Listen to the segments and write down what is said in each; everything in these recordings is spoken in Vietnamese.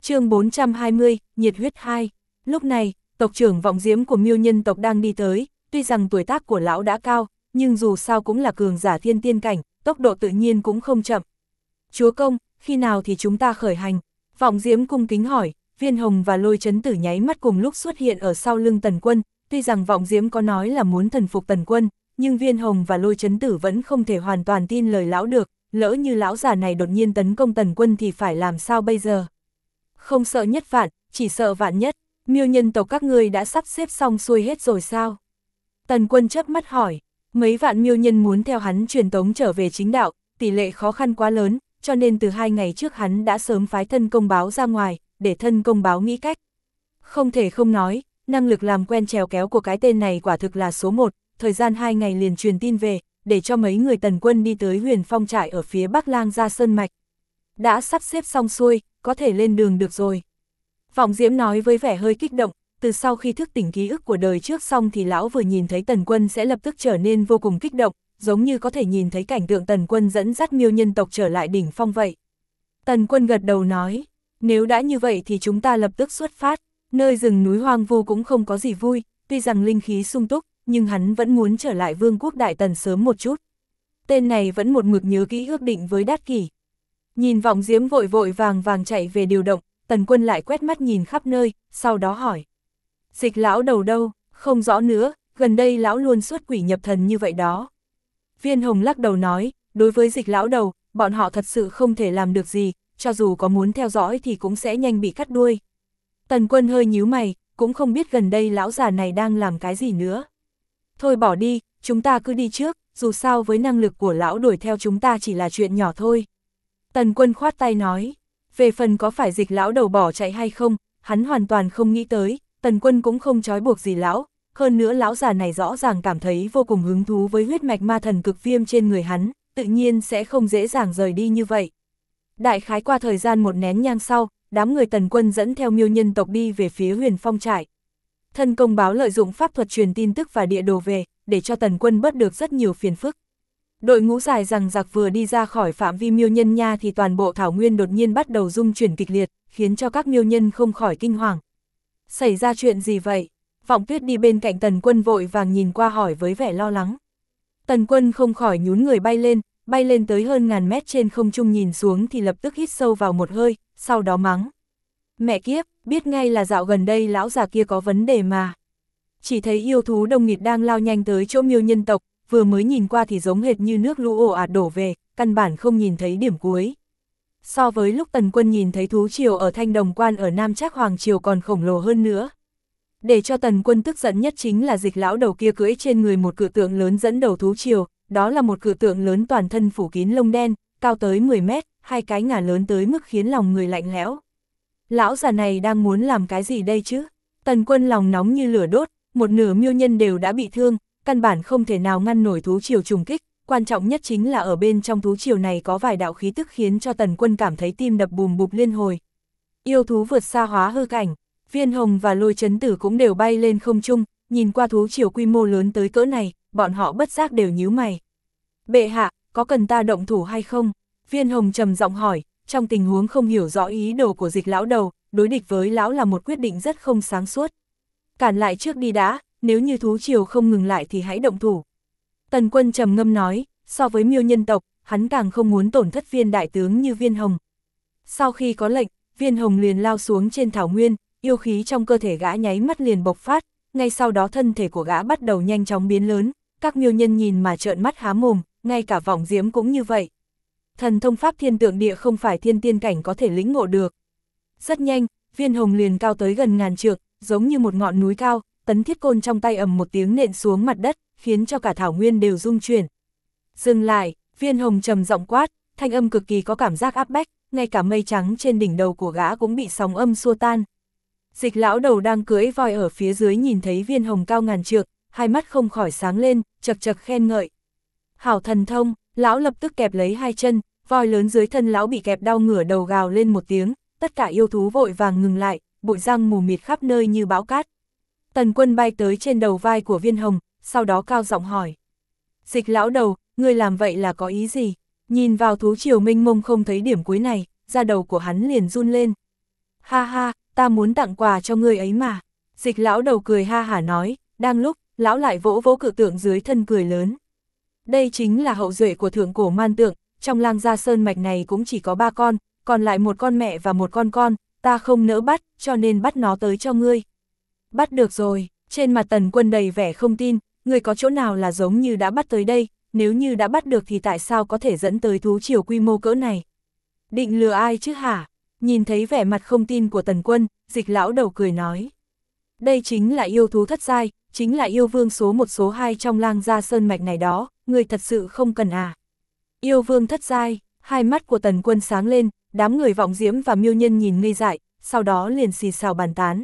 Chương 420, nhiệt huyết 2. Lúc này, tộc trưởng Vọng Diễm của Miêu nhân tộc đang đi tới, tuy rằng tuổi tác của lão đã cao, nhưng dù sao cũng là cường giả thiên tiên cảnh, tốc độ tự nhiên cũng không chậm. Chúa công, khi nào thì chúng ta khởi hành? Vọng Diễm cung kính hỏi. Viên Hồng và Lôi Chấn Tử nháy mắt cùng lúc xuất hiện ở sau lưng Tần Quân, tuy rằng Vọng Diễm có nói là muốn thần phục Tần Quân, nhưng Viên Hồng và Lôi Chấn Tử vẫn không thể hoàn toàn tin lời lão được, lỡ như lão già này đột nhiên tấn công Tần Quân thì phải làm sao bây giờ? Không sợ nhất vạn, chỉ sợ vạn nhất. Miêu nhân tộc các ngươi đã sắp xếp xong xuôi hết rồi sao? Tần Quân chớp mắt hỏi. Mấy vạn miêu nhân muốn theo hắn truyền tống trở về chính đạo, tỷ lệ khó khăn quá lớn, cho nên từ 2 ngày trước hắn đã sớm phái thân công báo ra ngoài, để thân công báo nghĩ cách. Không thể không nói, năng lực làm quen trèo kéo của cái tên này quả thực là số 1, thời gian 2 ngày liền truyền tin về, để cho mấy người Tần Quân đi tới Huyền Phong trại ở phía Bắc Lang Gia Sơn Mạch. Đã sắp xếp xong xuôi, có thể lên đường được rồi. Vọng Diễm nói với vẻ hơi kích động, từ sau khi thức tỉnh ký ức của đời trước xong thì lão vừa nhìn thấy Tần Quân sẽ lập tức trở nên vô cùng kích động, giống như có thể nhìn thấy cảnh tượng Tần Quân dẫn dắt miêu nhân tộc trở lại đỉnh phong vậy. Tần Quân gật đầu nói, nếu đã như vậy thì chúng ta lập tức xuất phát, nơi rừng núi hoang vu cũng không có gì vui, tuy rằng linh khí sung túc, nhưng hắn vẫn muốn trở lại vương quốc Đại Tần sớm một chút. Tên này vẫn một mực nhớ kỹ ước định với Đát Kỷ. Nhìn Vọng Diễm vội vội vàng vàng chạy về điều động, Tần Quân lại quét mắt nhìn khắp nơi, sau đó hỏi. Dịch lão đầu đâu, không rõ nữa, gần đây lão luôn xuất quỷ nhập thần như vậy đó. Viên Hồng lắc đầu nói, đối với Dịch lão đầu, bọn họ thật sự không thể làm được gì, cho dù có muốn theo dõi thì cũng sẽ nhanh bị cắt đuôi. Tần Quân hơi nhíu mày, cũng không biết gần đây lão già này đang làm cái gì nữa. Thôi bỏ đi, chúng ta cứ đi trước, dù sao với năng lực của lão đuổi theo chúng ta chỉ là chuyện nhỏ thôi. Tần Quân khoát tay nói, về phần có phải Dịch lão đầu bỏ chạy hay không, hắn hoàn toàn không nghĩ tới, Tần Quân cũng không trói buộc gì lão, hơn nữa lão già này rõ ràng cảm thấy vô cùng hứng thú với huyết mạch ma thần cực viêm trên người hắn, tự nhiên sẽ không dễ dàng rời đi như vậy. Đại khái qua thời gian một nén nhang sau, đám người Tần Quân dẫn theo miêu nhân tộc đi về phía Huyền Phong trại. Thân công báo lợi dụng pháp thuật truyền tin tức và địa đồ về, để cho Tần Quân bớt được rất nhiều phiền phức. Đội ngũ dài rằng giặc vừa đi ra khỏi phạm vi miêu nhân nha thì toàn bộ thảo nguyên đột nhiên bắt đầu rung chuyển kịch liệt, khiến cho các miêu nhân không khỏi kinh hoàng. Xảy ra chuyện gì vậy? Vọng Tuyết đi bên cạnh Tần Quân vội vàng nhìn qua hỏi với vẻ lo lắng. Tần Quân không khỏi nhún người bay lên tới hơn ngàn mét trên không trung nhìn xuống thì lập tức hít sâu vào một hơi, sau đó mắng. Mẹ kiếp, biết ngay là dạo gần đây lão già kia có vấn đề mà. Chỉ thấy yêu thú đông nghịt đang lao nhanh tới chỗ miêu nhân tộc, vừa mới nhìn qua thì giống hệt như nước lũ ồ ạt đổ về, căn bản không nhìn thấy điểm cuối. So với lúc Tần Quân nhìn thấy thú triều ở Thanh Đồng Quan ở Nam Trác Hoàng Triều còn khổng lồ hơn nữa. Để cho Tần Quân tức giận nhất chính là Dịch lão đầu kia cưỡi trên người một cự tượng lớn dẫn đầu thú triều, đó là một cự tượng lớn toàn thân phủ kín lông đen, cao tới 10 mét, hai cái ngà lớn tới mức khiến lòng người lạnh lẽo. Lão già này đang muốn làm cái gì đây chứ? Tần Quân lòng nóng như lửa đốt, một nửa miêu nhân đều đã bị thương, căn bản không thể nào ngăn nổi thú triều trùng kích, quan trọng nhất chính là ở bên trong thú triều này có vài đạo khí tức khiến cho Tần Quân cảm thấy tim đập bùm bụp liên hồi. Yêu thú vượt xa hóa hư cảnh, Viên Hồng và Lôi Chấn Tử cũng đều bay lên không trung, nhìn qua thú triều quy mô lớn tới cỡ này, bọn họ bất giác đều nhíu mày. Bệ hạ, có cần ta động thủ hay không? Viên Hồng trầm giọng hỏi, trong tình huống không hiểu rõ ý đồ của Dịch lão đầu, đối địch với lão là một quyết định rất không sáng suốt. Cản lại trước đi đã, nếu như thú triều không ngừng lại thì hãy động thủ. Tần Quân trầm ngâm nói, so với miêu nhân tộc, hắn càng không muốn tổn thất viên đại tướng như Viên Hồng. Sau khi có lệnh, Viên Hồng liền lao xuống trên thảo nguyên, yêu khí trong cơ thể gã nháy mắt liền bộc phát, ngay sau đó thân thể của gã bắt đầu nhanh chóng biến lớn, các miêu nhân nhìn mà trợn mắt há mồm, ngay cả Vọng Diễm cũng như vậy. Thần thông pháp thiên tượng địa không phải thiên tiên cảnh có thể lĩnh ngộ được. Rất nhanh, Viên Hồng liền cao tới gần ngàn trượng, giống như một ngọn núi cao, tấn thiết côn trong tay ầm một tiếng nện xuống mặt đất, khiến cho cả thảo nguyên đều rung chuyển. Dừng lại, Viên Hồng trầm giọng quát, thanh âm cực kỳ có cảm giác áp bách, ngay cả mây trắng trên đỉnh đầu của gã cũng bị sóng âm xua tan. Dịch lão đầu đang cưỡi voi ở phía dưới nhìn thấy Viên Hồng cao ngàn trượng, hai mắt không khỏi sáng lên, chật chật khen ngợi. Hảo thần thông, lão lập tức kẹp lấy hai chân, voi lớn dưới thân lão bị kẹp đau ngửa đầu gào lên một tiếng, tất cả yêu thú vội vàng ngừng lại, bụi răng mù mịt khắp nơi như bão cát. Tần Quân bay tới trên đầu vai của Viên Hồng, sau đó cao giọng hỏi. Dịch lão đầu, ngươi làm vậy là có ý gì? Nhìn vào thú triều mênh mông không thấy điểm cuối này, da đầu của hắn liền run lên. Ha ha, ta muốn tặng quà cho ngươi ấy mà. Dịch lão đầu cười ha hả nói, đang lúc, lão lại vỗ vỗ cự tượng dưới thân cười lớn. Đây chính là hậu duệ của thượng cổ man tượng, trong Lang Gia Sơn mạch này cũng chỉ có 3 con, còn lại một con mẹ và một con, ta không nỡ bắt, cho nên bắt nó tới cho ngươi. Bắt được rồi, trên mặt Tần Quân đầy vẻ không tin, ngươi có chỗ nào là giống như đã bắt tới đây, nếu như đã bắt được thì tại sao có thể dẫn tới thú triều quy mô cỡ này? Định lừa ai chứ hả? Nhìn thấy vẻ mặt không tin của Tần Quân, Dịch lão đầu cười nói. Đây chính là yêu thú thất giai, chính là yêu vương số 1 số 2 trong Lang Gia Sơn mạch này đó, người thật sự không cần à. Yêu vương thất giai, hai mắt của Tần Quân sáng lên, đám người Vọng Diễm và Miêu Nhân nhìn ngây dại, sau đó liền xì xào bàn tán.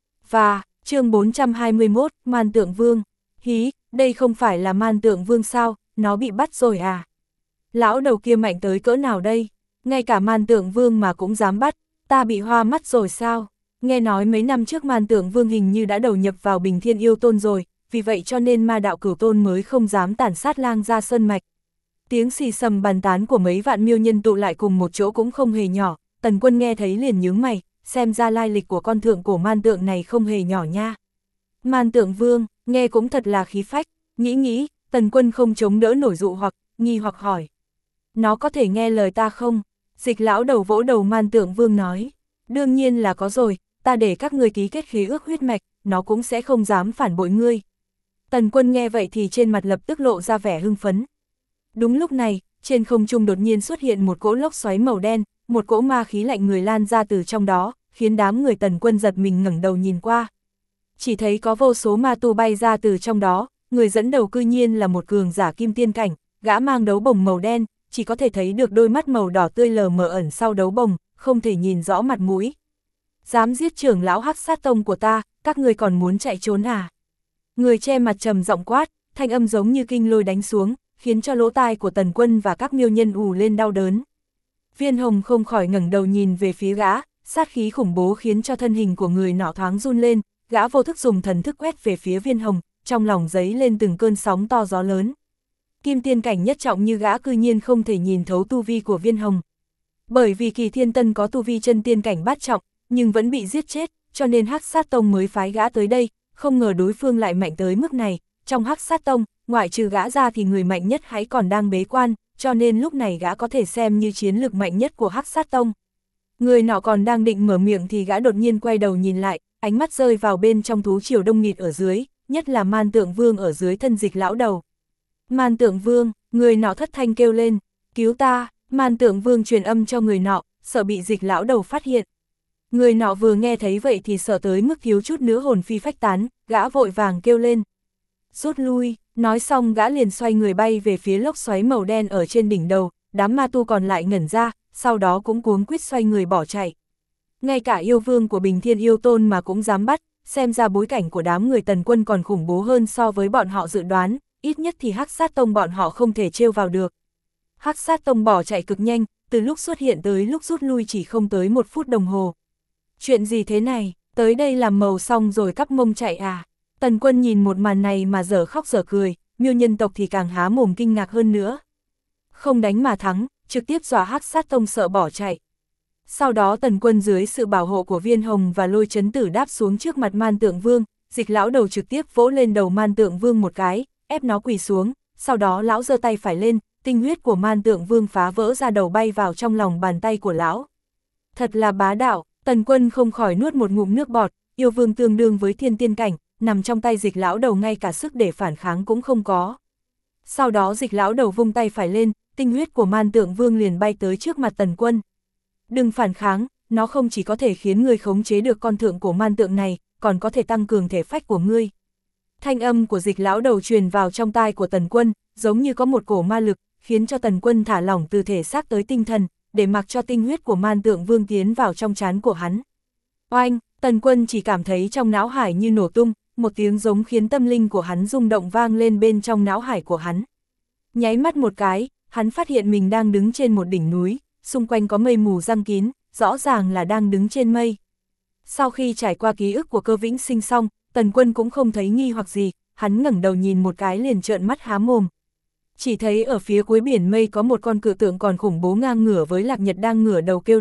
Và, chương 421, Man Tượng Vương. Hí, đây không phải là Man Tượng Vương sao, nó bị bắt rồi à? Lão đầu kia mạnh tới cỡ nào đây? Ngay cả Man Tượng Vương mà cũng dám bắt, ta bị hoa mắt rồi sao? Nghe nói mấy năm trước Man Tượng Vương hình như đã đầu nhập vào Bình Thiên Yêu Tôn rồi, vì vậy cho nên Ma Đạo Cửu Tôn mới không dám tàn sát Lang Gia Sơn mạch. Tiếng xì xầm bàn tán của mấy vạn miêu nhân tụ lại cùng một chỗ cũng không hề nhỏ, Tần Quân nghe thấy liền nhướng mày, xem ra lai lịch của con thượng cổ man tượng này không hề nhỏ nha. Man Tượng Vương, nghe cũng thật là khí phách, nghĩ, Tần Quân không chống đỡ nổi dụ hoặc, nghi hoặc hỏi. Nó có thể nghe lời ta không? Dịch lão đầu vỗ đầu Man Tượng Vương nói. Đương nhiên là có rồi, ta để các ngươi ký kết khế ước huyết mạch, nó cũng sẽ không dám phản bội ngươi. Tần Quân nghe vậy thì trên mặt lập tức lộ ra vẻ hưng phấn. Đúng lúc này, trên không trung đột nhiên xuất hiện một cỗ lốc xoáy màu đen, một cỗ ma khí lạnh người lan ra từ trong đó, khiến đám người Tần Quân giật mình ngẩng đầu nhìn qua. Chỉ thấy có vô số ma tu bay ra từ trong đó, người dẫn đầu cư nhiên là một cường giả kim tiên cảnh, gã mang đấu bồng màu đen, chỉ có thể thấy được đôi mắt màu đỏ tươi lờ mờ ẩn sau đấu bồng, không thể nhìn rõ mặt mũi. Dám giết trưởng lão Hắc Sát Tông của ta, các ngươi còn muốn chạy trốn à? Người che mặt trầm giọng quát, thanh âm giống như kinh lôi đánh xuống, khiến cho lỗ tai của Tần Quân và các miêu nhân ù lên đau đớn. Viên Hồng không khỏi ngẩng đầu nhìn về phía gã, sát khí khủng bố khiến cho thân hình của người nọ thoáng run lên, gã vô thức dùng thần thức quét về phía Viên Hồng, trong lòng dấy lên từng cơn sóng to gió lớn. Kim tiên cảnh nhất trọng như gã cư nhiên không thể nhìn thấu tu vi của Viên Hồng. Bởi vì Kỳ Thiên Tân có tu vi chân tiên cảnh bát trọng, nhưng vẫn bị giết chết, cho nên Hắc Sát Tông mới phái gã tới đây, không ngờ đối phương lại mạnh tới mức này. Trong Hắc Sát Tông, ngoại trừ gã ra thì người mạnh nhất hãy còn đang bế quan, cho nên lúc này gã có thể xem như chiến lực mạnh nhất của Hắc Sát Tông. Người nọ còn đang định mở miệng thì gã đột nhiên quay đầu nhìn lại, ánh mắt rơi vào bên trong thú triều đông nghịt ở dưới, nhất là Man Tượng Vương ở dưới thân Dịch lão đầu. Man Tượng Vương, người nọ thất thanh kêu lên, cứu ta. Man Tượng Vương truyền âm cho người nọ, sợ bị Dịch lão đầu phát hiện. Người nọ vừa nghe thấy vậy thì sợ tới mức thiếu chút nữa hồn phi phách tán, gã vội vàng kêu lên. Rút lui, nói xong gã liền xoay người bay về phía lốc xoáy màu đen ở trên đỉnh đầu, đám ma tu còn lại ngẩn ra, sau đó cũng cuống quýt xoay người bỏ chạy. Ngay cả yêu vương của Bình Thiên Yêu Tôn mà cũng dám bắt, xem ra bối cảnh của đám người Tần Quân còn khủng bố hơn so với bọn họ dự đoán, ít nhất thì Hắc Sát Tông bọn họ không thể trêu vào được. Hắc Sát Tông bỏ chạy cực nhanh, từ lúc xuất hiện tới lúc rút lui chỉ không tới 1 phút đồng hồ. Chuyện gì thế này, tới đây làm màu xong rồi cắp mông chạy à? Tần Quân nhìn một màn này mà dở khóc dở cười, miêu nhân tộc thì càng há mồm kinh ngạc hơn nữa. Không đánh mà thắng, trực tiếp dọa Hắc Sát Tông sợ bỏ chạy. Sau đó Tần Quân dưới sự bảo hộ của Viên Hồng và Lôi Chấn Tử đáp xuống trước mặt Man Tượng Vương, Dịch lão đầu trực tiếp vỗ lên đầu Man Tượng Vương một cái, ép nó quỳ xuống, sau đó lão giơ tay phải lên, tinh huyết của Man Tượng Vương phá vỡ ra đầu bay vào trong lòng bàn tay của lão. Thật là bá đạo, Tần Quân không khỏi nuốt một ngụm nước bọt, yêu vương tương đương với thiên tiên cảnh, nằm trong tay Dịch lão đầu ngay cả sức để phản kháng cũng không có. Sau đó Dịch lão đầu vung tay phải lên, tinh huyết của Man Tượng Vương liền bay tới trước mặt Tần Quân. Đừng phản kháng, nó không chỉ có thể khiến người khống chế được con thượng cổ man tượng này, còn có thể tăng cường thể phách của ngươi. Thanh âm của Dịch lão đầu truyền vào trong tai của Tần Quân, giống như có một cổ ma lực, khiến cho Tần Quân thả lỏng từ thể xác tới tinh thần, để mặc cho tinh huyết của Man Tượng Vương tiến vào trong trán của hắn. Oanh, Tần Quân chỉ cảm thấy trong não hải như nổ tung, một tiếng giống khiến tâm linh của hắn rung động vang lên bên trong não hải của hắn. Nháy mắt một cái, hắn phát hiện mình đang đứng trên một đỉnh núi, xung quanh có mây mù giăng kín, rõ ràng là đang đứng trên mây. Sau khi trải qua ký ức của Cơ Vĩnh Sinh xong, Tần Quân cũng không thấy nghi hoặc gì, hắn ngẩng đầu nhìn một cái liền trợn mắt há mồm. Chỉ thấy ở phía cuối biển mây có một con cự tượng còn khủng bố ngang ngửa với Lạc Nhật đang ngửa đầu kêu lớn,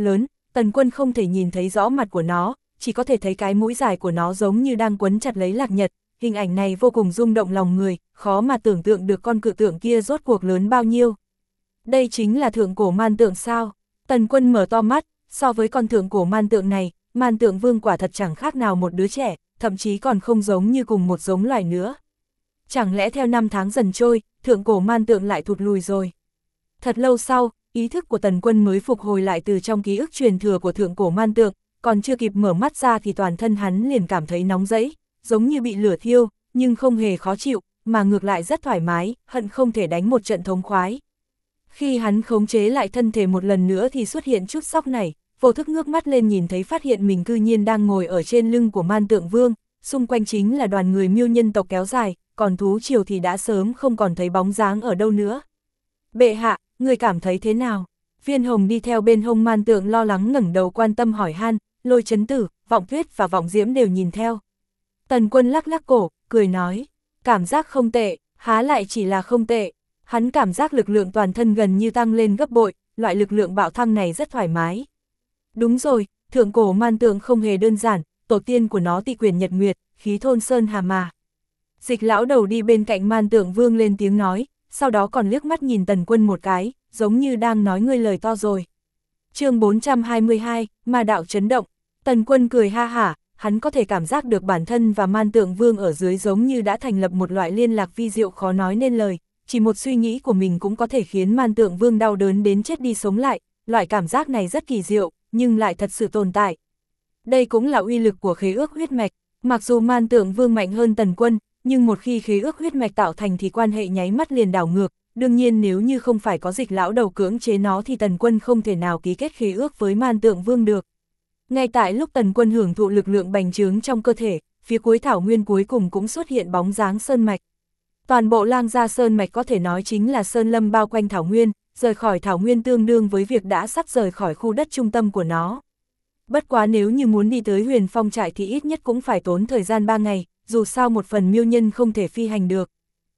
Tần Quân không thể nhìn thấy rõ mặt của nó, chỉ có thể thấy cái mũi dài của nó giống như đang quấn chặt lấy Lạc Nhật, hình ảnh này vô cùng rung động lòng người, khó mà tưởng tượng được con cự tượng kia rốt cuộc lớn bao nhiêu. Đây chính là thượng cổ man tượng sao? Tần Quân mở to mắt, so với con thượng cổ man tượng này, man tượng vương quả thật chẳng khác nào một đứa trẻ, thậm chí còn không giống như cùng một giống loài nữa. Chẳng lẽ theo năm tháng dần trôi, thượng cổ man tượng lại thụt lùi rồi? Thật lâu sau, ý thức của Tần Quân mới phục hồi lại từ trong ký ức truyền thừa của thượng cổ man tượng, còn chưa kịp mở mắt ra thì toàn thân hắn liền cảm thấy nóng rẫy, giống như bị lửa thiêu, nhưng không hề khó chịu, mà ngược lại rất thoải mái, hận không thể đánh một trận thống khoái. Khi hắn khống chế lại thân thể một lần nữa thì xuất hiện chút sốc này, vô thức ngước mắt lên nhìn thấy phát hiện mình cư nhiên đang ngồi ở trên lưng của man tượng vương, xung quanh chính là đoàn người Miêu nhân tộc kéo dài, còn thú triều thì đã sớm không còn thấy bóng dáng ở đâu nữa. Bệ hạ, người cảm thấy thế nào? Viên Hồng đi theo bên hông man tượng lo lắng ngẩng đầu quan tâm hỏi han, Lôi Chấn Tử, Vọng Tuyết và Vọng Diễm đều nhìn theo. Tần Quân lắc lắc cổ, cười nói, cảm giác không tệ, há lại chỉ là không tệ. Hắn cảm giác lực lượng toàn thân gần như tăng lên gấp bội, loại lực lượng bạo thăng này rất thoải mái. Đúng rồi, thượng cổ man tượng không hề đơn giản, tổ tiên của nó tị quyền nhật nguyệt, khí thôn sơn hà mà. Dịch lão đầu đi bên cạnh man tượng vương lên tiếng nói, sau đó còn liếc mắt nhìn Tần Quân một cái, giống như đang nói ngươi lời to rồi. Chương 422, ma đạo chấn động. Tần Quân cười ha hả, hắn có thể cảm giác được bản thân và man tượng vương ở dưới giống như đã thành lập một loại liên lạc vi diệu khó nói nên lời, chỉ một suy nghĩ của mình cũng có thể khiến man tượng vương đau đớn đến chết đi sống lại, loại cảm giác này rất kỳ diệu, nhưng lại thật sự tồn tại. Đây cũng là uy lực của khế ước huyết mạch, mặc dù man tượng vương mạnh hơn Tần Quân, nhưng một khi khế ước huyết mạch tạo thành thì quan hệ nháy mắt liền đảo ngược, đương nhiên nếu như không phải có Dịch lão đầu cưỡng chế nó thì Tần Quân không thể nào ký kết khế ước với man tượng vương được. Ngay tại lúc Tần Quân hưởng thụ lực lượng bành trướng trong cơ thể, phía cuối thảo nguyên cuối cùng cũng xuất hiện bóng dáng sơn mạch. Toàn bộ Lang Gia sơn mạch có thể nói chính là sơn lâm bao quanh thảo nguyên, rời khỏi thảo nguyên tương đương với việc đã sắp rời khỏi khu đất trung tâm của nó. Bất quá nếu như muốn đi tới Huyền Phong trại thì ít nhất cũng phải tốn thời gian 3 ngày, dù sao một phần miêu nhân không thể phi hành được.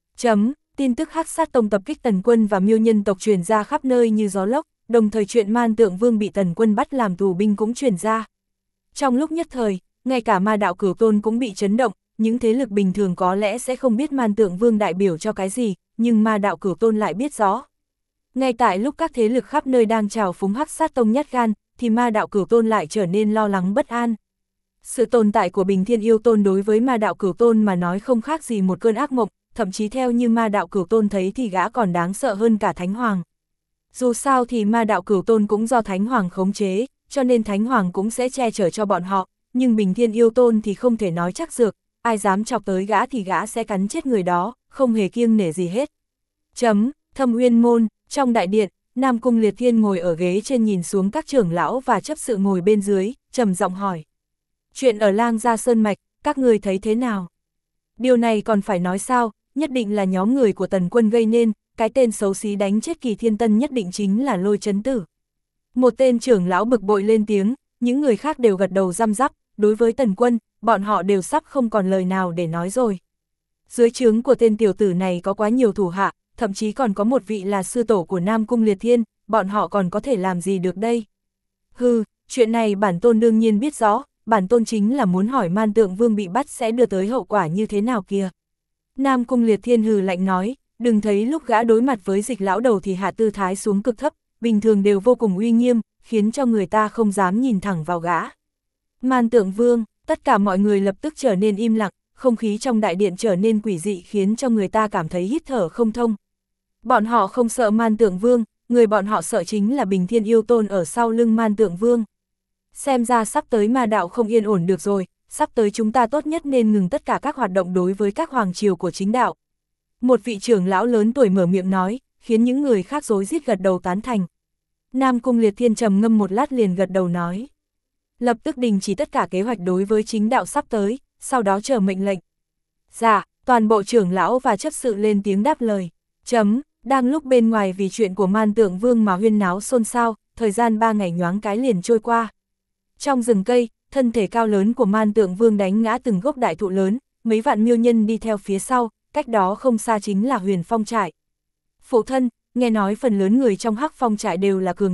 Tin tức Hắc Sát Tông tập kích Tần Quân và miêu nhân tộc truyền ra khắp nơi như gió lốc, đồng thời chuyện man tượng vương bị Tần Quân bắt làm tù binh cũng truyền ra. Trong lúc nhất thời, ngay cả ma đạo Cửu Tôn cũng bị chấn động, những thế lực bình thường có lẽ sẽ không biết man tượng vương đại biểu cho cái gì, nhưng ma đạo Cửu Tôn lại biết rõ. Ngay tại lúc các thế lực khắp nơi đang trào phúng Hắc Sát Tông nhát gan, thì ma đạo Cửu Tôn lại trở nên lo lắng bất an. Sự tồn tại của Bình Thiên Yêu Tôn đối với ma đạo Cửu Tôn mà nói không khác gì một cơn ác mộng, thậm chí theo như ma đạo Cửu Tôn thấy thì gã còn đáng sợ hơn cả Thánh Hoàng. Dù sao thì ma đạo Cửu Tôn cũng do Thánh Hoàng khống chế, cho nên Thánh Hoàng cũng sẽ che chở cho bọn họ, nhưng Bình Thiên Yêu Tôn thì không thể nói chắc dược, ai dám chọc tới gã thì gã sẽ cắn chết người đó, không hề kiêng nể gì hết. Thâm Uyên Môn, trong đại điện, Nam Cung Liệt Thiên ngồi ở ghế trên nhìn xuống các trưởng lão và chấp sự ngồi bên dưới, trầm giọng hỏi. Chuyện ở Lang Gia Sơn Mạch, các người thấy thế nào? Điều này còn phải nói sao, nhất định là nhóm người của Tần Quân gây nên, cái tên xấu xí đánh chết Kỳ Thiên Tân nhất định chính là Lôi Chấn Tử. Một tên trưởng lão bực bội lên tiếng, những người khác đều gật đầu răm rắp, đối với Tần Quân, bọn họ đều sắp không còn lời nào để nói rồi. Dưới trướng của tên tiểu tử này có quá nhiều thủ hạ, thậm chí còn có một vị là sư tổ của Nam Cung Liệt Thiên, bọn họ còn có thể làm gì được đây? Hừ, chuyện này bản tôn đương nhiên biết rõ, bản tôn chính là muốn hỏi man tượng vương bị bắt sẽ đưa tới hậu quả như thế nào kìa. Nam Cung Liệt Thiên hừ lạnh nói, đừng thấy lúc gã đối mặt với Dịch lão đầu thì hạ tư thái xuống cực thấp, bình thường đều vô cùng uy nghiêm, khiến cho người ta không dám nhìn thẳng vào gã. Man tượng vương, tất cả mọi người lập tức trở nên im lặng, không khí trong đại điện trở nên quỷ dị khiến cho người ta cảm thấy hít thở không thông. Bọn họ không sợ man tượng vương, người bọn họ sợ chính là Bình Thiên Yêu Tôn ở sau lưng man tượng vương. Xem ra sắp tới ma đạo không yên ổn được rồi, sắp tới chúng ta tốt nhất nên ngừng tất cả các hoạt động đối với các hoàng triều của chính đạo. Một vị trưởng lão lớn tuổi mở miệng nói, khiến những người khác rối rít gật đầu tán thành. Nam Cung Liệt Thiên trầm ngâm một lát liền gật đầu nói. Lập tức đình chỉ tất cả kế hoạch đối với chính đạo sắp tới, sau đó chờ mệnh lệnh. Dạ, toàn bộ trưởng lão và chấp sự lên tiếng đáp lời. Đang lúc bên ngoài vì chuyện của man tượng vương mà huyên náo xôn xao, thời gian 3 ngày nhoáng cái liền trôi qua. Trong rừng cây, thân thể cao lớn của man tượng vương đánh ngã từng gốc đại thụ lớn, mấy vạn miêu nhân đi theo phía sau, cách đó không xa chính là Huyền Phong trại. Phụ thân, nghe nói phần lớn người trong Hắc Phong trại đều là cường đạo,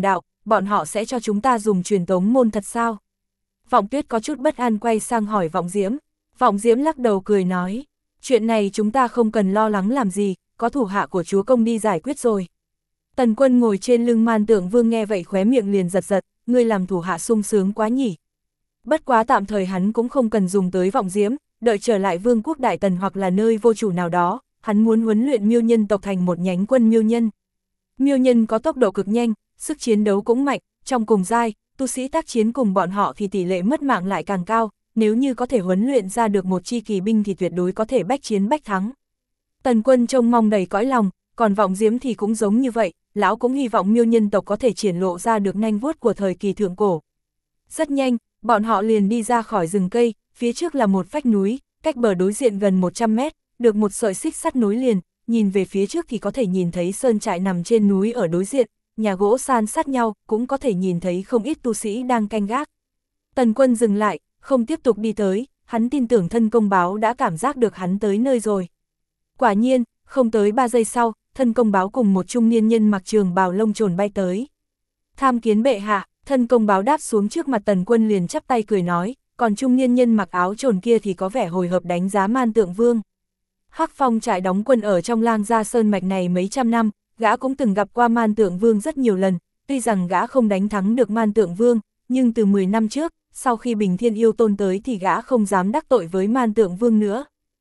bọn họ sẽ cho chúng ta dùng truyền tống môn thật sao? Vọng Tuyết có chút bất an quay sang hỏi Vọng Diễm. Vọng Diễm lắc đầu cười nói, chuyện này chúng ta không cần lo lắng làm gì, có thủ hạ của chúa công đi giải quyết rồi. Tần Quân ngồi trên lưng Man Tượng Vương nghe vậy khóe miệng liền giật giật, ngươi làm thủ hạ sung sướng quá nhỉ. Bất quá tạm thời hắn cũng không cần dùng tới Vọng Diễm, đợi trở lại Vương quốc Đại Tần hoặc là nơi vô chủ nào đó, hắn muốn huấn luyện miêu nhân tộc thành một nhánh quân miêu nhân. Miêu nhân có tốc độ cực nhanh, sức chiến đấu cũng mạnh, trong cùng giai, tu sĩ tác chiến cùng bọn họ thì tỷ lệ mất mạng lại càng cao, nếu như có thể huấn luyện ra được một chi kỳ binh thì tuyệt đối có thể bách chiến bách thắng. Tần Quân trông mong đầy cõi lòng, còn Vọng Diễm thì cũng giống như vậy, lão cũng hy vọng miêu nhân tộc có thể triển lộ ra được nanh vuốt của thời kỳ thượng cổ. Rất nhanh, bọn họ liền đi ra khỏi rừng cây, phía trước là một vách núi, cách bờ đối diện gần 100 mét, được một sợi xích sắt nối liền, nhìn về phía trước thì có thể nhìn thấy sơn trại nằm trên núi ở đối diện, nhà gỗ san sát nhau, cũng có thể nhìn thấy không ít tu sĩ đang canh gác. Tần Quân dừng lại, không tiếp tục đi tới, hắn tin tưởng thân công báo đã cảm giác được hắn tới nơi rồi. Quả nhiên, không tới 3 giây sau, thân công báo cùng một trung niên nhân mặc trường bào lông trồn bay tới. Tham kiến bệ hạ, thân công báo đáp xuống trước mặt Tần Quân liền chắp tay cười nói, còn trung niên nhân mặc áo trồn kia thì có vẻ hồi hộp đánh giá Man Tượng Vương. Hắc Phong trại đóng quân ở trong Lang Gia Sơn mạch này mấy trăm năm, gã cũng từng gặp qua Man Tượng Vương rất nhiều lần, tuy rằng gã không đánh thắng được Man Tượng Vương, nhưng từ 10 năm trước, sau khi Bình Thiên Yêu Tôn tới thì gã không dám đắc tội với Man Tượng Vương nữa.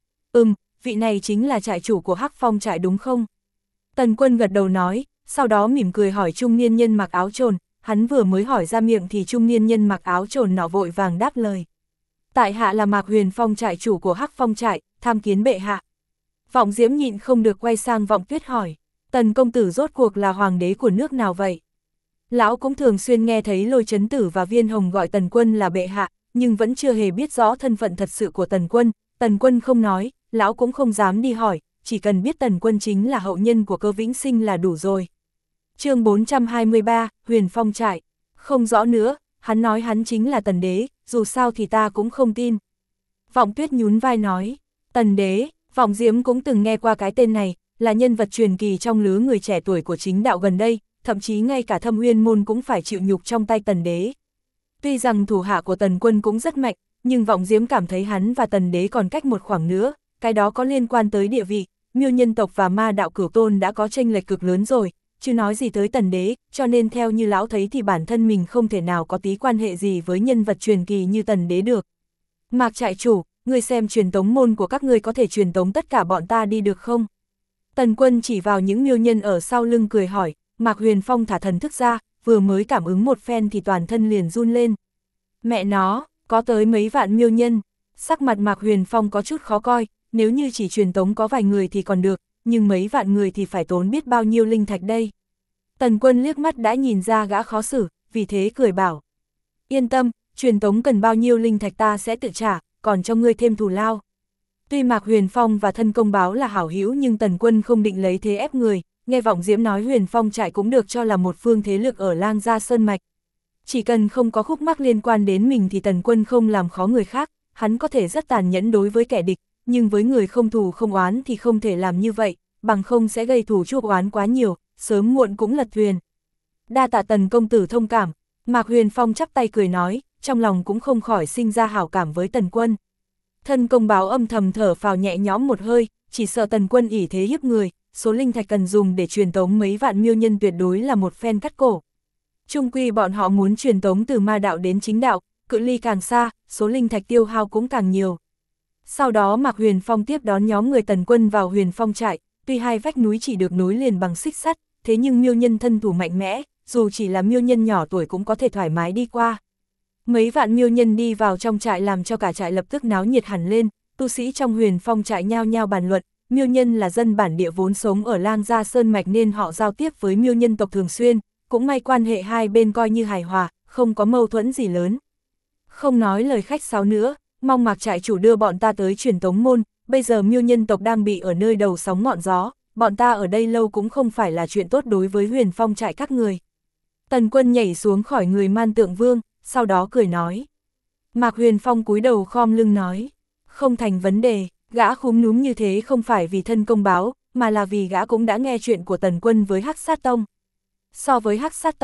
Vị này chính là trại chủ của Hắc Phong trại đúng không? Tần Quân gật đầu nói, sau đó mỉm cười hỏi trung niên nhân mặc áo trồn, hắn vừa mới hỏi ra miệng thì trung niên nhân mặc áo trồn nọ vội vàng đáp lời. Tại hạ là Mạc Huyền Phong trại chủ của Hắc Phong trại, tham kiến bệ hạ. Vọng Diễm nhịn không được quay sang Vọng Tuyết hỏi, Tần công tử rốt cuộc là hoàng đế của nước nào vậy? Lão cũng thường xuyên nghe thấy Lôi Chấn Tử và Viên Hồng gọi Tần Quân là bệ hạ, nhưng vẫn chưa hề biết rõ thân phận thật sự của Tần Quân không nói, lão cũng không dám đi hỏi, chỉ cần biết Tần Quân chính là hậu nhân của Cơ Vĩnh Sinh là đủ rồi. Chương 423, Huyền Phong trại. Không rõ nữa, hắn nói hắn chính là Tần Đế, dù sao thì ta cũng không tin. Vọng Tuyết nhún vai nói, Tần Đế, Vọng Diễm cũng từng nghe qua cái tên này, là nhân vật truyền kỳ trong lứa người trẻ tuổi của chính đạo gần đây, thậm chí ngay cả Thâm Uyên môn cũng phải chịu nhục trong tay Tần Đế. Tuy rằng thủ hạ của Tần Quân cũng rất mạnh, nhưng Vọng Diễm cảm thấy hắn và Tần Đế còn cách một khoảng nữa, cái đó có liên quan tới địa vị, miêu nhân tộc và ma đạo Cửu Tôn đã có chênh lệch cực lớn rồi, chứ nói gì tới Tần Đế, cho nên theo như lão thấy thì bản thân mình không thể nào có tí quan hệ gì với nhân vật truyền kỳ như Tần Đế được. Mạc trại chủ, ngươi xem truyền tống môn của các ngươi có thể truyền tống tất cả bọn ta đi được không? Tần Quân chỉ vào những miêu nhân ở sau lưng cười hỏi, Mạc Huyền Phong thả thần thức ra, vừa mới cảm ứng một phen thì toàn thân liền run lên. Mẹ nó, có tới mấy vạn miêu nhân, sắc mặt Mạc Huyền Phong có chút khó coi, nếu như chỉ truyền tống có vài người thì còn được, nhưng mấy vạn người thì phải tốn biết bao nhiêu linh thạch đây. Tần Quân liếc mắt đã nhìn ra gã khó xử, vì thế cười bảo. Yên tâm, truyền tống cần bao nhiêu linh thạch ta sẽ tự trả, còn cho ngươi thêm thù lao. Tuy Mạc Huyền Phong và thân công báo là hảo hữu nhưng Tần Quân không định lấy thế ép người, nghe Vọng Diễm nói Huyền Phong trại cũng được cho là một phương thế lực ở Lang Gia Sơn mạch. Chỉ cần không có khúc mắc liên quan đến mình thì Tần Quân không làm khó người khác, hắn có thể rất tàn nhẫn đối với kẻ địch, nhưng với người không thù không oán thì không thể làm như vậy, bằng không sẽ gây thù chuốc oán quá nhiều, sớm muộn cũng lật thuyền. Đa tạ Tần công tử thông cảm, Mạc Huyền Phong chắp tay cười nói, trong lòng cũng không khỏi sinh ra hảo cảm với Tần Quân. Thân công báo âm thầm thở phào nhẹ nhõm một hơi, chỉ sợ Tần Quân ỷ thế hiếp người, số linh thạch cần dùng để truyền tống mấy vạn miêu nhân tuyệt đối là một phen cắt cổ. Chung quy bọn họ muốn truyền tống từ ma đạo đến chính đạo, cự ly càng xa, số linh thạch tiêu hao cũng càng nhiều. Sau đó Mạc Huyền Phong tiếp đón nhóm người Tần Quân vào Huyền Phong trại, tuy hai vách núi chỉ được nối liền bằng xích sắt, thế nhưng miêu nhân thân thủ mạnh mẽ, dù chỉ là miêu nhân nhỏ tuổi cũng có thể thoải mái đi qua. Mấy vạn miêu nhân đi vào trong trại làm cho cả trại lập tức náo nhiệt hẳn lên, tu sĩ trong Huyền Phong trại nhao nhao bàn luận, miêu nhân là dân bản địa vốn sống ở Lang Gia Sơn mạch nên họ giao tiếp với miêu nhân tộc thường xuyên, cũng may quan hệ hai bên coi như hài hòa, không có mâu thuẫn gì lớn. Không nói lời khách sáo nữa, mong Mạc trại chủ đưa bọn ta tới truyền tống môn, bây giờ miêu nhân tộc đang bị ở nơi đầu sóng ngọn gió, bọn ta ở đây lâu cũng không phải là chuyện tốt đối với Huyền Phong trại các người. Tần Quân nhảy xuống khỏi người Man Tượng Vương, sau đó cười nói. Mạc Huyền Phong cúi đầu khom lưng nói, không thành vấn đề, gã khúm núm như thế không phải vì thân công báo, mà là vì gã cũng đã nghe chuyện của Tần Quân với Hắc Sát Tông. So với Hắc Sát Tông,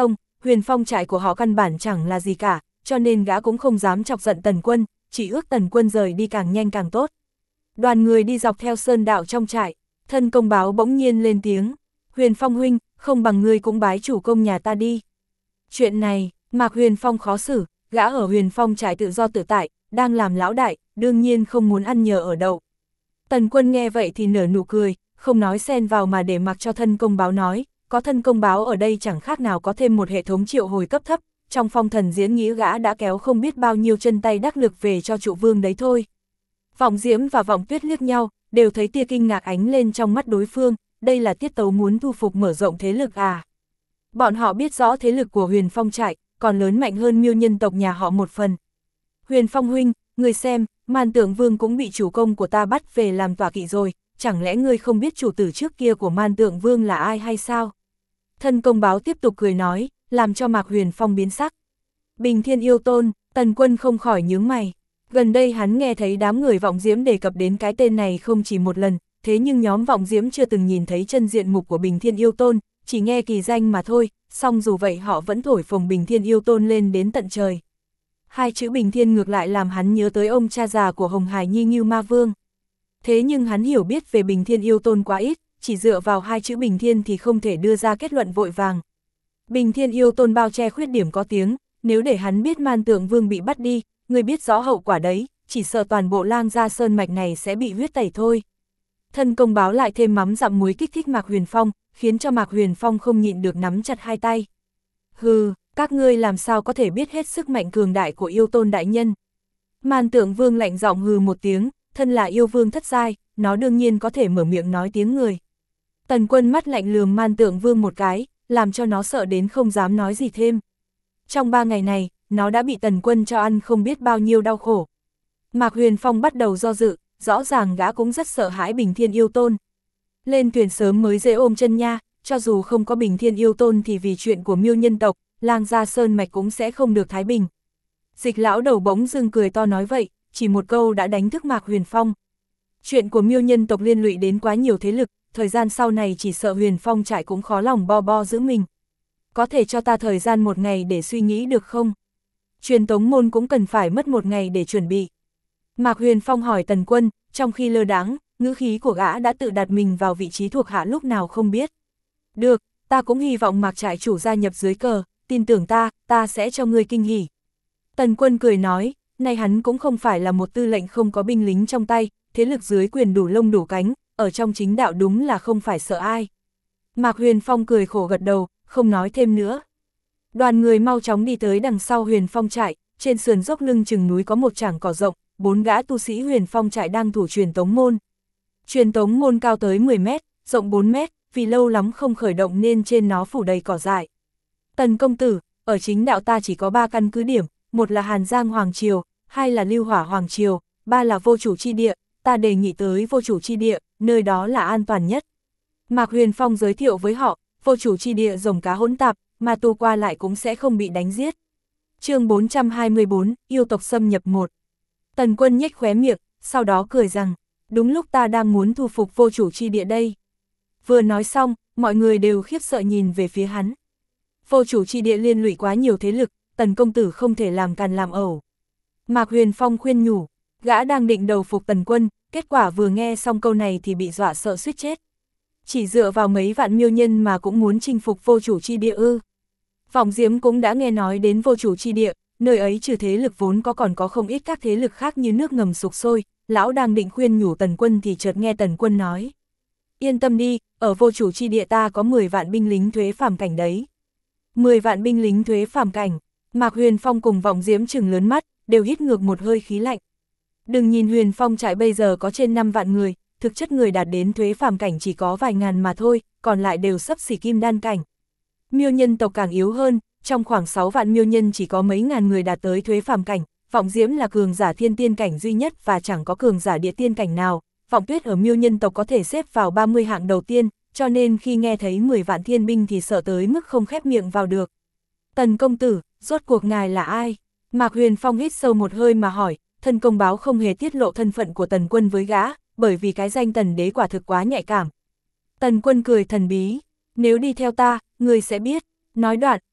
Huyền Phong trại của họ căn bản chẳng là gì cả, cho nên gã cũng không dám chọc giận Tần Quân, chỉ ước Tần Quân rời đi càng nhanh càng tốt. Đoàn người đi dọc theo sơn đạo trong trại, thân công báo bỗng nhiên lên tiếng, Huyền Phong huynh, không bằng ngươi cũng bái chủ công nhà ta đi. Chuyện này, Mạc Huyền Phong khó xử, gã ở Huyền Phong trại tự do tự tại, đang làm lão đại, đương nhiên không muốn ăn nhờ ở đậu. Tần Quân nghe vậy thì nở nụ cười, không nói xen vào mà để mặc cho thân công báo nói, có thân công báo ở đây chẳng khác nào có thêm một hệ thống triệu hồi cấp thấp, trong phong thần diễn nghĩ gã đã kéo không biết bao nhiêu chân tay đắc lực về cho trụ vương đấy thôi. Vọng Diễm và Vọng Tuyết liếc nhau, đều thấy tia kinh ngạc ánh lên trong mắt đối phương, đây là tiết tấu muốn thu phục mở rộng thế lực à. Bọn họ biết rõ thế lực của Huyền Phong trại, còn lớn mạnh hơn Miêu nhân tộc nhà họ một phần. Huyền Phong huynh, người xem, Man Tượng Vương cũng bị chủ công của ta bắt về làm tọa kỵ rồi, chẳng lẽ ngươi không biết chủ tử trước kia của Man Tượng Vương là ai hay sao? Thân công báo tiếp tục cười nói, làm cho Mạc Huyền Phong biến sắc. Bình Thiên Yêu Tôn, Tần Quân không khỏi nhướng mày. Gần đây hắn nghe thấy đám người Vọng Diễm đề cập đến cái tên này không chỉ một lần, thế nhưng nhóm Vọng Diễm chưa từng nhìn thấy chân diện mục của Bình Thiên Yêu Tôn, chỉ nghe kỳ danh mà thôi, song dù vậy họ vẫn thổi phồng Bình Thiên Yêu Tôn lên đến tận trời. Hai chữ Bình Thiên ngược lại làm hắn nhớ tới ông cha già của Hồng Hải Nhi Ngưu Ma Vương. Thế nhưng hắn hiểu biết về Bình Thiên Yêu Tôn quá ít, chỉ dựa vào hai chữ Bình Thiên thì không thể đưa ra kết luận vội vàng. Bình Thiên Yêu Tôn bao che khuyết điểm có tiếng, nếu để hắn biết Man Tượng Vương bị bắt đi, người biết rõ hậu quả đấy, chỉ sợ toàn bộ Lang Gia Sơn mạch này sẽ bị huyết tẩy thôi. Thân công báo lại thêm mắm dặm muối kích thích Mạc Huyền Phong, khiến cho Mạc Huyền Phong không nhịn được nắm chặt hai tay. Hừ, các ngươi làm sao có thể biết hết sức mạnh cường đại của Yêu Tôn đại nhân. Man Tượng Vương lạnh giọng hừ một tiếng, thân là yêu vương thất giai, nó đương nhiên có thể mở miệng nói tiếng người. Tần Quân mắt lạnh lườm Man Tượng Vương một cái, làm cho nó sợ đến không dám nói gì thêm. Trong 3 ngày này, nó đã bị Tần Quân cho ăn không biết bao nhiêu đau khổ. Mạc Huyền Phong bắt đầu do dự, rõ ràng gã cũng rất sợ hãi Bình Thiên Yêu Tôn. Lên thuyền sớm mới dễ ôm chân nha, cho dù không có Bình Thiên Yêu Tôn thì vì chuyện của Miêu nhân tộc, Lang Gia Sơn mạch cũng sẽ không được thái bình. Dịch lão đầu bỗng dưng cười to nói vậy, chỉ một câu đã đánh thức Mạc Huyền Phong. Chuyện của Miêu nhân tộc liên lụy đến quá nhiều thế lực, thời gian sau này chỉ sợ Huyền Phong trại cũng khó lòng bo giữ mình. Có thể cho ta thời gian 1 ngày để suy nghĩ được không? Truyền tống môn cũng cần phải mất 1 ngày để chuẩn bị. Mạc Huyền Phong hỏi Tần Quân, trong khi lơ đãng, ngữ khí của gã đã tự đặt mình vào vị trí thuộc hạ lúc nào không biết. Được, ta cũng hy vọng Mạc trại chủ gia nhập dưới cờ, tin tưởng ta sẽ cho ngươi kinh hỉ. Tần Quân cười nói, nay hắn cũng không phải là một tư lệnh không có binh lính trong tay, thế lực dưới quyền đủ lông đủ cánh, ở trong chính đạo đúng là không phải sợ ai. Mạc Huyền Phong cười khổ gật đầu, không nói thêm nữa. Đoàn người mau chóng đi tới đằng sau Huyền Phong trại, trên sườn dốc lưng chừng núi có một trảng cỏ rộng, 4 gã tu sĩ Huyền Phong trại đang thủ truyền tống môn. Truyền tống môn cao tới 10 mét, rộng 4 mét, vì lâu lắm không khởi động nên trên nó phủ đầy cỏ dại. Tần công tử, ở chính đạo ta chỉ có 3 căn cứ điểm, một là Hàn Giang Hoàng Triều, 2 là Lưu Hỏa Hoàng Triều, 3 là vô chủ chi địa, ta đề nghị tới vô chủ chi địa, nơi đó là an toàn nhất. Mạc Huyền Phong giới thiệu với họ, vô chủ chi địa rồng cá hỗn tạp, mà tu qua lại cũng sẽ không bị đánh giết. Chương 424, yêu tộc xâm nhập 1. Tần Quân nhếch khóe miệng, sau đó cười rằng, đúng lúc ta đang muốn thu phục vô chủ chi địa đây. Vừa nói xong, mọi người đều khiếp sợ nhìn về phía hắn. Vô chủ chi địa liên lụy quá nhiều thế lực, Tần công tử không thể làm càn làm ẩu. Mạc Huyền Phong khuyên nhủ, gã đang định đầu phục Tần Quân, kết quả vừa nghe xong câu này thì bị dọa sợ suýt chết. Chỉ dựa vào mấy vạn miêu nhân mà cũng muốn chinh phục vô chủ chi địa ư? Vọng Diễm cũng đã nghe nói đến vô chủ chi địa, nơi ấy trừ thế lực vốn có còn có không ít các thế lực khác như nước ngầm sục sôi, lão đang định khuyên nhủ Tần Quân thì chợt nghe Tần Quân nói. Yên tâm đi, ở vô chủ chi địa ta có 10 vạn binh lính thuế phàm cảnh đấy. 10 vạn binh lính thuế phàm cảnh, Mạc Huyền Phong cùng Vọng Diễm trừng lớn mắt, đều hít ngược một hơi khí lạnh. Đừng nhìn Huyền Phong trại bây giờ có trên 5 vạn người, thực chất người đạt đến thuế phàm cảnh chỉ có vài ngàn mà thôi, còn lại đều xấp xỉ kim đan cảnh. Miêu nhân tộc càng yếu hơn, trong khoảng 6 vạn miêu nhân chỉ có mấy ngàn người đạt tới thuế phàm cảnh, Vọng Diễm là cường giả thiên tiên cảnh duy nhất và chẳng có cường giả địa tiên cảnh nào, Vọng Tuyết ở miêu nhân tộc có thể xếp vào 30 hạng đầu tiên, cho nên khi nghe thấy 10 vạn thiên binh thì sợ tới mức không khép miệng vào được. Tần công tử, rốt cuộc ngài là ai? Mạc Huyền Phong hít sâu một hơi mà hỏi, thân công báo không hề tiết lộ thân phận của Tần Quân với gã, bởi vì cái danh Tần đế quả thực quá nhạy cảm. Tần Quân cười thần bí, nếu đi theo ta, người sẽ biết. Nói đoạn,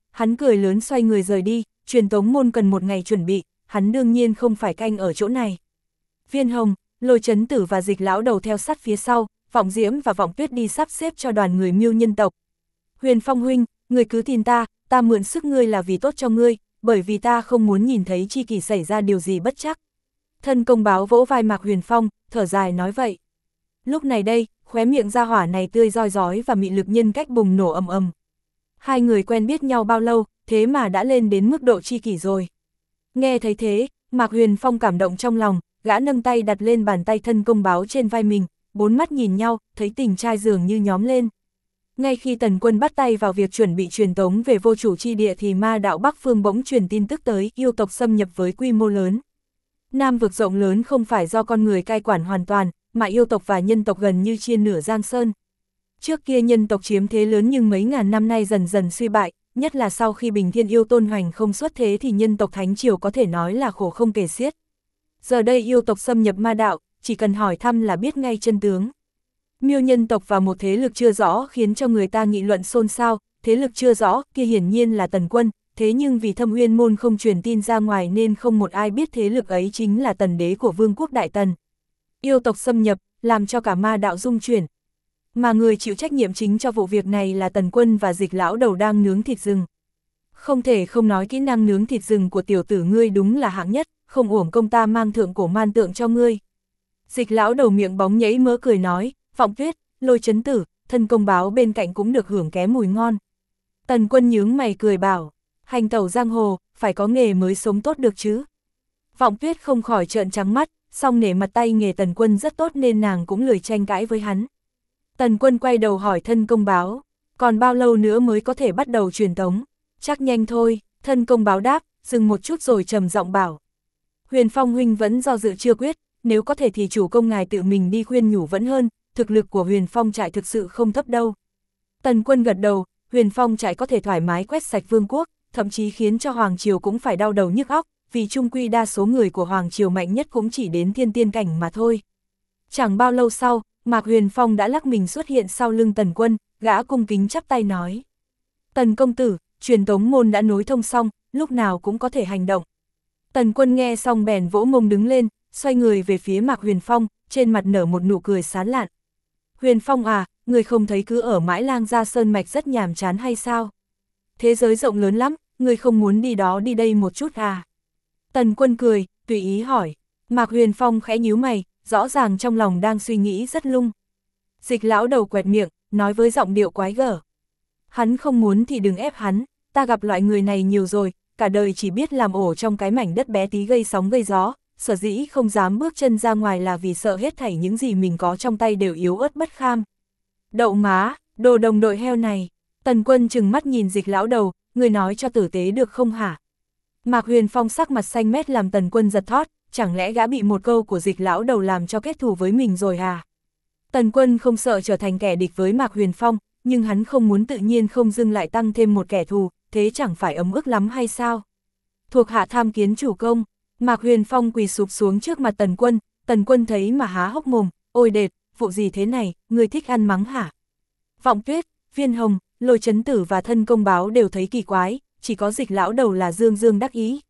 hắn cười lớn xoay người rời đi, truyền tống môn cần một ngày chuẩn bị, hắn đương nhiên không phải canh ở chỗ này. Viên Hồng, Lôi Chấn Tử và Dịch lão đầu theo sát phía sau, Vọng Diễm và Vọng Tuyết đi sắp xếp cho đoàn người Miêu nhân tộc. Huyền Phong huynh, người cứ tin ta mượn sức ngươi là vì tốt cho ngươi, bởi vì ta không muốn nhìn thấy chi kỷ xảy ra điều gì bất trắc. Thân công báo vỗ vai Mạc Huyền Phong, thở dài nói vậy. Lúc này đây, khóe miệng gia hỏa này tươi roi rói và mị lực nhân cách bùng nổ ầm ầm. Hai người quen biết nhau bao lâu, thế mà đã lên đến mức độ chi kỷ rồi. Nghe thấy thế, Mạc Huyền Phong cảm động trong lòng, gã nâng tay đặt lên bàn tay thân công báo trên vai mình, bốn mắt nhìn nhau, thấy tình trai dường như nhóm lên. Ngay khi Tần Quân bắt tay vào việc chuẩn bị truyền tống về vô chủ chi địa thì ma đạo Bắc Phương bỗng truyền tin tức tới yêu tộc xâm nhập với quy mô lớn. Nam vực rộng lớn không phải do con người cai quản hoàn toàn, mà yêu tộc và nhân tộc gần như chia nửa Giang Sơn. Trước kia nhân tộc chiếm thế lớn nhưng mấy ngàn năm nay dần dần suy bại, nhất là sau khi Bình Thiên Yêu Tôn hoành không xuất thế thì nhân tộc Thánh Triều có thể nói là khổ không kể xiết. Giờ đây yêu tộc xâm nhập ma đạo, chỉ cần hỏi thăm là biết ngay chân tướng. Miêu nhân tộc và một thế lực chưa rõ khiến cho người ta nghị luận xôn xao, thế lực chưa rõ kia hiển nhiên là Tần Quân, thế nhưng vì Thâm Uyên môn không truyền tin ra ngoài nên không một ai biết thế lực ấy chính là Tần đế của Vương quốc Đại Tần. Yêu tộc xâm nhập, làm cho cả ma đạo rung chuyển. Mà người chịu trách nhiệm chính cho vụ việc này là Tần Quân và Dịch lão đầu đang nướng thịt rừng. Không thể không nói kỹ năng nướng thịt rừng của tiểu tử ngươi đúng là hạng nhất, không uổng công ta mang thượng cổ man tượng cho ngươi. Dịch lão đầu miệng bóng nhảy mỡ cười nói, Vọng Tuyết, Lôi Chấn Tử, thân công báo bên cạnh cũng được hưởng ké mùi ngon. Tần Quân nhướng mày cười bảo, hành tẩu giang hồ, phải có nghề mới sống tốt được chứ. Vọng Tuyết không khỏi trợn trắng mắt, song nể mặt tay nghề Tần Quân rất tốt nên nàng cũng lười tranh cãi với hắn. Tần Quân quay đầu hỏi thân công báo, còn bao lâu nữa mới có thể bắt đầu truyền tống? Chắc nhanh thôi, thân công báo đáp, dừng một chút rồi trầm giọng bảo. Huyền Phong huynh vẫn do dự chưa quyết, nếu có thể thì chủ công ngài tự mình đi khuyên nhủ vẫn hơn, thực lực của Huyền Phong trại thực sự không thấp đâu. Tần Quân gật đầu, Huyền Phong trại có thể thoải mái quét sạch vương quốc, thậm chí khiến cho Hoàng Triều cũng phải đau đầu nhức óc, vì chung quy đa số người của Hoàng Triều mạnh nhất cũng chỉ đến thiên tiên cảnh mà thôi. Chẳng bao lâu sau, Mạc Huyền Phong đã lắc mình xuất hiện sau lưng Tần Quân, gã cung kính chắp tay nói. Tần công tử, truyền tống môn đã nối thông xong, lúc nào cũng có thể hành động. Tần Quân nghe xong bèn vỗ mông đứng lên, xoay người về phía Mạc Huyền Phong, trên mặt nở một nụ cười sán lạn. Huyền Phong à, người không thấy cứ ở mãi Lang Gia Sơn Mạch rất nhàm chán hay sao? Thế giới rộng lớn lắm, người không muốn đi đó đi đây một chút à? Tần Quân cười, tùy ý hỏi. Mạc Huyền Phong khẽ nhíu mày, rõ ràng trong lòng đang suy nghĩ rất lung. Dịch lão đầu quẹt miệng, nói với giọng điệu quái gở. Hắn không muốn thì đừng ép hắn, ta gặp loại người này nhiều rồi, cả đời chỉ biết làm ổ trong cái mảnh đất bé tí gây sóng gây gió, sở dĩ không dám bước chân ra ngoài là vì sợ hết thảy những gì mình có trong tay đều yếu ớt bất kham. Đậu má, đồ đồng đội heo này. Tần Quân trừng mắt nhìn Dịch lão đầu, người nói cho tử tế được không hả? Mạc Huyền Phong sắc mặt xanh mét làm Tần Quân giật thót, chẳng lẽ gã bị một câu của Dịch lão đầu làm cho kết thù với mình rồi hả? Tần Quân không sợ trở thành kẻ địch với Mạc Huyền Phong, nhưng hắn không muốn tự nhiên không dưng lại tăng thêm một kẻ thù, thế chẳng phải ấm ức lắm hay sao? Thuộc hạ tham kiến chủ công. Mạc Huyền Phong quỳ sụp xuống trước mặt Tần Quân thấy mà há hốc mồm, ôi đệt, vụ gì thế này, người thích ăn mắng hả? Vọng Tuyết, Viên Hồng, Lôi Chấn Tử và thân công báo đều thấy kỳ quái, chỉ có Dịch lão đầu là dương dương đắc ý.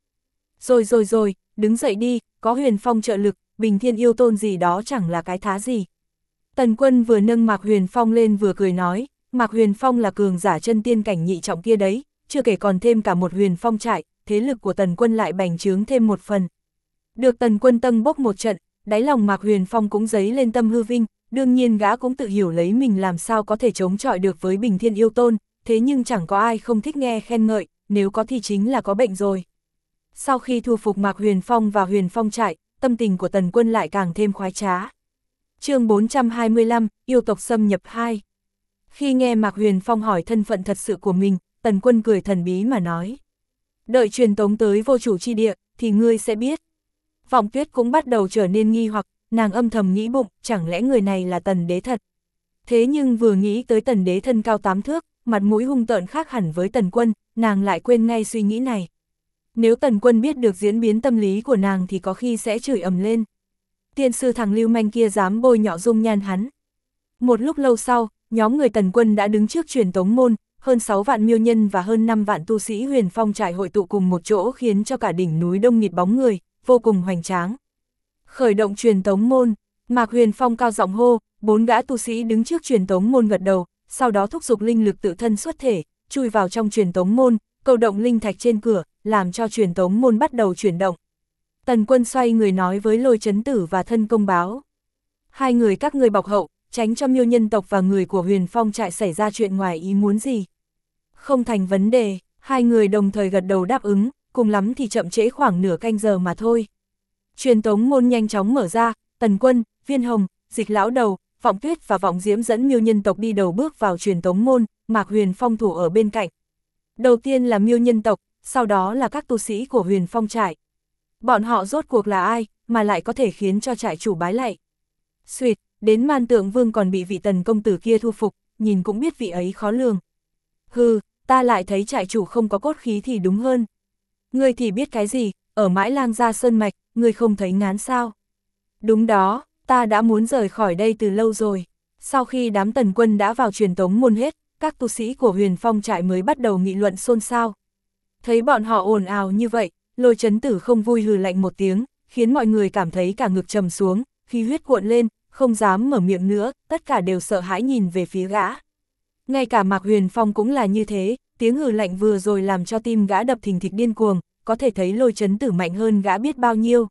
Rồi, đứng dậy đi, có Huyền Phong trợ lực, Bình Thiên Yêu Tôn gì đó chẳng là cái thá gì. Tần Quân vừa nâng Mạc Huyền Phong lên vừa cười nói, Mạc Huyền Phong là cường giả chân tiên cảnh nhị trọng kia đấy, chưa kể còn thêm cả một Huyền Phong trại, thế lực của Tần Quân lại bành trướng thêm một phần. Được Tần Quân tâng bốc một trận, đáy lòng Mạc Huyền Phong cũng dấy lên tâm hư vinh, đương nhiên gã cũng tự hiểu lấy mình làm sao có thể chống chọi được với Bình Thiên Yêu Tôn, thế nhưng chẳng có ai không thích nghe khen ngợi, nếu có thì chính là có bệnh rồi. Sau khi thu phục Mạc Huyền Phong và Huyền Phong trại, tâm tình của Tần Quân lại càng thêm khoái trá. Chương 425, yêu tộc xâm nhập 2. Khi nghe Mạc Huyền Phong hỏi thân phận thật sự của mình, Tần Quân cười thần bí mà nói. Đợi truyền tống tới vô chủ chi địa, thì ngươi sẽ biết. Vọng Tuyết cũng bắt đầu trở nên nghi hoặc, nàng âm thầm nghĩ bụng, chẳng lẽ người này là Tần đế thật. Thế nhưng vừa nghĩ tới Tần đế thân cao 8 thước, mặt mũi hung tợn khác hẳn với Tần Quân, nàng lại quên ngay suy nghĩ này. Nếu Tần Quân biết được diễn biến tâm lý của nàng thì có khi sẽ chửi ầm lên. Tiên sư thằng lưu manh kia dám bôi nhọ dung nhan hắn. Một lúc lâu sau, nhóm người Tần Quân đã đứng trước truyền tống môn, hơn 6 vạn miêu nhân và hơn 5 vạn tu sĩ Huyền Phong trại hội tụ cùng một chỗ khiến cho cả đỉnh núi đông nghịt bóng người, vô cùng hoành tráng. Khởi động truyền tống môn, Mạc Huyền Phong cao giọng hô, 4 gã tu sĩ đứng trước truyền tống môn gật đầu, sau đó thúc giục linh lực tự thân xuất thể, chui vào trong truyền tống môn, câu động linh thạch trên cửa, làm cho truyền tống môn bắt đầu chuyển động. Tần Quân xoay người nói với Lôi Chấn Tử và Thân Công Báo. Hai người các ngươi bọc hậu, tránh cho miêu nhân tộc và người của Huyền Phong trại xảy ra chuyện ngoài ý muốn gì. Không thành vấn đề, hai người đồng thời gật đầu đáp ứng, cùng lắm thì chậm trễ khoảng nửa canh giờ mà thôi. Truyền tống môn nhanh chóng mở ra, Tần Quân, Viên Hồng, Dịch Lão Đầu, Vọng Tuyết và Vọng Diễm dẫn miêu nhân tộc đi đầu bước vào truyền tống môn, Mạc Huyền Phong thủ ở bên cạnh. Đầu tiên là miêu nhân tộc, sau đó là các tu sĩ của Huyền Phong trại. Bọn họ rốt cuộc là ai, mà lại có thể khiến cho trại chủ bái lạy. Xuyệt, đến Man Tượng Vương còn bị vị Tần công tử kia thu phục, nhìn cũng biết vị ấy khó lường. Hừ, ta lại thấy trại chủ không có cốt khí thì đúng hơn. Ngươi thì biết cái gì, ở Mãi Lang Gia Sơn Mạch, ngươi không thấy ngán sao? Đúng đó, ta đã muốn rời khỏi đây từ lâu rồi. Sau khi đám Tần Quân đã vào truyền tống môn hết, các tu sĩ của Huyền Phong trại mới bắt đầu nghị luận xôn xao. Thấy bọn họ ồn ào như vậy, Lôi Chấn Tử không vui hừ lạnh một tiếng, khiến mọi người cảm thấy cả ngực trầm xuống, khí huyết cuộn lên, không dám mở miệng nữa, tất cả đều sợ hãi nhìn về phía gã. Ngay cả Mạc Huyền Phong cũng là như thế, tiếng hừ lạnh vừa rồi làm cho tim gã đập thình thịch điên cuồng, có thể thấy Lôi Chấn Tử mạnh hơn gã biết bao nhiêu.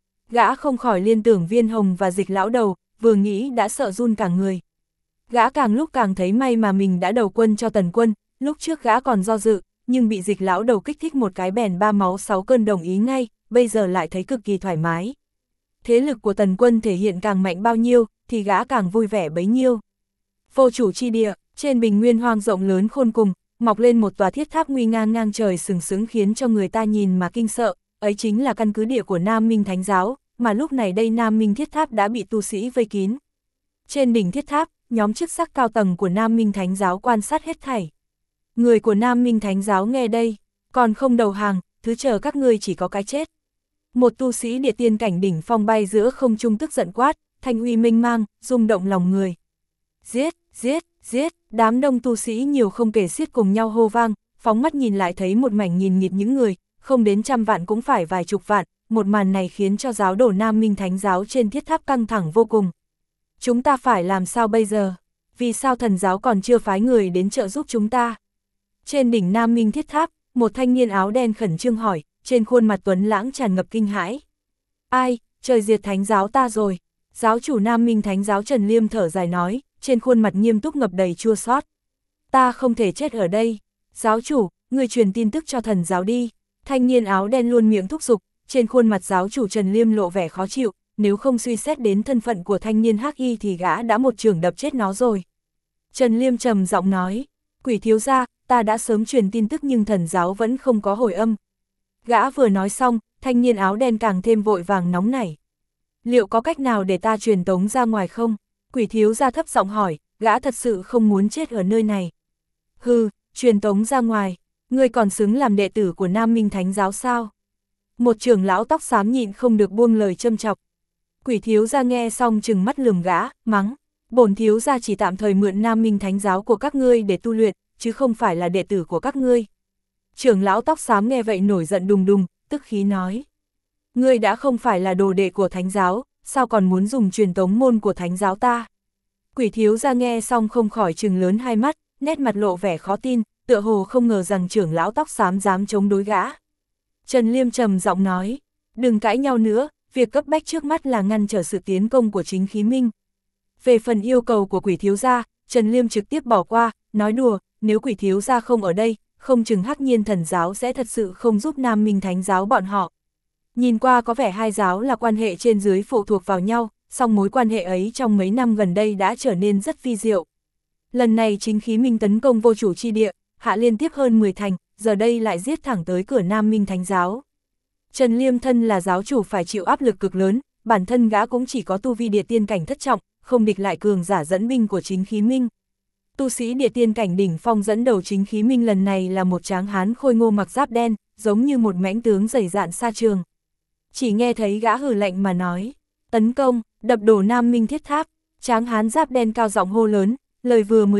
Gã không khỏi liên tưởng Viên Hồng và Dịch Lão Đầu, vừa nghĩ đã sợ run cả người. Gã càng lúc càng thấy may mà mình đã đầu quân cho Tần Quân, lúc trước gã còn do dự, nhưng bị Dịch Lão Đầu kích thích một cái bèn 3 máu 6 cơn đồng ý ngay, bây giờ lại thấy cực kỳ thoải mái. Thế lực của Tần Quân thể hiện càng mạnh bao nhiêu, thì gã càng vui vẻ bấy nhiêu. Vô chủ chi địa, trên bình nguyên hoang rộng lớn khôn cùng, mọc lên một tòa thiết tháp nguy ngang ngang trời sừng sững khiến cho người ta nhìn mà kinh sợ, ấy chính là căn cứ địa của Nam Minh Thánh Giáo, mà lúc này đây Nam Minh Thiết Tháp đã bị tu sĩ vây kín. Trên đỉnh thiết tháp, nhóm chức sắc cao tầng của Nam Minh Thánh Giáo quan sát hết thảy. Người của Nam Minh Thánh Giáo nghe đây, còn không đầu hàng, thứ chờ các ngươi chỉ có cái chết. Một tu sĩ địa tiên cảnh đỉnh phong bay giữa không trung tức giận quát, thanh uy mênh mang, rung động lòng người. Giết, giết, giết, đám đông tu sĩ nhiều không kể xiết cùng nhau hô vang, phóng mắt nhìn lại thấy một mảnh nghìn nghịt những người, không đến trăm vạn cũng phải vài chục vạn, một màn này khiến cho giáo đồ Nam Minh Thánh Giáo trên thiết tháp căng thẳng vô cùng. Chúng ta phải làm sao bây giờ? Vì sao thần giáo còn chưa phái người đến trợ giúp chúng ta? Trên đỉnh Nam Minh Thiết Tháp, một thanh niên áo đen khẩn trương hỏi, trên khuôn mặt tuấn lãng tràn ngập kinh hãi. Ai, trời diệt Thánh Giáo ta rồi. Giáo chủ Nam Minh Thánh Giáo Trần Liêm thở dài nói, trên khuôn mặt nghiêm túc ngập đầy chua xót. Ta không thể chết ở đây. Giáo chủ, người truyền tin tức cho thần giáo đi. Thanh niên áo đen luôn miệng thúc giục, trên khuôn mặt giáo chủ Trần Liêm lộ vẻ khó chịu, nếu không suy xét đến thân phận của thanh niên hắc y thì gã đã một chưởng đập chết nó rồi. Trần Liêm trầm giọng nói, Quỷ thiếu gia, ta đã sớm truyền tin tức nhưng thần giáo vẫn không có hồi âm. Gã vừa nói xong, thanh niên áo đen càng thêm vội vàng nóng nảy. Liệu có cách nào để ta truyền tống ra ngoài không? Quỷ thiếu gia thấp giọng hỏi, gã thật sự không muốn chết ở nơi này. Hừ, truyền tống ra ngoài, ngươi còn xứng làm đệ tử của Nam Minh Thánh Giáo sao? Một trưởng lão tóc xám nhịn không được buông lời châm chọc. Quỷ thiếu gia nghe xong trừng mắt lườm gã, mắng, bổn thiếu gia chỉ tạm thời mượn Nam Minh Thánh Giáo của các ngươi để tu luyện, chứ không phải là đệ tử của các ngươi. Trưởng lão tóc xám nghe vậy nổi giận đùng đùng, tức khí nói. Ngươi đã không phải là đồ đệ của Thánh Giáo, sao còn muốn dùng truyền tống môn của Thánh Giáo ta? Quỷ thiếu gia nghe xong không khỏi trừng lớn hai mắt, nét mặt lộ vẻ khó tin, tựa hồ không ngờ rằng trưởng lão tóc xám dám chống đối gã. Trần Liêm trầm giọng nói, đừng cãi nhau nữa, việc cấp bách trước mắt là ngăn trở sự tiến công của chính khí minh. Về phần yêu cầu của quỷ thiếu gia, Trần Liêm trực tiếp bỏ qua, nói đùa, nếu quỷ thiếu gia không ở đây, không chừng Hắc Nhiên Thần Giáo sẽ thật sự không giúp Nam Minh Thánh Giáo bọn họ. Nhìn qua có vẻ hai giáo là quan hệ trên dưới phụ thuộc vào nhau, song mối quan hệ ấy trong mấy năm gần đây đã trở nên rất vi diệu. Lần này chính khí minh tấn công vô chủ chi địa, hạ liên tiếp hơn 10 thành, giờ đây lại giết thẳng tới cửa Nam Minh Thánh Giáo. Trần Liêm thân là giáo chủ phải chịu áp lực cực lớn, bản thân gã cũng chỉ có tu vi địa tiên cảnh thất trọng, không địch lại cường giả dẫn binh của chính khí minh. Tu sĩ địa tiên cảnh đỉnh phong dẫn đầu chính khí minh lần này là một tráng hán khôi ngô mặc giáp đen, giống như một mãnh tướng dày dạn xa trường. Chỉ nghe thấy gã hừ lạnh mà nói, tấn công, đập đổ Nam Minh Thiết Tháp, tráng hán giáp đen cao giọng hô lớn, lời vừa mới dứt,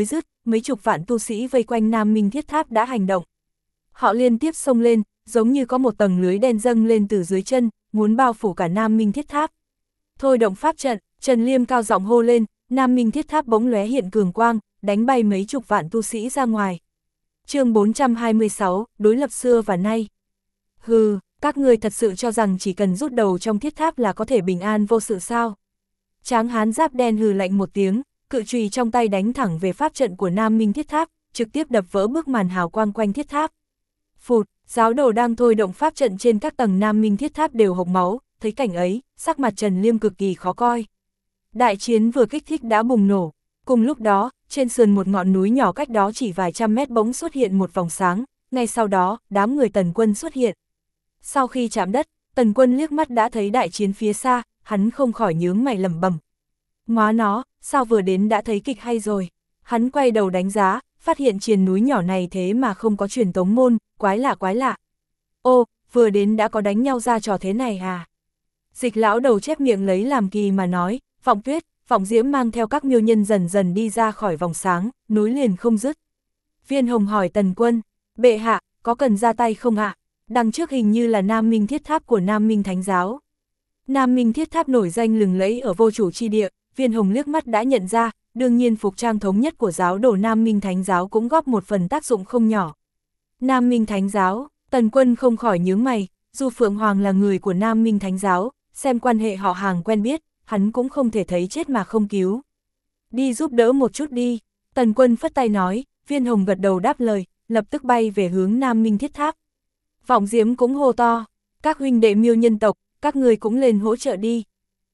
mấy chục vạn tu sĩ vây quanh Nam Minh Thiết Tháp đã hành động. Họ liên tiếp xông lên, giống như có một tầng lưới đen dâng lên từ dưới chân, muốn bao phủ cả Nam Minh Thiết Tháp. Thôi động pháp trận, Trần Liêm cao giọng hô lên, Nam Minh Thiết Tháp bỗng lóe hiện cường quang, đánh bay mấy chục vạn tu sĩ ra ngoài. Chương 426, đối lập xưa và nay. Hừ, các ngươi thật sự cho rằng chỉ cần rút đầu trong thiết tháp là có thể bình an vô sự sao? Tráng hán giáp đen hừ lạnh một tiếng, cự chùy trong tay đánh thẳng về pháp trận của Nam Minh Thiết Tháp, trực tiếp đập vỡ bức màn hào quang quanh thiết tháp. Phụt, giáo đồ đang thôi động pháp trận trên các tầng Nam Minh Thiết Tháp đều hộc máu, thấy cảnh ấy, sắc mặt Trần Liêm cực kỳ khó coi. Đại chiến vừa kích thích đã bùng nổ, cùng lúc đó, trên sườn một ngọn núi nhỏ cách đó chỉ vài trăm mét bỗng xuất hiện một vòng sáng, ngay sau đó, đám người Tần Quân xuất hiện. Sau khi chạm đất, Tần Quân liếc mắt đã thấy đại chiến phía xa, hắn không khỏi nhướng mày lẩm bẩm. Ngóa nó, sao vừa đến đã thấy kịch hay rồi? Hắn quay đầu đánh giá, phát hiện triền núi nhỏ này thế mà không có truyền tống môn, quái lạ quái lạ. Ô, vừa đến đã có đánh nhau ra trò thế này à? Dịch lão đầu chép miệng lấy làm kỳ mà nói, Vọng Tuyết, Vọng Diễm mang theo các miêu nhân dần dần đi ra khỏi vòng sáng, nối liền không dứt. Viên Hồng hỏi Tần Quân, bệ hạ, có cần ra tay không ạ? Đằng trước hình như là Nam Minh Thiết Tháp của Nam Minh Thánh Giáo. Nam Minh Thiết Tháp nổi danh lừng lẫy ở vô chủ chi địa, Viên Hồng liếc mắt đã nhận ra, đương nhiên phục trang thống nhất của giáo đồ Nam Minh Thánh Giáo cũng góp một phần tác dụng không nhỏ. Nam Minh Thánh Giáo, Tần Quân không khỏi nhướng mày, dù Phượng Hoàng là người của Nam Minh Thánh Giáo, xem quan hệ họ hàng quen biết, hắn cũng không thể thấy chết mà không cứu. Đi giúp đỡ một chút đi, Tần Quân phất tay nói, Viên Hồng gật đầu đáp lời, lập tức bay về hướng Nam Minh Thiết Tháp. Vọng Diễm cũng hô to, các huynh đệ miêu nhân tộc, các người cũng lên hỗ trợ đi.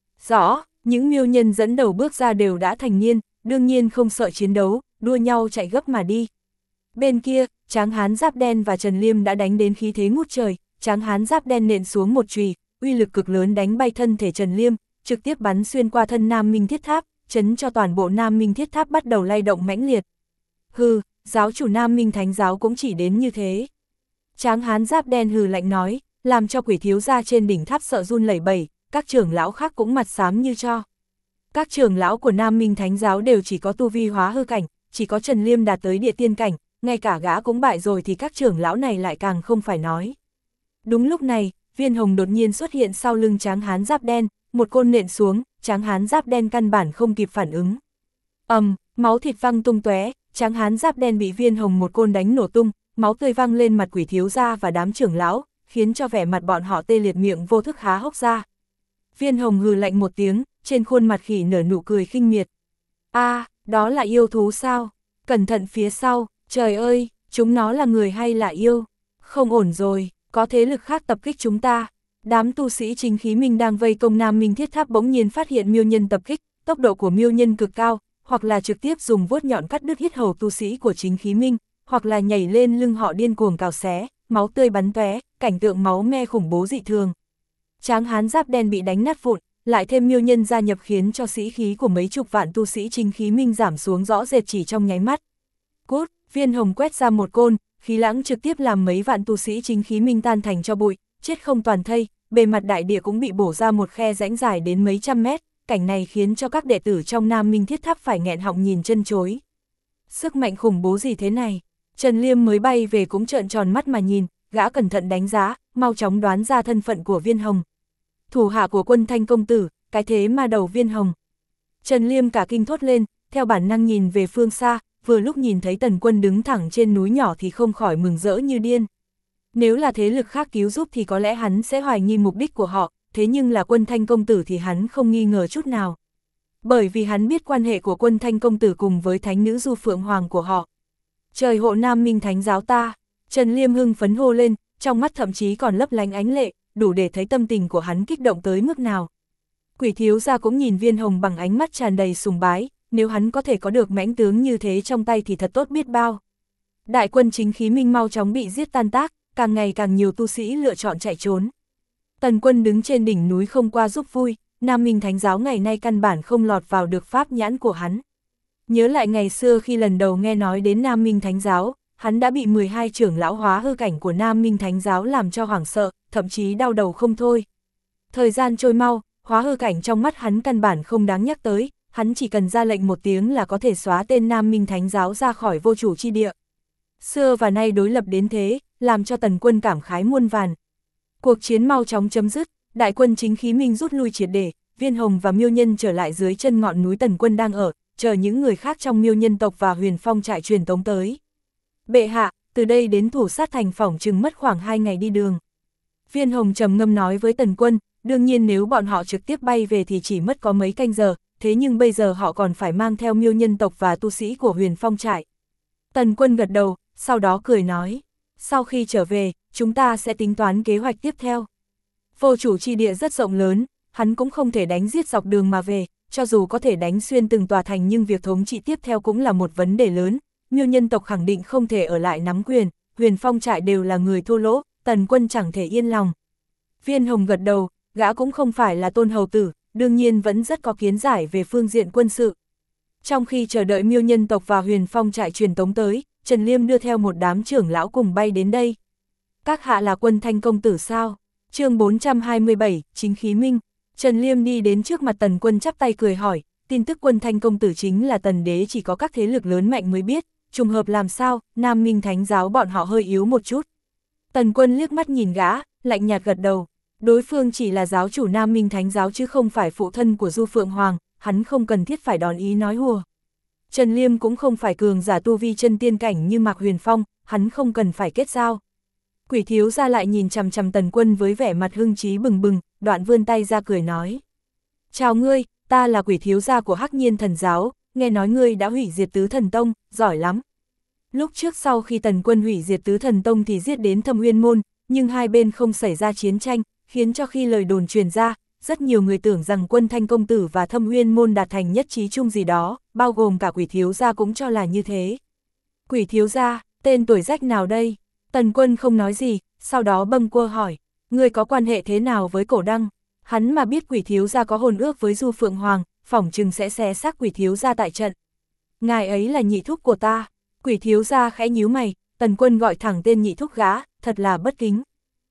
Rõ, những miêu nhân dẫn đầu bước ra đều đã thành niên, đương nhiên không sợ chiến đấu, đua nhau chạy gấp mà đi. Bên kia, Tráng hán giáp đen và Trần Liêm đã đánh đến khí thế ngút trời, Tráng hán giáp đen nện xuống một chùy, uy lực cực lớn đánh bay thân thể Trần Liêm, trực tiếp bắn xuyên qua thân Nam Minh Thiết Tháp, chấn cho toàn bộ Nam Minh Thiết Tháp bắt đầu lay động mãnh liệt. Hừ, giáo chủ Nam Minh Thánh Giáo cũng chỉ đến như thế. Tráng hán giáp đen hừ lạnh nói, làm cho quỷ thiếu gia trên đỉnh tháp sợ run lẩy bẩy, các trưởng lão khác cũng mặt xám như tro. Các trưởng lão của Nam Minh Thánh Giáo đều chỉ có tu vi hóa hư cảnh, chỉ có Trần Liêm đạt tới địa tiên cảnh, ngay cả gã cũng bại rồi thì các trưởng lão này lại càng không phải nói. Đúng lúc này, Viên Hồng đột nhiên xuất hiện sau lưng Tráng hán giáp đen, một côn nện xuống, Tráng hán giáp đen căn bản không kịp phản ứng. Máu thịt văng tung tóe, Tráng hán giáp đen bị Viên Hồng một côn đánh nổ tung, máu tươi văng lên mặt quỷ thiếu gia và đám trưởng lão, khiến cho vẻ mặt bọn họ tê liệt, miệng vô thức há hốc ra. Viên Hồng hừ lạnh một tiếng, trên khuôn mặt khỉ nở nụ cười khinh miệt. Đó là yêu thú sao? Cẩn thận phía sau, trời ơi, chúng nó là người hay là yêu? Không ổn rồi, có thế lực khác tập kích chúng ta. Đám tu sĩ Chính Khí Minh đang vây công Nam Minh Thiết Tháp bỗng nhiên phát hiện miêu nhân tập kích, tốc độ của miêu nhân cực cao, hoặc là trực tiếp dùng vuốt nhọn cắt đứt yết hầu tu sĩ của Chính Khí Minh, hoặc là nhảy lên lưng họ điên cuồng cào xé, máu tươi bắn tóe, cảnh tượng máu me khủng bố dị thường. Tráng hán giáp đen bị đánh nát vụn, lại thêm miêu nhân gia nhập khiến cho sĩ khí của mấy chục vạn tu sĩ Chính Khí Minh giảm xuống rõ rệt chỉ trong nháy mắt. Cút, Viên Hồng quét ra một côn, khí lãng trực tiếp làm mấy vạn tu sĩ Chính Khí Minh tan thành cho bụi, chết không toàn thây, bề mặt đại địa cũng bị bổ ra một khe rãnh dài đến mấy trăm mét, cảnh này khiến cho các đệ tử trong Nam Minh Thiết Tháp phải nghẹn họng nhìn chân chối. Sức mạnh khủng bố gì thế này? Trần Liêm mới bay về cũng trợn tròn mắt mà nhìn, gã cẩn thận đánh giá, mau chóng đoán ra thân phận của Viên Hồng. Thủ hạ của Quân Thanh công tử, cái thế mà đầu Viên Hồng. Trần Liêm cả kinh thốt lên, theo bản năng nhìn về phương xa, vừa lúc nhìn thấy Tần Quân đứng thẳng trên núi nhỏ thì không khỏi mừng rỡ như điên. Nếu là thế lực khác cứu giúp thì có lẽ hắn sẽ hoài nghi mục đích của họ, thế nhưng là Quân Thanh công tử thì hắn không nghi ngờ chút nào. Bởi vì hắn biết quan hệ của Quân Thanh công tử cùng với thánh nữ Du Phượng Hoàng của họ. Trời hộ Nam Minh Thánh Giáo ta, Trần Liêm hưng phấn hô lên, trong mắt thậm chí còn lấp lánh ánh lệ, đủ để thấy tâm tình của hắn kích động tới mức nào. Quỷ thiếu gia cũng nhìn Viên Hồng bằng ánh mắt tràn đầy sùng bái, nếu hắn có thể có được mãnh tướng như thế trong tay thì thật tốt biết bao. Đại quân Chính Khí Minh mau chóng bị giết tan tác, càng ngày càng nhiều tu sĩ lựa chọn chạy trốn. Tần Quân đứng trên đỉnh núi không qua giúp vui, Nam Minh Thánh Giáo ngày nay căn bản không lọt vào được pháp nhãn của hắn. Nhớ lại ngày xưa khi lần đầu nghe nói đến Nam Minh Thánh Giáo, hắn đã bị 12 trưởng lão hóa hư cảnh của Nam Minh Thánh Giáo làm cho hoảng sợ, thậm chí đau đầu không thôi. Thời gian trôi mau, hóa hư cảnh trong mắt hắn căn bản không đáng nhắc tới, hắn chỉ cần ra lệnh một tiếng là có thể xóa tên Nam Minh Thánh giáo ra khỏi vô chủ chi địa. Xưa và nay đối lập đến thế, làm cho Tần quân cảm khái muôn vàn. Cuộc chiến mau chóng chấm dứt, đại quân chính khí minh rút lui triệt để, Viên Hồng và Miêu Nhân trở lại dưới chân ngọn núi Tần quân đang ở, chờ những người khác trong Miêu Nhân tộc và Huyền Phong trại truyền tống tới. Bệ hạ, từ đây đến Thủ Sát thành phỏng chừng mất khoảng 2 ngày đi đường. Viên Hồng trầm ngâm nói với Tần quân, đương nhiên nếu bọn họ trực tiếp bay về thì chỉ mất có mấy canh giờ, thế nhưng bây giờ họ còn phải mang theo Miêu Nhân tộc và tu sĩ của Huyền Phong trại. Tần quân gật đầu, sau đó cười nói, sau khi trở về, chúng ta sẽ tính toán kế hoạch tiếp theo. Vô chủ chi địa rất rộng lớn, hắn cũng không thể đánh giết dọc đường mà về, cho dù có thể đánh xuyên từng tòa thành nhưng việc thống trị tiếp theo cũng là một vấn đề lớn. Miêu Nhân tộc khẳng định không thể ở lại nắm quyền, Huyền Phong trại đều là người thua lỗ, Tần quân chẳng thể yên lòng. Viên Hồng gật đầu, gã cũng không phải là tôn hầu tử, đương nhiên vẫn rất có kiến giải về phương diện quân sự. Trong khi chờ đợi Miêu Nhân tộc và Huyền Phong trại truyền tống tới, Trần Liêm đưa theo một đám trưởng lão cùng bay đến đây. Các hạ là Quân Thanh công tử sao? Chương 427, chính khí minh. Trần Liêm đi đến trước mặt Tần quân chắp tay cười hỏi, tin tức Quân Thanh công tử chính là Tần đế chỉ có các thế lực lớn mạnh mới biết, trùng hợp làm sao, Nam Minh Thánh giáo bọn họ hơi yếu một chút. Tần quân liếc mắt nhìn gã, lạnh nhạt gật đầu, đối phương chỉ là giáo chủ Nam Minh Thánh giáo chứ không phải phụ thân của Du Phượng Hoàng, hắn không cần thiết phải đón ý nói hùa. Trần Liêm cũng không phải cường giả tu vi chân tiên cảnh như Mạc Huyền Phong, hắn không cần phải kết giao. Quỷ thiếu gia lại nhìn chằm chằm Tần quân với vẻ mặt hưng trí bừng bừng, đoạn vươn tay ra cười nói. Chào ngươi, ta là quỷ thiếu gia của Hắc Nhiên thần giáo, nghe nói ngươi đã hủy diệt Tứ Thần Tông, giỏi lắm. Lúc trước sau khi Tần quân hủy diệt Tứ Thần Tông thì giết đến Thâm Uyên môn, nhưng hai bên không xảy ra chiến tranh, khiến cho khi lời đồn truyền ra, rất nhiều người tưởng rằng Quân Thanh công tử và Thâm Uyên môn đạt thành nhất trí chung gì đó, bao gồm cả quỷ thiếu gia cũng cho là như thế. Quỷ thiếu gia, tên tuổi rách nào đây? Tần quân không nói gì, sau đó bâng quơ hỏi, ngươi có quan hệ thế nào với Cổ Đăng? Hắn mà biết quỷ thiếu gia có hôn ước với Du Phượng Hoàng, phỏng chừng sẽ xé xác quỷ thiếu gia tại trận. Ngài ấy là nhị thúc của ta. Quỷ thiếu gia khẽ nhíu mày, Tần quân gọi thẳng tên nhị thúc gã, thật là bất kính.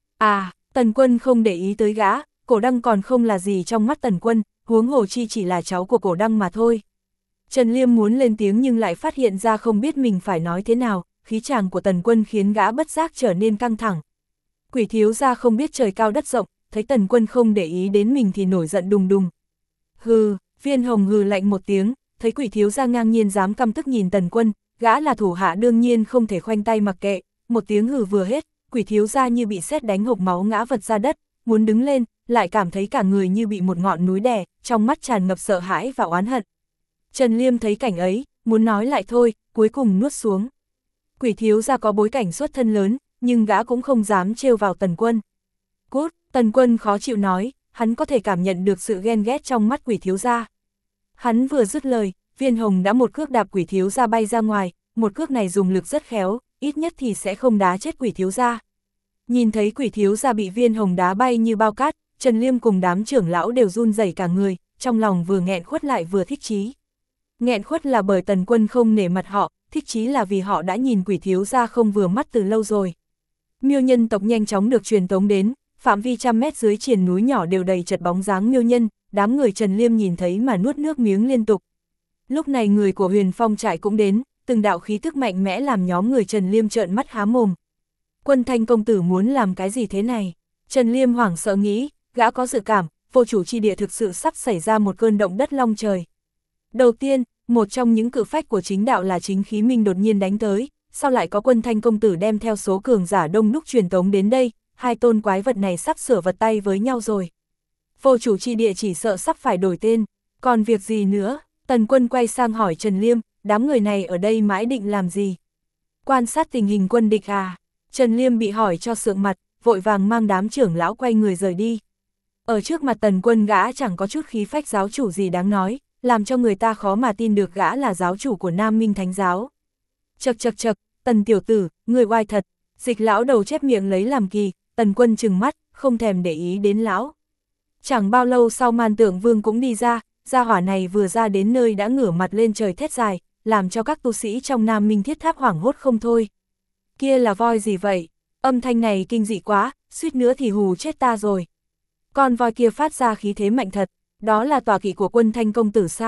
À, Tần quân không để ý tới gã, Cổ Đăng còn không là gì trong mắt Tần quân, huống hồ chi chỉ là cháu của Cổ Đăng mà thôi. Trần Liêm muốn lên tiếng nhưng lại phát hiện ra không biết mình phải nói thế nào, khí chàng của Tần quân khiến gã bất giác trở nên căng thẳng. Quỷ thiếu gia không biết trời cao đất rộng, thấy Tần quân không để ý đến mình thì nổi giận đùng đùng. Hừ, Viên Hồng hừ lạnh một tiếng, thấy quỷ thiếu gia ngang nhiên dám căm tức nhìn Tần quân, gã là thủ hạ đương nhiên không thể khoanh tay mặc kệ, một tiếng hừ vừa hết, quỷ thiếu gia như bị sét đánh hộc máu ngã vật ra đất, muốn đứng lên, lại cảm thấy cả người như bị một ngọn núi đè, trong mắt tràn ngập sợ hãi và oán hận. Trần Liêm thấy cảnh ấy, muốn nói lại thôi, cuối cùng nuốt xuống. Quỷ thiếu gia có bối cảnh xuất thân lớn, nhưng gã cũng không dám trêu vào Tần quân. Cút, Tần quân khó chịu nói, hắn có thể cảm nhận được sự ghen ghét trong mắt quỷ thiếu gia. Hắn vừa dứt lời, Viên Hồng đã một cước đạp quỷ thiếu gia bay ra ngoài, một cước này dùng lực rất khéo, ít nhất thì sẽ không đá chết quỷ thiếu gia. Nhìn thấy quỷ thiếu gia bị Viên Hồng đá bay như bao cát, Trần Liêm cùng đám trưởng lão đều run rẩy cả người, trong lòng vừa nghẹn khuất lại vừa thích chí. Nghẹn khuất là bởi Tần quân không nể mặt họ, thích chí là vì họ đã nhìn quỷ thiếu gia không vừa mắt từ lâu rồi. Miêu Nhân tộc nhanh chóng được truyền tống đến, phạm vi trăm mét dưới triền núi nhỏ đều đầy chật bóng dáng miêu nhân, đám người Trần Liêm nhìn thấy mà nuốt nước miếng liên tục. Lúc này người của Huyền Phong trại cũng đến, từng đạo khí thức mạnh mẽ làm nhóm người Trần Liêm trợn mắt há mồm. Quân Thanh công tử muốn làm cái gì thế này? Trần Liêm hoảng sợ nghĩ, gã có dự cảm, vô chủ chi địa thực sự sắp xảy ra một cơn động đất long trời. Đầu tiên, một trong những cự phách của chính đạo là chính khí minh đột nhiên đánh tới, sau lại có Quân Thanh công tử đem theo số cường giả đông đúc truyền tống đến đây, hai tôn quái vật này sắp sửa vật tay với nhau rồi. Vô chủ chi địa chỉ sợ sắp phải đổi tên, còn việc gì nữa? Tần quân quay sang hỏi Trần Liêm, đám người này ở đây mãi định làm gì? Quan sát tình hình quân địch à? Trần Liêm bị hỏi cho sượng mặt, vội vàng mang đám trưởng lão quay người rời đi. Ở trước mặt Tần quân gã chẳng có chút khí phách giáo chủ gì đáng nói, làm cho người ta khó mà tin được gã là giáo chủ của Nam Minh Thánh giáo. Chậc chậc chậc, Tần tiểu tử, người oai thật. Dịch lão đầu chép miệng lấy làm kỳ, Tần quân trừng mắt, không thèm để ý đến lão. Chẳng bao lâu sau Man Tượng Vương cũng đi ra, gia hỏa này vừa ra đến nơi đã ngửa mặt lên trời thét dài, làm cho các tu sĩ trong Nam Minh Thiết Tháp hoảng hốt không thôi. Kia là voi gì vậy? Âm thanh này kinh dị quá, suýt nữa thì hù chết ta rồi. Con voi kia phát ra khí thế mạnh thật, đó là tọa kỵ của Quân Thanh công tử sao?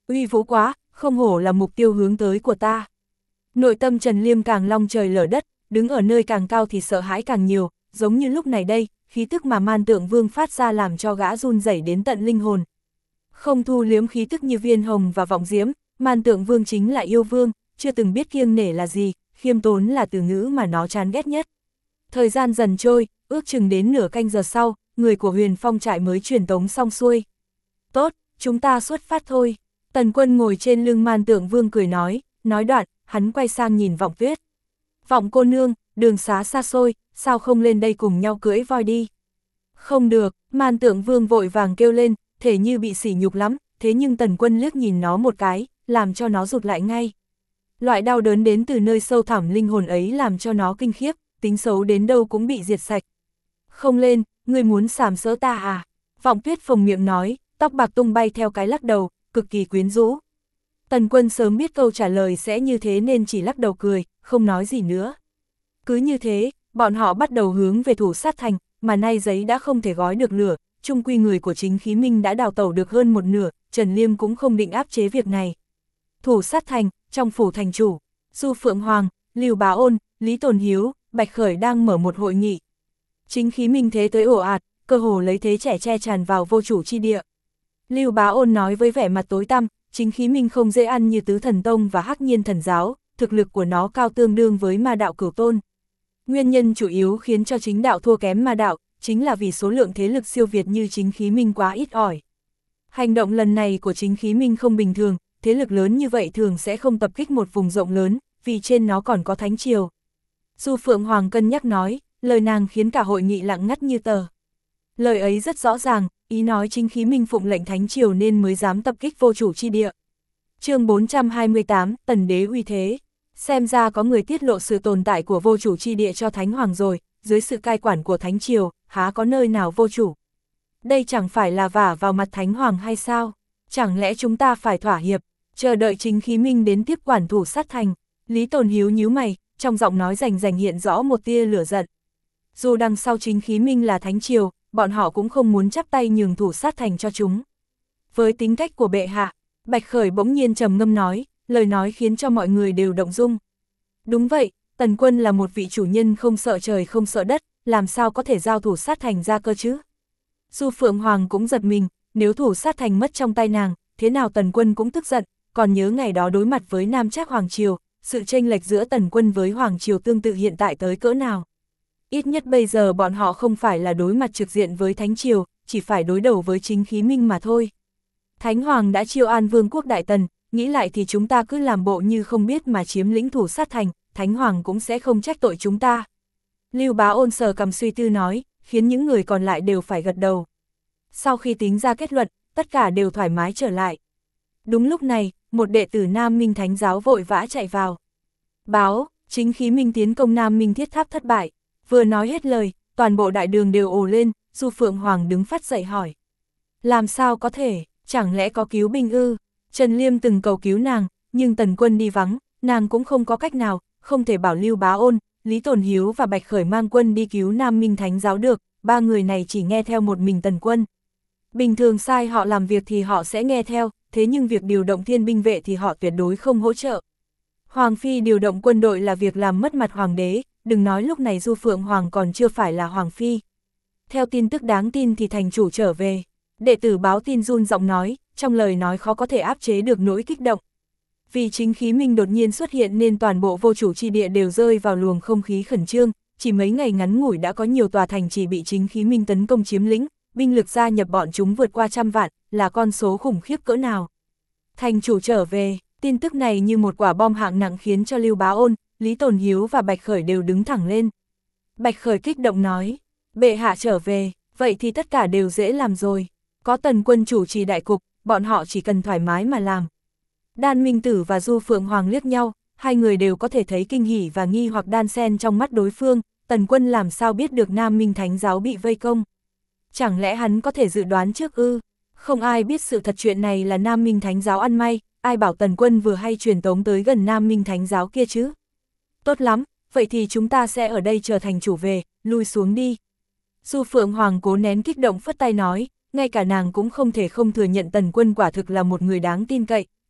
Uy vũ quá, không hổ là mục tiêu hướng tới của ta. Nội tâm Trần Liêm càng long trời lở đất, đứng ở nơi càng cao thì sợ hãi càng nhiều, giống như lúc này đây, khí tức mà Man Tượng Vương phát ra làm cho gã run rẩy đến tận linh hồn. Không thu liếm khí tức như Viên Hồng và Vọng Diễm, Man Tượng Vương chính là yêu vương, chưa từng biết kiêng nể là gì, khiêm tốn là từ ngữ mà nó chán ghét nhất. Thời gian dần trôi, ước chừng đến nửa canh giờ sau, người của Huyền Phong trại mới truyền tống xong xuôi. Tốt, chúng ta xuất phát thôi. Tần Quân ngồi trên lưng Man Tượng Vương cười nói đoạn, hắn quay sang nhìn Vọng Tuyết. Vọng cô nương, đường xá xa xôi, sao không lên đây cùng nhau cưỡi voi đi? Không được, Man Tượng Vương vội vàng kêu lên, thể như bị sỉ nhục lắm, thế nhưng Tần Quân liếc nhìn nó một cái, làm cho nó rụt lại ngay. Loại đau đớn đến từ nơi sâu thẳm linh hồn ấy làm cho nó kinh khiếp, tính xấu đến đâu cũng bị diệt sạch. Không lên, ngươi muốn sàm sỡ ta à? Vọng Tuyết phồng miệng nói, tóc bạc tung bay theo cái lắc đầu, cực kỳ quyến rũ. Tần Quân sớm biết câu trả lời sẽ như thế nên chỉ lắc đầu cười, không nói gì nữa. Cứ như thế, bọn họ bắt đầu hướng về Thủ Sát Thành, mà nay giấy đã không thể gói được lửa, chung quy người của Chính Khí Minh đã đào tẩu được hơn một nửa, Trần Liêm cũng không định áp chế việc này. Thủ Sát Thành, trong phủ thành chủ, Du Phượng Hoàng, Lưu Bá Ôn, Lý Tồn Hiếu, Bạch Khởi đang mở một hội nghị. Chính Khí Minh thế tới ồ ạt, cơ hồ lấy thế trẻ che tràn vào vô chủ chi địa. Lưu Bá Ôn nói với vẻ mặt tối tăm, Chính Khí Minh không dễ ăn như Tứ Thần Tông và Hắc Nhiên Thần Giáo, thực lực của nó cao tương đương với Ma Đạo Cửu Tôn. Nguyên nhân chủ yếu khiến cho chính đạo thua kém Ma Đạo, chính là vì số lượng thế lực siêu việt như Chính Khí Minh quá ít ỏi. Hành động lần này của Chính Khí Minh không bình thường, thế lực lớn như vậy thường sẽ không tập kích một vùng rộng lớn, vì trên nó còn có Thánh Triều. Du Phượng Hoàng cân nhắc nói, lời nàng khiến cả hội nghị lặng ngắt như tờ. Lời ấy rất rõ ràng, ý nói Chính Khí Minh phụng lệnh Thánh Triều nên mới dám tập kích vô chủ chi địa. Chương 428, Tần Đế uy thế. Xem ra có người tiết lộ sự tồn tại của vô chủ chi địa cho Thánh Hoàng rồi, dưới sự cai quản của Thánh Triều, há có nơi nào vô chủ. Đây chẳng phải là vả vào mặt Thánh Hoàng hay sao? Chẳng lẽ chúng ta phải thỏa hiệp, chờ đợi Chính Khí Minh đến tiếp quản Thủ Sát Thành? Lý Tồn Hiếu nhíu mày, trong giọng nói rành hiện rõ một tia lửa giận. Dù đằng sau Chính Khí Minh là Thánh Triều, bọn họ cũng không muốn chắp tay nhường Thủ Sát Thành cho chúng. Với tính cách của bệ hạ, Bạch Khởi bỗng nhiên trầm ngâm nói, lời nói khiến cho mọi người đều động dung. Đúng vậy, Tần Quân là một vị chủ nhân không sợ trời không sợ đất, làm sao có thể giao Thủ Sát Thành ra cơ chứ? Du Phượng Hoàng cũng giật mình, nếu Thủ Sát Thành mất trong tay nàng, thế nào Tần Quân cũng tức giận, còn nhớ ngày đó đối mặt với Nam Trác Hoàng Triều, sự chênh lệch giữa Tần Quân với Hoàng Triều tương tự hiện tại tới cỡ nào. Ít nhất bây giờ bọn họ không phải là đối mặt trực diện với Thánh Triều, chỉ phải đối đầu với Chính Khí Minh mà thôi. Thánh Hoàng đã chiêu an Vương quốc Đại Tần, nghĩ lại thì chúng ta cứ làm bộ như không biết mà chiếm lĩnh Thủ Sát Thành, Thánh Hoàng cũng sẽ không trách tội chúng ta. Lưu Bá Ôn sờ cằm suy tư nói, khiến những người còn lại đều phải gật đầu. Sau khi tính ra kết luận, tất cả đều thoải mái trở lại. Đúng lúc này, một đệ tử Nam Minh Thánh Giáo vội vã chạy vào. Báo, Chính Khí Minh tiến công Nam Minh Thiết Tháp thất bại. Vừa nói hết lời, toàn bộ đại đường đều ồ lên, Du Phượng Hoàng đứng phát dậy hỏi. Làm sao có thể, chẳng lẽ có cứu binh ư? Trần Liêm từng cầu cứu nàng, nhưng Tần Quân đi vắng, nàng cũng không có cách nào, không thể bảo Lưu Bá Ôn, Lý Tồn Hiếu và Bạch Khởi mang quân đi cứu Nam Minh Thánh Giáo được, ba người này chỉ nghe theo một mình Tần Quân. Bình thường sai họ làm việc thì họ sẽ nghe theo, thế nhưng việc điều động thiên binh vệ thì họ tuyệt đối không hỗ trợ. Hoàng Phi điều động quân đội là việc làm mất mặt Hoàng đế, đừng nói lúc này Du Phượng Hoàng còn chưa phải là Hoàng Phi. Theo tin tức đáng tin thì thành chủ trở về. Đệ tử báo tin run giọng nói, trong lời nói khó có thể áp chế được nỗi kích động. Vì Chính Khí Minh đột nhiên xuất hiện nên toàn bộ vô chủ chi địa đều rơi vào luồng không khí khẩn trương, chỉ mấy ngày ngắn ngủi đã có nhiều tòa thành trì bị Chính Khí Minh tấn công chiếm lĩnh, binh lực gia nhập bọn chúng vượt qua 100 vạn, là con số khủng khiếp cỡ nào. Thành chủ trở về, tin tức này như một quả bom hạng nặng khiến cho Lưu Bá Ôn, Lý Tồn Hiếu và Bạch Khởi đều đứng thẳng lên. Bạch Khởi kích động nói, bệ hạ trở về, vậy thì tất cả đều dễ làm rồi. Có Tần Quân chủ trì đại cục, bọn họ chỉ cần thoải mái mà làm. Đan Minh Tử và Du Phượng Hoàng liếc nhau, hai người đều có thể thấy kinh hỉ và nghi hoặc đan xen trong mắt đối phương, Tần Quân làm sao biết được Nam Minh Thánh Giáo bị vây công. Chẳng lẽ hắn có thể dự đoán trước ư? Không ai biết sự thật chuyện này là Nam Minh Thánh Giáo ăn may, ai bảo Tần Quân vừa hay truyền tống tới gần Nam Minh Thánh Giáo kia chứ? Tốt lắm, vậy thì chúng ta sẽ ở đây chờ thành chủ về, lui xuống đi. Du Phượng Hoàng cố nén kích động phất tay nói, ngay cả nàng cũng không thể không thừa nhận Tần Quân quả thực là một người đáng tin cậy,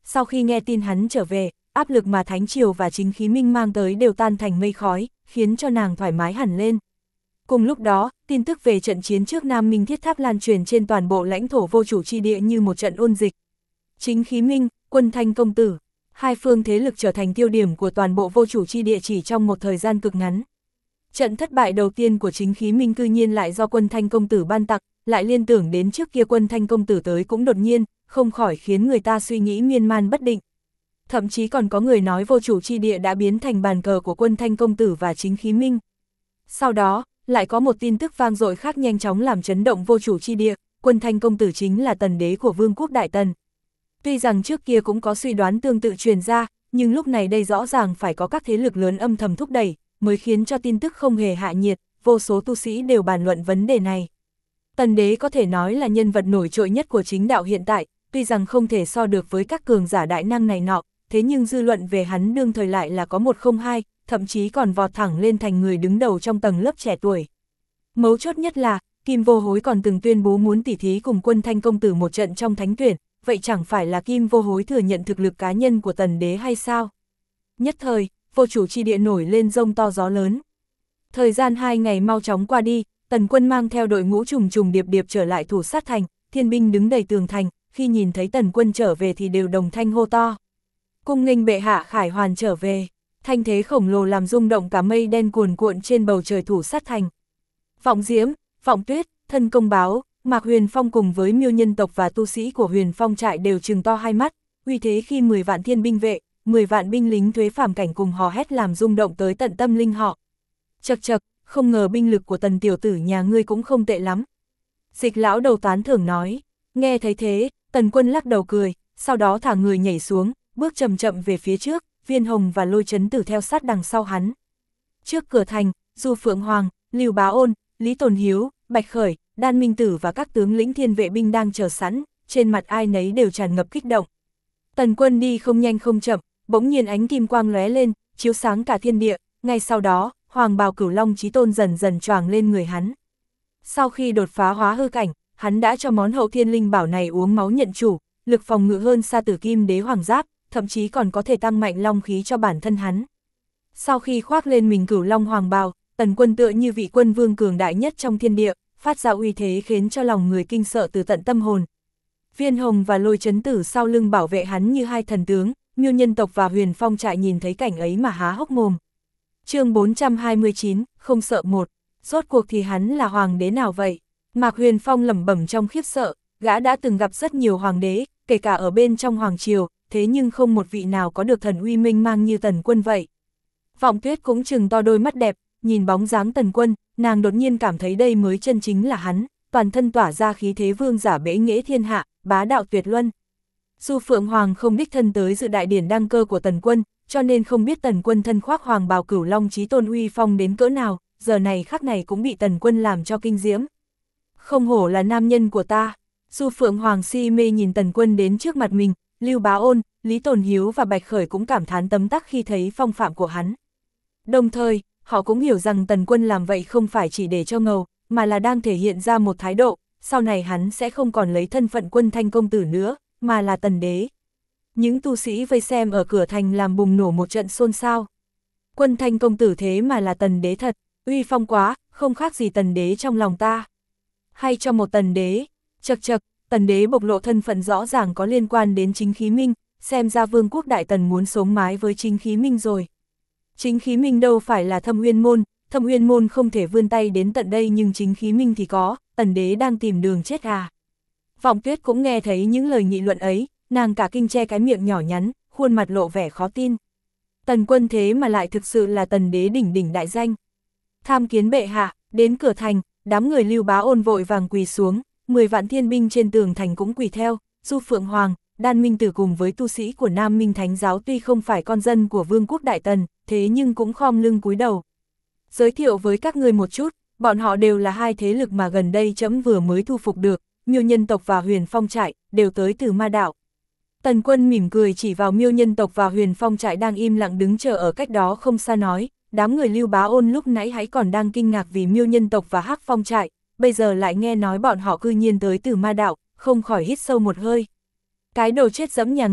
sau khi nghe tin hắn trở về, áp lực mà Thánh Triều và Chính Khí Minh mang tới đều tan thành mây khói, khiến cho nàng thoải mái hẳn lên. Cùng lúc đó, tin tức về trận chiến trước Nam Minh Thiết Tháp lan truyền trên toàn bộ lãnh thổ vô chủ chi địa như một trận ôn dịch. Chính Khí Minh, Quân Thanh Công Tử, hai phương thế lực trở thành tiêu điểm của toàn bộ vô chủ chi địa chỉ trong một thời gian cực ngắn. Trận thất bại đầu tiên của Chính Khí Minh cư nhiên lại do Quân Thanh Công Tử ban tặng, lại liên tưởng đến trước kia Quân Thanh Công Tử tới cũng đột nhiên, không khỏi khiến người ta suy nghĩ miên man bất định. Thậm chí còn có người nói vô chủ chi địa đã biến thành bàn cờ của Quân Thanh Công Tử và Chính Khí Minh. Sau đó, lại có một tin tức vang dội khác nhanh chóng làm chấn động vô chủ chi địa, Quân Thanh Công Tử chính là tần đế của Vương quốc Đại Tần. Tuy rằng trước kia cũng có suy đoán tương tự truyền ra, nhưng lúc này đây rõ ràng phải có các thế lực lớn âm thầm thúc đẩy, mới khiến cho tin tức không hề hạ nhiệt, vô số tu sĩ đều bàn luận vấn đề này. Tần đế có thể nói là nhân vật nổi trội nhất của chính đạo hiện tại, tuy rằng không thể so được với các cường giả đại năng này nọ, thế nhưng dư luận về hắn đương thời lại là có 102, thậm chí còn vọt thẳng lên thành người đứng đầu trong tầng lớp trẻ tuổi. Mấu chốt nhất là, Kim Vô Hối còn từng tuyên bố muốn tỉ thí cùng Quân Thanh Công Tử một trận trong thánh tuyển, vậy chẳng phải là Kim Vô Hối thừa nhận thực lực cá nhân của tần đế hay sao? Nhất thời, vô chủ chi địa nổi lên giông to gió lớn. Thời gian 2 ngày mau chóng qua đi, Tần Quân mang theo đội ngũ trùng trùng điệp điệp trở lại thủ sát thành, thiên binh đứng đầy tường thành, khi nhìn thấy Tần Quân trở về thì đều đồng thanh hô to. Cung nghênh bệ hạ khải hoàn trở về, thanh thế khổng lồ làm rung động cả mây đen cuồn cuộn trên bầu trời thủ sát thành. Vọng Diễm, Vọng Tuyết, Thân Công Báo, Mạc Huyền Phong cùng với Miêu nhân tộc và tu sĩ của Huyền Phong trại đều trừng to hai mắt, uy thế khi 10 vạn thiên binh vệ, 10 vạn binh lính thuế phàm cảnh cùng hò hét làm rung động tới tận tâm linh họ. Chậc chậc, không ngờ binh lực của Tần tiểu tử nhà ngươi cũng không tệ lắm. Dịch lão đầu tán thưởng nói, nghe thấy thế, Tần Quân lắc đầu cười, sau đó thả người nhảy xuống, bước chậm chậm về phía trước, Viên Hồng và Lôi Chấn Tử theo sát đằng sau hắn. Trước cửa thành, Du Phượng Hoàng, Lưu Bá Ôn, Lý Tồn Hiếu, Bạch Khởi, Đan Minh Tử và các tướng lĩnh thiên vệ binh đang chờ sẵn, trên mặt ai nấy đều tràn ngập kích động. Tần Quân đi không nhanh không chậm, bỗng nhiên ánh kim quang lóe lên, chiếu sáng cả thiên địa, ngay sau đó, Hoàng bào Cửu Long Chí Tôn dần dần choàng lên người hắn. Sau khi đột phá hóa hư cảnh, hắn đã cho món hậu thiên linh bảo này uống máu nhận chủ, lực phòng ngự hơn xa Tử Kim Đế Hoàng Giáp, thậm chí còn có thể tăng mạnh long khí cho bản thân hắn. Sau khi khoác lên mình Cửu Long Hoàng bào, Tần Quân tựa như vị quân vương cường đại nhất trong thiên địa, phát ra uy thế khiến cho lòng người kinh sợ từ tận tâm hồn. Viên Hồng và Lôi Chấn Tử sau lưng bảo vệ hắn như hai thần tướng, Miêu nhân tộc và Huyền Phong trại nhìn thấy cảnh ấy mà há hốc mồm. Chương 429, không sợ một, rốt cuộc thì hắn là hoàng đế nào vậy? Mạc Huyền Phong lẩm bẩm trong khiếp sợ, gã đã từng gặp rất nhiều hoàng đế, kể cả ở bên trong hoàng triều, thế nhưng không một vị nào có được thần uy minh mang như Tần Quân vậy. Vọng Tuyết cũng trừng to đôi mắt đẹp, nhìn bóng dáng Tần Quân, nàng đột nhiên cảm thấy đây mới chân chính là hắn, toàn thân tỏa ra khí thế vương giả bẽ nghễ thiên hạ, bá đạo tuyệt luân. Du Phượng Hoàng không đích thân tới dự đại điển đăng cơ của Tần Quân, cho nên không biết Tần Quân thân khoác hoàng bào Cửu Long Chí Tôn uy phong đến cỡ nào, giờ này khắc này cũng bị Tần Quân làm cho kinh diễm. Không hổ là nam nhân của ta. Du Phượng Hoàng si mê nhìn Tần Quân đến trước mặt mình, Lưu Bá Ôn, Lý Tồn Hiếu và Bạch Khởi cũng cảm thán tấm tắc khi thấy phong phạm của hắn. Đồng thời, họ cũng hiểu rằng Tần Quân làm vậy không phải chỉ để cho ngầu, mà là đang thể hiện ra một thái độ, sau này hắn sẽ không còn lấy thân phận Quân Thanh Công Tử nữa, mà là Tần Đế. Những tu sĩ vây xem ở cửa thành làm bùng nổ một trận xôn xao. Quân Thanh Công Tử thế mà là Tần Đế thật, uy phong quá, không khác gì Tần Đế trong lòng ta. Hay cho một Tần Đế, chậc chậc, Tần Đế bộc lộ thân phận rõ ràng có liên quan đến Chính Khí Minh, xem ra Vương quốc Đại Tần muốn sống mái với Chính Khí Minh rồi. Chính Khí Minh đâu phải là Thâm Uyên môn không thể vươn tay đến tận đây nhưng Chính Khí Minh thì có, Tần Đế đang tìm đường chết à. Vọng Tuyết cũng nghe thấy những lời nghị luận ấy, nàng cả kinh che cái miệng nhỏ nhắn, khuôn mặt lộ vẻ khó tin. Tần Quân thế mà lại thực sự là Tần Đế đỉnh đỉnh đại danh. Tham kiến bệ hạ, đến cửa thành, đám người Lưu Bá Ôn vội vàng quỳ xuống, 10 vạn thiên binh trên tường thành cũng quỳ theo, Du Phượng Hoàng, Đan Minh Tử cùng với tu sĩ của Nam Minh Thánh giáo tuy không phải con dân của Vương quốc Đại Tần, thế nhưng cũng khom lưng cúi đầu. Giới thiệu với các ngươi một chút, bọn họ đều là hai thế lực mà gần đây trẫm vừa mới thu phục được, Miêu nhân tộc và Huyền Phong trại, đều tới từ Ma đạo. Tần Quân mỉm cười chỉ vào Miêu nhân tộc và Huyền Phong trại đang im lặng đứng chờ ở cách đó không xa nói, đám người Lưu Bá Ôn lúc nãy hãy còn đang kinh ngạc vì Miêu nhân tộc và Hắc Phong trại, bây giờ lại nghe nói bọn họ cư nhiên tới từ Ma đạo, không khỏi hít sâu một hơi. Cái đồ chết dẫm nhà ngươi,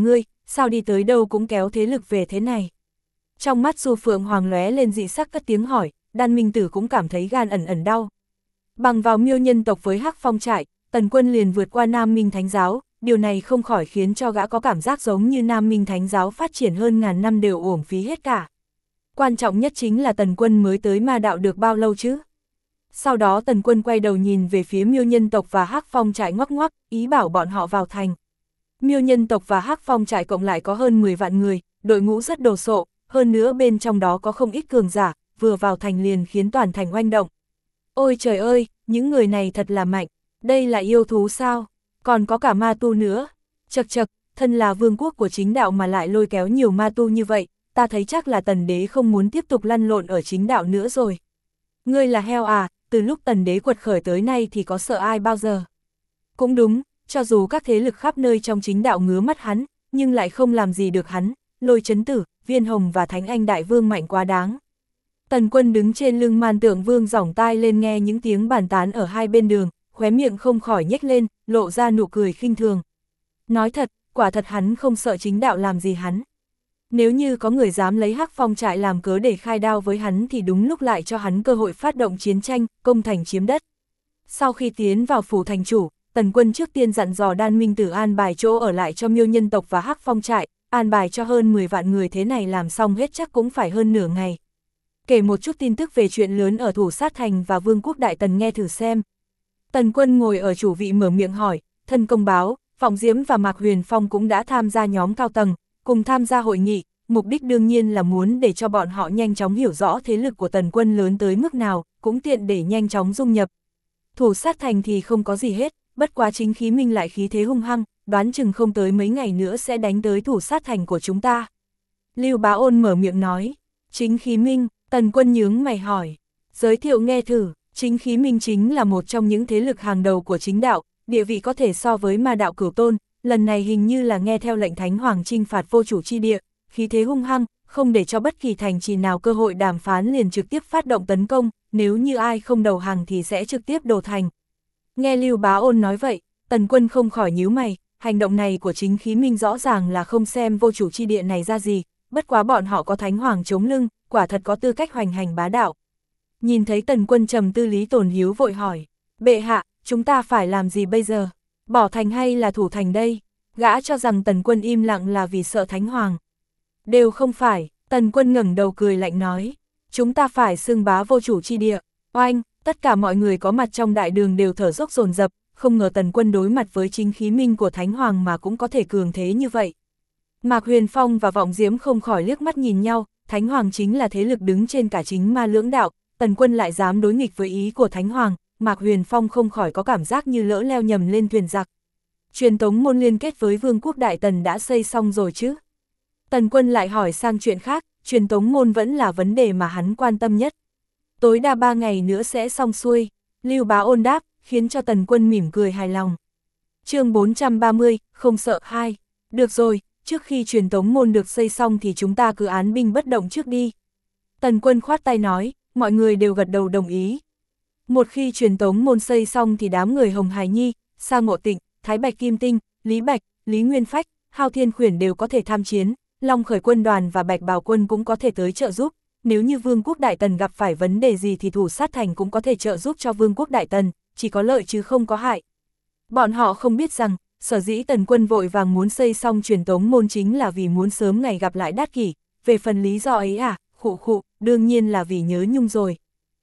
sao đi tới đâu cũng kéo thế lực về thế này. Trong mắt Du Phượng Hoàng lóe lên dị sắc cất tiếng hỏi, Đan Minh Tử cũng cảm thấy gan ẩn ẩn đau. Bằng vào Miêu nhân tộc với Hắc Phong trại, Tần Quân liền vượt qua Nam Minh Thánh giáo, điều này không khỏi khiến cho gã có cảm giác giống như Nam Minh Thánh giáo phát triển hơn ngàn năm đều uổng phí hết cả. Quan trọng nhất chính là Tần Quân mới tới ma đạo được bao lâu chứ? Sau đó Tần Quân quay đầu nhìn về phía Miêu nhân tộc và Hắc Phong trại ngoắc ngoắc, ý bảo bọn họ vào thành. Miêu nhân tộc và Hắc Phong trại cộng lại có hơn 10 vạn người, đội ngũ rất đồ sộ, hơn nữa bên trong đó có không ít cường giả, vừa vào thành liền khiến toàn thành oanh động. Ôi trời ơi, những người này thật là mạnh, đây là yêu thú sao? Còn có cả ma tu nữa. Chậc chậc, thân là vương quốc của chính đạo mà lại lôi kéo nhiều ma tu như vậy, ta thấy chắc là Tần đế không muốn tiếp tục lăn lộn ở chính đạo nữa rồi. Ngươi là heo à, từ lúc Tần đế quật khởi tới nay thì có sợ ai bao giờ? Cũng đúng, cho dù các thế lực khắp nơi trong chính đạo ngứa mắt hắn, nhưng lại không làm gì được hắn, Lôi Chấn Tử, Viên Hồng và Thánh Anh Đại Vương mạnh quá đáng. Tần Quân đứng trên lưng Man Tượng Vương giỏng tai lên nghe những tiếng bàn tán ở hai bên đường, khóe miệng không khỏi nhếch lên, lộ ra nụ cười khinh thường. Nói thật, quả thật hắn không sợ chính đạo làm gì hắn. Nếu như có người dám lấy Hắc Phong trại làm cớ để khai đao với hắn thì đúng lúc lại cho hắn cơ hội phát động chiến tranh, công thành chiếm đất. Sau khi tiến vào phủ thành chủ, Tần Quân trước tiên dặn dò Đan Minh Tử an bài chỗ ở lại cho Miêu nhân tộc và Hắc Phong trại, an bài cho hơn 10 vạn người, thế này làm xong hết chắc cũng phải hơn nửa ngày. Kể một chút tin tức về chuyện lớn ở Thủ Sát Thành và Vương quốc Đại Tần nghe thử xem. Tần Quân ngồi ở chủ vị mở miệng hỏi, thân công báo, Vọng Diễm và Mạc Huyền Phong cũng đã tham gia nhóm cao tầng, cùng tham gia hội nghị, mục đích đương nhiên là muốn để cho bọn họ nhanh chóng hiểu rõ thế lực của Tần Quân lớn tới mức nào, cũng tiện để nhanh chóng dung nhập. Thủ Sát Thành thì không có gì hết, bất quá Chính Khí Minh lại khí thế hung hăng, đoán chừng không tới mấy ngày nữa sẽ đánh tới Thủ Sát Thành của chúng ta. Lưu Bá Ôn mở miệng nói, Chính Khí Minh, Tần Quân nhướng mày hỏi, giới thiệu nghe thử. Chính Khí Minh chính là một trong những thế lực hàng đầu của chính đạo, địa vị có thể so với ma đạo Cửu Tôn, lần này hình như là nghe theo lệnh Thánh Hoàng chinh phạt vô chủ chi địa, khí thế hung hăng, không để cho bất kỳ thành trì nào cơ hội đàm phán liền trực tiếp phát động tấn công, nếu như ai không đầu hàng thì sẽ trực tiếp đổ thành. Nghe Lưu Bá Ôn nói vậy, Tần Quân không khỏi nhíu mày, hành động này của Chính Khí Minh rõ ràng là không xem vô chủ chi địa này ra gì, bất quá bọn họ có Thánh Hoàng chống lưng, quả thật có tư cách hoành hành bá đạo. Nhìn thấy Tần Quân trầm tư, Lý Tồn Hiếu vội hỏi, bệ hạ, chúng ta phải làm gì bây giờ? Bỏ thành hay là thủ thành đây? Gã cho rằng Tần Quân im lặng là vì sợ Thánh Hoàng. Đều không phải, Tần Quân ngẩng đầu cười lạnh nói, chúng ta phải xưng bá vô chủ chi địa. Oanh, tất cả mọi người có mặt trong đại đường đều thở dốc dồn dập, không ngờ Tần Quân đối mặt với Chính Khí Minh của Thánh Hoàng mà cũng có thể cường thế như vậy. Mạc Huyền Phong và Vọng Diễm không khỏi liếc mắt nhìn nhau, Thánh Hoàng chính là thế lực đứng trên cả chính ma lưỡng đạo, Tần Quân lại dám đối nghịch với ý của Thánh Hoàng, Mạc Huyền Phong không khỏi có cảm giác như lỡ leo nhầm lên thuyền giặc. Truyền tống môn liên kết với Vương quốc Đại Tần đã xây xong rồi chứ? Tần Quân lại hỏi sang chuyện khác, truyền tống môn vẫn là vấn đề mà hắn quan tâm nhất. Tối đa 3 ngày nữa sẽ xong xuôi, Lưu Bá Ôn đáp, khiến cho Tần Quân mỉm cười hài lòng. Chương 430, không sợ hai. Được rồi, trước khi truyền tống môn được xây xong thì chúng ta cứ án binh bất động trước đi. Tần Quân khoát tay nói, mọi người đều gật đầu đồng ý. Một khi truyền tống môn xây xong thì đám người Hồng Hải Nhi, Sa Ngộ Tịnh, Thái Bạch Kim Tinh, Lý Bạch, Lý Nguyên Phách, Hao Thiên Khuyển đều có thể tham chiến, Long Khởi quân đoàn và Bạch Bào quân cũng có thể tới trợ giúp. Nếu như Vương quốc Đại Tần gặp phải vấn đề gì thì Thủ Sát Thành cũng có thể trợ giúp cho Vương quốc Đại Tần, chỉ có lợi chứ không có hại. Bọn họ không biết rằng, sở dĩ Tần Quân vội vàng muốn xây xong truyền tống môn chính là vì muốn sớm ngày gặp lại Đát Kỷ, về phần lý do ấy à, khụ, đương nhiên là vì nhớ nhung rồi.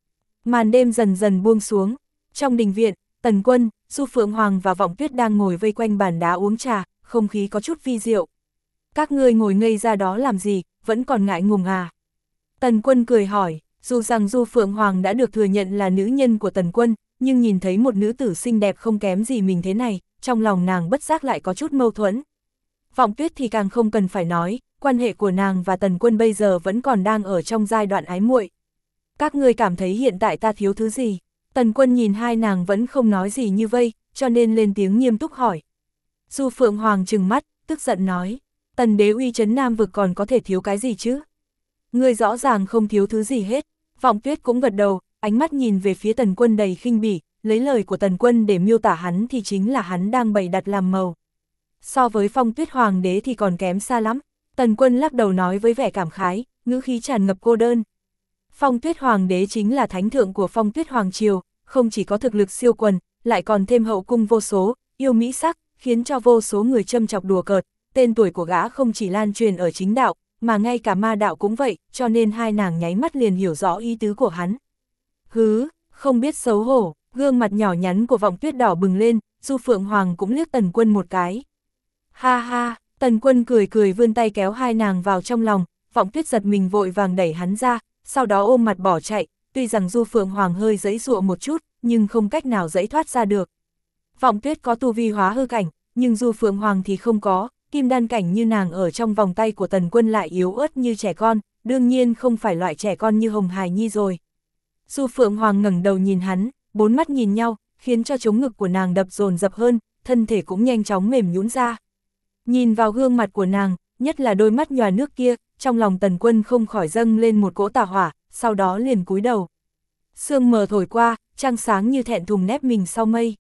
Màn đêm dần dần buông xuống, trong đình viện, Tần Quân, Du Phượng Hoàng và Vọng Tuyết đang ngồi vây quanh bàn đá uống trà, không khí có chút vi diệu. Các ngươi ngồi ngây ra đó làm gì, vẫn còn ngại ngùng à? Tần Quân cười hỏi, dù rằng Du Phượng Hoàng đã được thừa nhận là nữ nhân của Tần Quân, nhưng nhìn thấy một nữ tử xinh đẹp không kém gì mình thế này, trong lòng nàng bất giác lại có chút mâu thuẫn. Vọng Tuyết thì càng không cần phải nói, quan hệ của nàng và Tần Quân bây giờ vẫn còn đang ở trong giai đoạn ái muội. Các ngươi cảm thấy hiện tại ta thiếu thứ gì? Tần Quân nhìn hai nàng vẫn không nói gì như vây, cho nên lên tiếng nghiêm túc hỏi. Du Phượng Hoàng trừng mắt, tức giận nói, Tần đế uy chấn Nam vực còn có thể thiếu cái gì chứ? Ngươi rõ ràng không thiếu thứ gì hết. Vọng Tuyết cũng gật đầu, ánh mắt nhìn về phía Tần Quân đầy khinh bỉ, lấy lời của Tần Quân để miêu tả hắn thì chính là hắn đang bày đặt làm màu. So với Phong Tuyết Hoàng đế thì còn kém xa lắm. Tần Quân lắc đầu nói với vẻ cảm khái, ngữ khí tràn ngập cô đơn. Phong Tuyết Hoàng đế chính là thánh thượng của Phong Tuyết Hoàng triều, không chỉ có thực lực siêu quần, lại còn thêm hậu cung vô số, yêu mỹ sắc, khiến cho vô số người châm chọc đùa cợt. Tên tuổi của gã không chỉ lan truyền ở chính đạo, mà ngay cả ma đạo cũng vậy, cho nên hai nàng nháy mắt liền hiểu rõ ý tứ của hắn. Hứ, không biết xấu hổ, gương mặt nhỏ nhắn của Vọng Tuyết đỏ bừng lên, Du Phượng Hoàng cũng liếc Tần Quân một cái. Ha ha, Tần Quân cười cười vươn tay kéo hai nàng vào trong lòng, Vọng Tuyết giật mình vội vàng đẩy hắn ra, sau đó ôm mặt bỏ chạy, tuy rằng Du Phượng Hoàng hơi giãy giụa một chút, nhưng không cách nào giãy thoát ra được. Vọng Tuyết có tu vi hóa hư cảnh, nhưng Du Phượng Hoàng thì không có, kim đan cảnh như nàng ở trong vòng tay của Tần Quân lại yếu ớt như trẻ con, đương nhiên không phải loại trẻ con như Hồng Hài Nhi rồi. Du Phượng Hoàng ngẩng đầu nhìn hắn, bốn mắt nhìn nhau, khiến cho trống ngực của nàng đập dồn dập hơn, thân thể cũng nhanh chóng mềm nhũn ra. Nhìn vào gương mặt của nàng, nhất là đôi mắt nhòa nước kia, trong lòng Tần Quân không khỏi dâng lên một cỗ tà hỏa, sau đó liền cúi đầu. Sương mờ thổi qua, trăng sáng như thẹn thùng nép mình sau mây.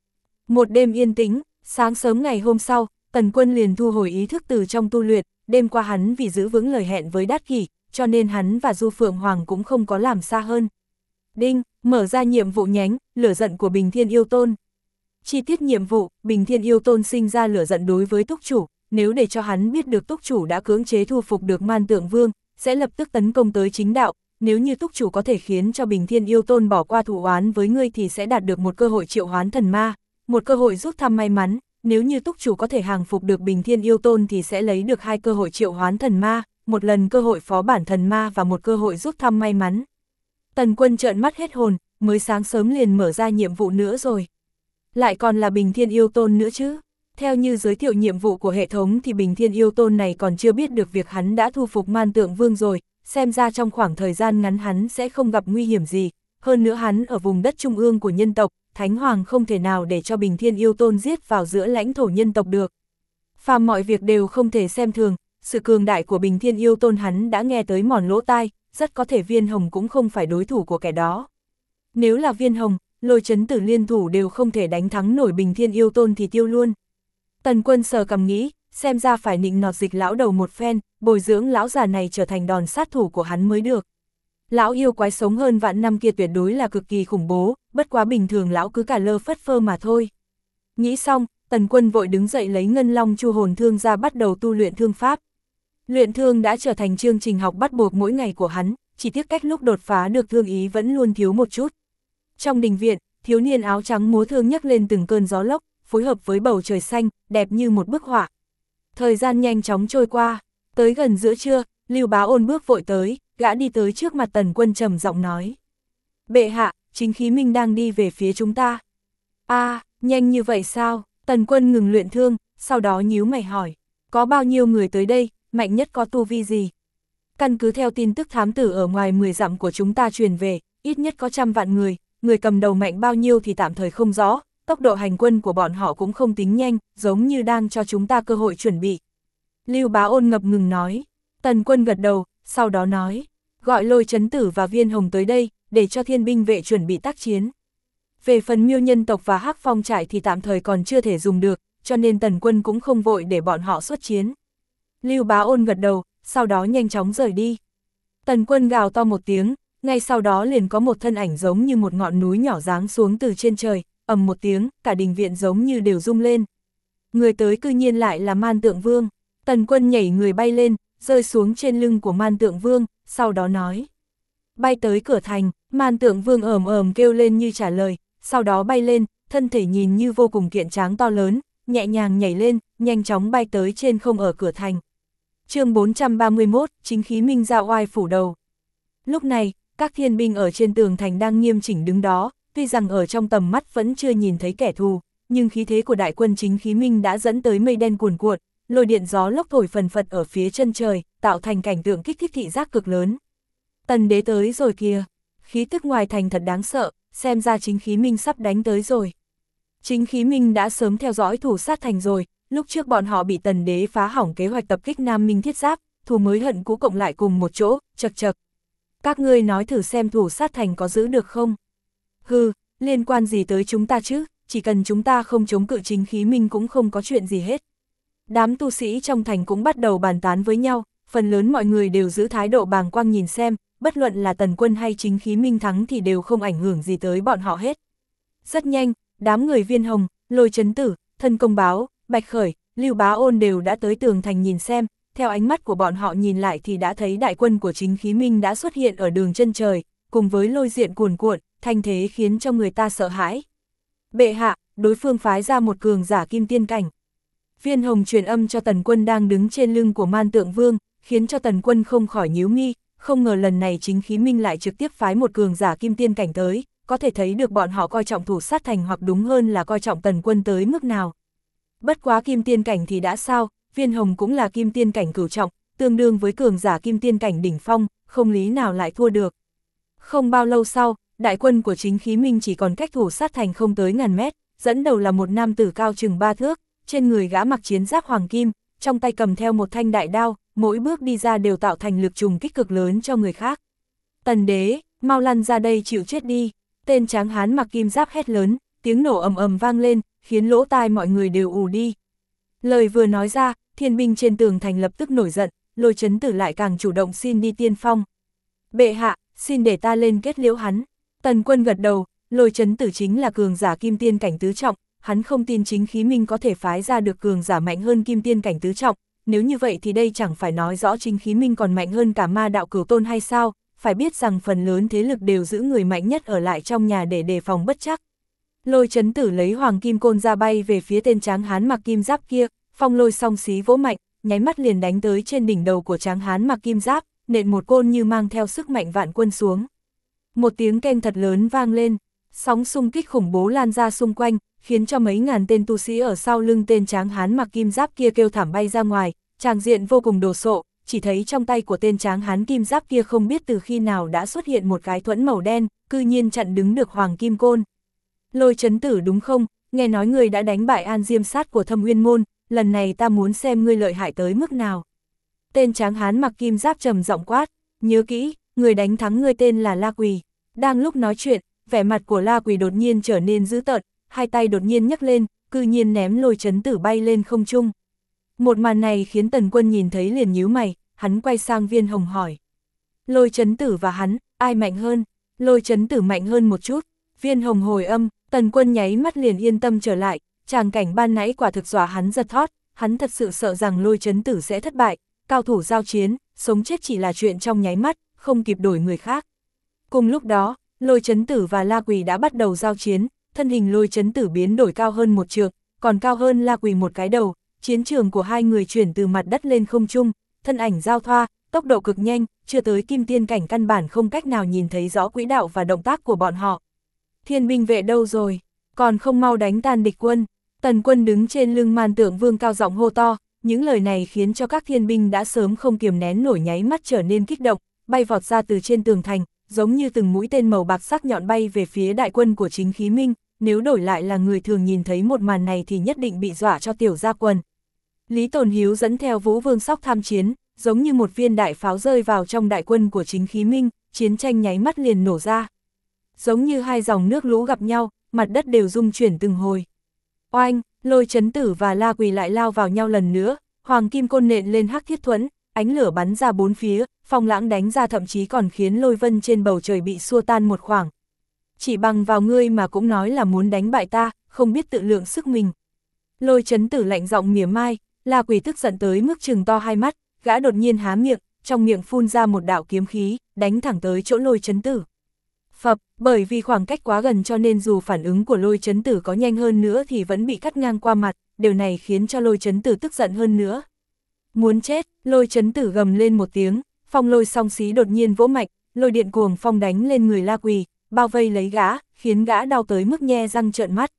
Một đêm yên tĩnh, sáng sớm ngày hôm sau, Tần Quân liền thu hồi ý thức từ trong tu luyện, đêm qua hắn vì giữ vững lời hẹn với Đát Kỷ, cho nên hắn và Du Phượng Hoàng cũng không có làm xa hơn. Đinh, mở ra nhiệm vụ nhánh, lửa giận của Bình Thiên Yêu Tôn. Chi tiết nhiệm vụ, Bình Thiên Yêu Tôn sinh ra lửa giận đối với túc chủ, nếu để cho hắn biết được túc chủ đã cưỡng chế thu phục được Man Tượng Vương, sẽ lập tức tấn công tới chính đạo, nếu như túc chủ có thể khiến cho Bình Thiên Yêu Tôn bỏ qua thù oán với ngươi thì sẽ đạt được một cơ hội triệu hoán thần ma, một cơ hội rút thăm may mắn, nếu như túc chủ có thể hàng phục được Bình Thiên Yêu Tôn thì sẽ lấy được 2 cơ hội triệu hoán thần ma, một lần cơ hội phó bản thần ma và một cơ hội rút thăm may mắn. Tần Quân trợn mắt hết hồn, mới sáng sớm liền mở ra nhiệm vụ nữa rồi. Lại còn là Bình Thiên Yêu Tôn nữa chứ. Theo như giới thiệu nhiệm vụ của hệ thống thì Bình Thiên Yêu Tôn này còn chưa biết được việc hắn đã thu phục Man Tượng Vương rồi, xem ra trong khoảng thời gian ngắn hắn sẽ không gặp nguy hiểm gì. Hơn nữa hắn ở vùng đất trung ương của nhân tộc, Thánh Hoàng không thể nào để cho Bình Thiên Yêu Tôn giết vào giữa lãnh thổ nhân tộc được. Phàm mọi việc đều không thể xem thường, sự cường đại của Bình Thiên Yêu Tôn hắn đã nghe tới mòn lỗ tai, rất có thể Viên Hồng cũng không phải đối thủ của kẻ đó. Nếu là Viên Hồng, Lôi Chấn Tử liên thủ đều không thể đánh thắng nổi Bình Thiên Yêu Tôn thì tiêu luôn. Tần Quân sờ cằm nghĩ, xem ra phải nịnh nọt Dịch lão đầu một phen, bồi dưỡng lão già này trở thành đòn sát thủ của hắn mới được. Lão yêu quái sống hơn vạn năm kia tuyệt đối là cực kỳ khủng bố, bất quá bình thường lão cứ cả lơ phất phơ mà thôi. Nghĩ xong, Tần Quân vội đứng dậy lấy Ngân Long Chu Hồn Thương ra bắt đầu tu luyện thương pháp. Luyện thương đã trở thành chương trình học bắt buộc mỗi ngày của hắn, chỉ tiếc cách lúc đột phá được thương ý vẫn luôn thiếu một chút. Trong đình viện, thiếu niên áo trắng múa thương nhấc lên từng cơn gió lốc, phối hợp với bầu trời xanh, đẹp như một bức họa. Thời gian nhanh chóng trôi qua, tới gần giữa trưa, Lưu Bá Ôn bước vội tới, gã đi tới trước mặt Tần Quân trầm giọng nói. Bệ hạ, Chính Khí Minh đang đi về phía chúng ta. Nhanh như vậy sao? Tần Quân ngừng luyện thương, sau đó nhíu mày hỏi. Có bao nhiêu người tới đây, mạnh nhất có tu vi gì? Căn cứ theo tin tức thám tử ở ngoài 10 dặm của chúng ta truyền về, ít nhất có 100 vạn người, người cầm đầu mạnh bao nhiêu thì tạm thời không rõ, tốc độ hành quân của bọn họ cũng không tính nhanh, giống như đang cho chúng ta cơ hội chuẩn bị. Lưu Bá Ôn ngập ngừng nói. Tần Quân gật đầu, sau đó nói, gọi Lôi Chấn Tử và Viên Hồng tới đây, để cho thiên binh vệ chuẩn bị tác chiến. Về phần Miêu nhân tộc và Hắc Phong trại thì tạm thời còn chưa thể dùng được, cho nên Tần Quân cũng không vội để bọn họ xuất chiến. Lưu Bá Ôn gật đầu, sau đó nhanh chóng rời đi. Tần Quân gào to một tiếng, ngay sau đó liền có một thân ảnh giống như một ngọn núi nhỏ giáng xuống từ trên trời, ầm một tiếng, cả đình viện giống như đều rung lên. Người tới cư nhiên lại là Man Tượng Vương. Tần Quân nhảy người bay lên, rơi xuống trên lưng của Man Tượng Vương, sau đó nói. Bay tới cửa thành, Man Tượng Vương ồm ồm kêu lên như trả lời, sau đó bay lên, thân thể nhìn như vô cùng kiện tráng to lớn, nhẹ nhàng nhảy lên, nhanh chóng bay tới trên không ở cửa thành. Chương 431, Chính Khí Minh ra oai phủ đầu. Lúc này, các thiên binh ở trên tường thành đang nghiêm chỉnh đứng đó, tuy rằng ở trong tầm mắt vẫn chưa nhìn thấy kẻ thù, nhưng khí thế của đại quân Chính Khí Minh đã dẫn tới mây đen cuồn cuộn, lôi điện gió lốc thổi phần phật ở phía chân trời, tạo thành cảnh tượng kích thích thị giác cực lớn. Tần đế tới rồi kìa, khí tức ngoài thành thật đáng sợ, xem ra Chính Khí Minh sắp đánh tới rồi. Chính Khí Minh đã sớm theo dõi thủ sát thành rồi, lúc trước bọn họ bị Tần đế phá hỏng kế hoạch tập kích Nam Minh Thiết Giáp, thù mới hận cũ cộng lại cùng một chỗ, chật chật. Các ngươi nói thử xem thủ sát thành có giữ được không? Hừ, liên quan gì tới chúng ta chứ, chỉ cần chúng ta không chống cự Chính Khí Minh cũng không có chuyện gì hết. Đám tu sĩ trong thành cũng bắt đầu bàn tán với nhau, phần lớn mọi người đều giữ thái độ bàng quang nhìn xem, bất luận là Tần Quân hay Chính Khí Minh thắng thì đều không ảnh hưởng gì tới bọn họ hết. Rất nhanh, đám người Viên Hồng, Lôi Chấn Tử, Thân Công Báo, Bạch Khởi, Lưu Bá Ôn đều đã tới tường thành nhìn xem, theo ánh mắt của bọn họ nhìn lại thì đã thấy đại quân của Chính Khí Minh đã xuất hiện ở đường chân trời, cùng với lôi diện cuồn cuộn, thanh thế khiến cho người ta sợ hãi. Bệ hạ, đối phương phái ra một cường giả kim tiên cảnh. Viên Hồng truyền âm cho Tần Quân đang đứng trên lưng của Man Tượng Vương, khiến cho Tần Quân không khỏi nhíu mi, không ngờ lần này Chính Khí Minh lại trực tiếp phái một cường giả kim tiên cảnh tới, có thể thấy được bọn họ coi trọng thủ sát thành hoặc đúng hơn là coi trọng Tần Quân tới mức nào. Bất quá kim tiên cảnh thì đã sao, Viên Hồng cũng là kim tiên cảnh cửu trọng, tương đương với cường giả kim tiên cảnh đỉnh phong, không lý nào lại thua được. Không bao lâu sau, đại quân của Chính Khí Minh chỉ còn cách thủ sát thành không tới ngàn mét, dẫn đầu là một nam tử cao chừng 3 thước, trên người gã mặc chiến giáp hoàng kim, trong tay cầm theo một thanh đại đao, mỗi bước đi ra đều tạo thành lực trùng kích cực lớn cho người khác. Tần đế, mau lăn ra đây chịu chết đi, tên tráng hán mặc kim giáp hét lớn, tiếng nổ ầm ầm vang lên, khiến lỗ tai mọi người đều ù đi. Lời vừa nói ra, thiên binh trên tường thành lập tức nổi giận, Lôi Chấn Tử lại càng chủ động xin đi tiên phong. Bệ hạ, xin để ta lên kết liễu hắn. Tần Quân gật đầu, Lôi Chấn Tử chính là cường giả kim tiên cảnh tứ trọng, hắn không tin Chính Khí Minh có thể phái ra được cường giả mạnh hơn kim tiên cảnh tứ trọng, nếu như vậy thì đây chẳng phải nói rõ Chính Khí Minh còn mạnh hơn cả Ma Đạo Cửu Tôn hay sao, phải biết rằng phần lớn thế lực đều giữ người mạnh nhất ở lại trong nhà để đề phòng bất trắc. Lôi Chấn Tử lấy hoàng kim côn ra bay về phía tên tráng hán mặc kim giáp kia, phong lôi song xí vỗ mạnh, nháy mắt liền đánh tới trên đỉnh đầu của tráng hán mặc kim giáp, nện một côn như mang theo sức mạnh vạn quân xuống. Một tiếng keng thật lớn vang lên, sóng xung kích khủng bố lan ra xung quanh, khiến cho mấy ngàn tên tu sĩ ở sau lưng tên tráng hán mặc kim giáp kia kêu thảm bay ra ngoài, tràng diện vô cùng đồ sộ, chỉ thấy trong tay của tên tráng hán kim giáp kia không biết từ khi nào đã xuất hiện một cái thuẫn màu đen, cư nhiên chặn đứng được hoàng kim côn. Lôi Chấn Tử đúng không, nghe nói ngươi đã đánh bại An Diêm Sát của Thâm Uyên Môn, lần này ta muốn xem ngươi lợi hại tới mức nào. Tên tráng hán mặc kim giáp trầm giọng quát, nhớ kỹ, người đánh thắng ngươi tên là La Quỳ. Đang lúc nói chuyện, vẻ mặt của La Quỳ đột nhiên trở nên dữ tợn, hai tay đột nhiên nhấc lên, cư nhiên ném Lôi Chấn Tử bay lên không trung. Một màn này khiến Tần Quân nhìn thấy liền nhíu mày, hắn quay sang Viên Hồng hỏi. Lôi Chấn Tử và hắn, ai mạnh hơn? Lôi Chấn Tử mạnh hơn một chút. Viên Hồng hồi âm, Tần Quân nháy mắt liền yên tâm trở lại, tràng cảnh ban nãy quả thực dọa hắn giật thót, hắn thật sự sợ rằng Lôi Chấn Tử sẽ thất bại, cao thủ giao chiến, sống chết chỉ là chuyện trong nháy mắt, không kịp đổi người khác. Cùng lúc đó, Lôi Chấn Tử và La Quỳ đã bắt đầu giao chiến, thân hình Lôi Chấn Tử biến đổi cao hơn một trượng, còn cao hơn La Quỳ một cái đầu, chiến trường của hai người chuyển từ mặt đất lên không trung, thân ảnh giao thoa, tốc độ cực nhanh, chưa tới kim tiên cảnh căn bản không cách nào nhìn thấy rõ quỹ đạo và động tác của bọn họ. Thiên binh vệ đâu rồi? Còn không mau đánh tan địch quân. Tần Quân đứng trên lưng Man Tượng Vương cao giọng hô to, những lời này khiến cho các thiên binh đã sớm không kiềm nén nổi nháy mắt trở nên kích động, bay vọt ra từ trên tường thành, giống như từng mũi tên màu bạc sắc nhọn bay về phía đại quân của Chính Khí Minh, nếu đổi lại là người thường nhìn thấy một màn này thì nhất định bị dọa cho tiểu ra quần. Lý Tồn Hiếu dẫn theo Vũ Vương Sóc tham chiến, giống như một viên đại pháo rơi vào trong đại quân của Chính Khí Minh, chiến tranh nháy mắt liền nổ ra. Giống như hai dòng nước lũ gặp nhau, mặt đất đều rung chuyển từng hồi. Oanh, Lôi Chấn Tử và La Quỳ lại lao vào nhau lần nữa, hoàng kim côn nện lên hắc thiết thuẫn, ánh lửa bắn ra bốn phía, phong lãng đánh ra thậm chí còn khiến lôi vân trên bầu trời bị xua tan một khoảng. Chỉ bằng vào ngươi mà cũng nói là muốn đánh bại ta, không biết tự lượng sức mình. Lôi Chấn Tử lạnh giọng mỉa mai, La Quỳ tức giận tới mức trừng to hai mắt, gã đột nhiên há miệng, trong miệng phun ra một đạo kiếm khí, đánh thẳng tới chỗ Lôi Chấn Tử. Phập, bởi vì khoảng cách quá gần cho nên dù phản ứng của Lôi Chấn Tử có nhanh hơn nữa thì vẫn bị cắt ngang qua mặt, điều này khiến cho Lôi Chấn Tử tức giận hơn nữa. Muốn chết, Lôi Chấn Tử gầm lên một tiếng, phong lôi song xí đột nhiên vỗ mạnh, lôi điện cuồng phong đánh lên người La Quỳ, bao vây lấy gã, khiến gã đau tới mức nhe răng trợn mắt.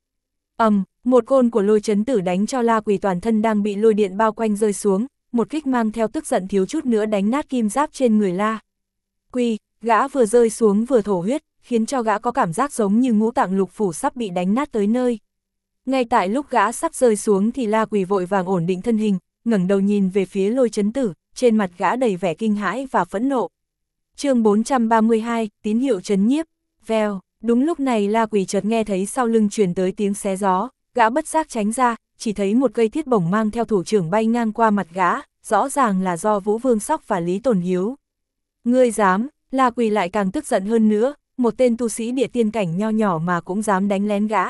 Một côn của Lôi Chấn Tử đánh cho La Quỳ toàn thân đang bị lôi điện bao quanh rơi xuống, một kích mang theo tức giận thiếu chút nữa đánh nát kim giáp trên người La Quỳ, gã vừa rơi xuống vừa thổ huyết, khiến cho gã có cảm giác giống như ngũ tạng lục phủ sắp bị đánh nát tới nơi. Ngay tại lúc gã sắp rơi xuống thì La Quỳ vội vàng ổn định thân hình, ngẩng đầu nhìn về phía Lôi Chấn Tử, trên mặt gã đầy vẻ kinh hãi và phẫn nộ. Chương 432, tín hiệu trấn nhiếp, vèo, đúng lúc này La Quỳ chợt nghe thấy sau lưng truyền tới tiếng xé gió, gã bất giác tránh ra, chỉ thấy một cây thiết bổng mang theo thủ trưởng bay ngang qua mặt gã, rõ ràng là do Vũ Vương Sóc và Lý Tồn Hiếu. Ngươi dám, La Quỳ lại càng tức giận hơn nữa, một tên tu sĩ địa tiên cảnh nho nhỏ mà cũng dám đánh lén gã.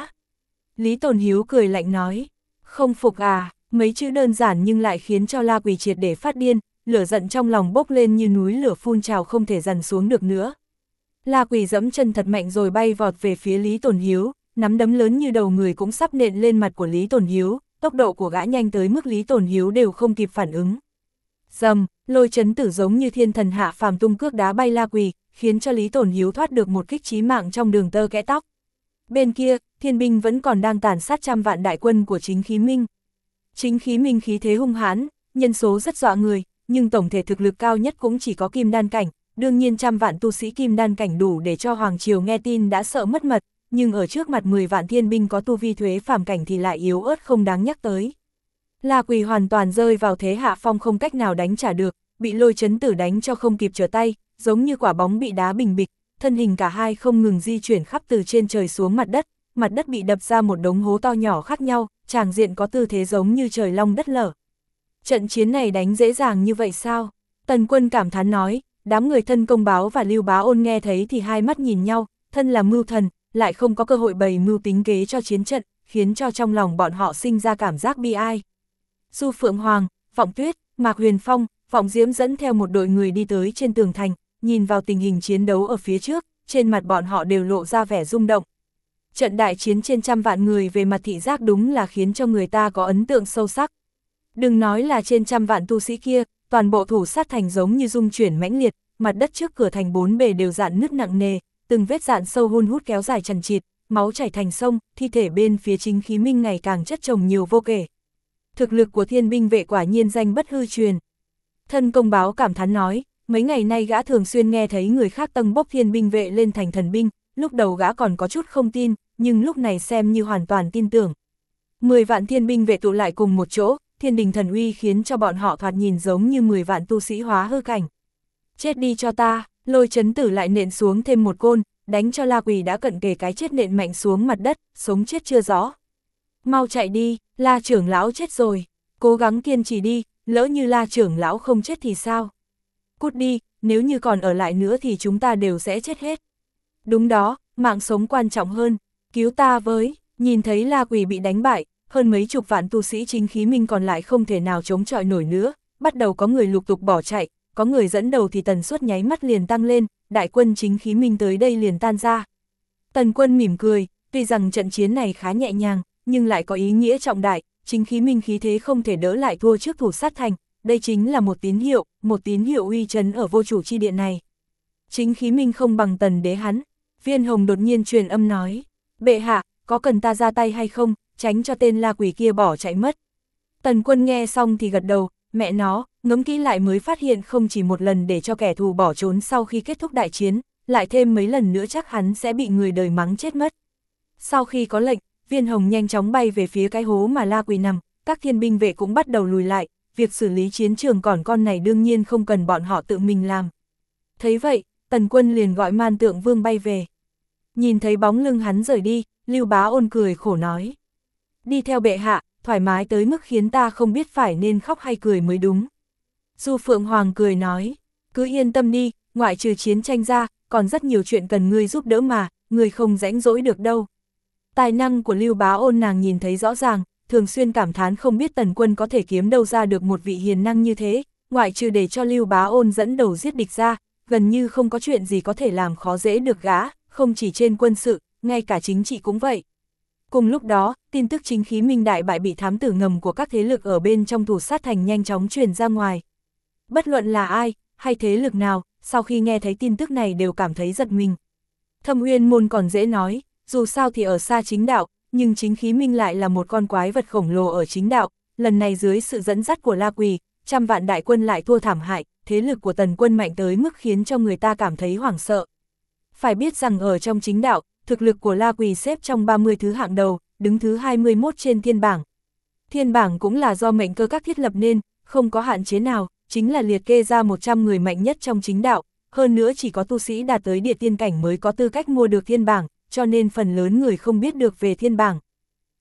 Lý Tồn Hiếu cười lạnh nói, không phục à, mấy chữ đơn giản nhưng lại khiến cho La Quỳ triệt để phát điên, lửa giận trong lòng bốc lên như núi lửa phun trào không thể dằn xuống được nữa. La Quỳ dẫm chân thật mạnh rồi bay vọt về phía Lý Tồn Hiếu, nắm đấm lớn như đầu người cũng sắp nện lên mặt của Lý Tồn Hiếu, tốc độ của gã nhanh tới mức Lý Tồn Hiếu đều không kịp phản ứng. Dầm, Lôi Chấn Tử giống như thiên thần hạ phàm tung cước đá bay La Quỳ, khiến cho Lý Tồn Hiếu thoát được một kích chí mạng trong đường tơ kẽ tóc. Bên kia, thiên binh vẫn còn đang tàn sát trăm vạn đại quân của Chính Khí Minh. Chính Khí Minh khí thế hung hãn, nhân số rất dọa người, nhưng tổng thể thực lực cao nhất cũng chỉ có kim đan cảnh, đương nhiên trăm vạn tu sĩ kim đan cảnh đủ để cho Hoàng Triều nghe tin đã sợ mất mật, nhưng ở trước mặt 10 vạn thiên binh có tu vi thuế phàm cảnh thì lại yếu ớt không đáng nhắc tới. La Quỳ hoàn toàn rơi vào thế hạ phong không cách nào đánh trả được, bị Lôi Chấn Tử đánh cho không kịp trở tay, giống như quả bóng bị đá bình bịch, thân hình cả hai không ngừng di chuyển khắp từ trên trời xuống mặt đất bị đập ra một đống hố to nhỏ khác nhau, tràng diện có tư thế giống như trời long đất lở. Trận chiến này đánh dễ dàng như vậy sao? Tần Quân cảm thán nói, đám người Thân Công Báo và Lưu Bá Ôn nghe thấy thì hai mắt nhìn nhau, thân là mưu thần, lại không có cơ hội bày mưu tính kế cho chiến trận, khiến cho trong lòng bọn họ sinh ra cảm giác bi ai. Du Phượng Hoàng, Vọng Tuyết, Mạc Huyền Phong, Vọng Diễm dẫn theo một đội người đi tới trên tường thành, nhìn vào tình hình chiến đấu ở phía trước, trên mặt bọn họ đều lộ ra vẻ rung động. Trận đại chiến trên trăm vạn người về mặt thị giác đúng là khiến cho người ta có ấn tượng sâu sắc. Đừng nói là trên trăm vạn tu sĩ kia, toàn bộ thủ sát thành giống như rung chuyển mãnh liệt, mặt đất trước cửa thành bốn bề đều rạn nứt nặng nề, từng vết rạn sâu hun hút kéo dài chằng chịt, máu chảy thành sông, thi thể bên phía Chính Khí Minh ngày càng chất chồng nhiều vô kể. Thực lực của thiên binh vệ quả nhiên danh bất hư truyền. Thân Công Báo cảm thán nói, mấy ngày nay gã thường xuyên nghe thấy người khác tâng bốc thiên binh vệ lên thành thần binh, lúc đầu gã còn có chút không tin, nhưng lúc này xem như hoàn toàn tin tưởng. 10 vạn thiên binh vệ tụ lại cùng một chỗ, thiên đình thần uy khiến cho bọn họ thoạt nhìn giống như 10 vạn tu sĩ hóa hư cảnh. Chết đi cho ta, Lôi Chấn Tử lại nện xuống thêm một côn, đánh cho La Quỳ đã cận kề cái chết nện mạnh xuống mặt đất, sống chết chưa rõ. Mau chạy đi, La trưởng lão chết rồi, cố gắng kiên trì đi, lỡ như La trưởng lão không chết thì sao? Cút đi, nếu như còn ở lại nữa thì chúng ta đều sẽ chết hết. Đúng đó, mạng sống quan trọng hơn, cứu ta với, nhìn thấy La Quỳ bị đánh bại, hơn mấy chục vạn tu sĩ Chính Khí Minh còn lại không thể nào chống chọi nổi nữa, bắt đầu có người lục tục bỏ chạy, có người dẫn đầu thì tần suất nháy mắt liền tăng lên, đại quân Chính Khí Minh tới đây liền tan ra. Tần Quân mỉm cười, tuy rằng trận chiến này khá nhẹ nhàng, nhưng lại có ý nghĩa trọng đại, Chính Khí Minh khí thế không thể đỡ lại thua trước thủ sát thành, đây chính là một tín hiệu uy chấn ở vô chủ chi điện này. Chính Khí Minh không bằng Tần Đế hắn. Viên Hồng đột nhiên truyền âm nói, bệ hạ, có cần ta ra tay hay không, tránh cho tên La Quỳ kia bỏ chạy mất. Tần Quân nghe xong thì gật đầu, mẹ nó, ngẫm kỹ lại mới phát hiện không chỉ một lần để cho kẻ thù bỏ trốn sau khi kết thúc đại chiến, lại thêm mấy lần nữa chắc hắn sẽ bị người đời mắng chết mất. Sau khi có lệnh, Viên Hồng nhanh chóng bay về phía cái hố mà La Quỳ nằm, các thiên binh vệ cũng bắt đầu lùi lại, việc xử lý chiến trường còn con này đương nhiên không cần bọn họ tự mình làm. Thấy vậy, Tần Quân liền gọi Man Tượng Vương bay về. Nhìn thấy bóng lưng hắn rời đi, Lưu Bá Ôn cười khổ nói. Đi theo bệ hạ, thoải mái tới mức khiến ta không biết phải nên khóc hay cười mới đúng. Du Phượng Hoàng cười nói, cứ yên tâm đi, ngoại trừ chiến tranh ra, còn rất nhiều chuyện cần ngươi giúp đỡ mà, ngươi không rãnh rỗi được đâu. Tài năng của Lưu Bá Ôn nàng nhìn thấy rõ ràng, thường xuyên cảm thán không biết Tần Quân có thể kiếm đâu ra được một vị hiền năng như thế, ngoại trừ để cho Lưu Bá Ôn dẫn đầu giết địch ra, gần như không có chuyện gì có thể làm khó dễ được gã, không chỉ trên quân sự, ngay cả chính trị cũng vậy. Cùng lúc đó, tin tức Chính Khí Minh đại bại bị thám tử ngầm của các thế lực ở bên trong thủ sát thành nhanh chóng truyền ra ngoài. Bất luận là ai, hay thế lực nào, sau khi nghe thấy tin tức này đều cảm thấy giật mình. Thâm Uyên môn còn dễ nói, dù sao thì ở xa chính đạo, nhưng Chính Khí Minh lại là một con quái vật khổng lồ ở chính đạo, lần này dưới sự dẫn dắt của La Quỳ, trăm vạn đại quân lại thua thảm hại, thế lực của Tần Quân mạnh tới mức khiến cho người ta cảm thấy hoảng sợ. Phải biết rằng ở trong chính đạo, thực lực của La Quỳ xếp trong 30 thứ hạng đầu, đứng thứ 21 trên thiên bảng. Thiên bảng cũng là do mệnh cơ các thiết lập nên, không có hạn chế nào, chính là liệt kê ra 100 người mạnh nhất trong chính đạo, hơn nữa chỉ có tu sĩ đạt tới địa tiên cảnh mới có tư cách mua được thiên bảng, cho nên phần lớn người không biết được về thiên bảng.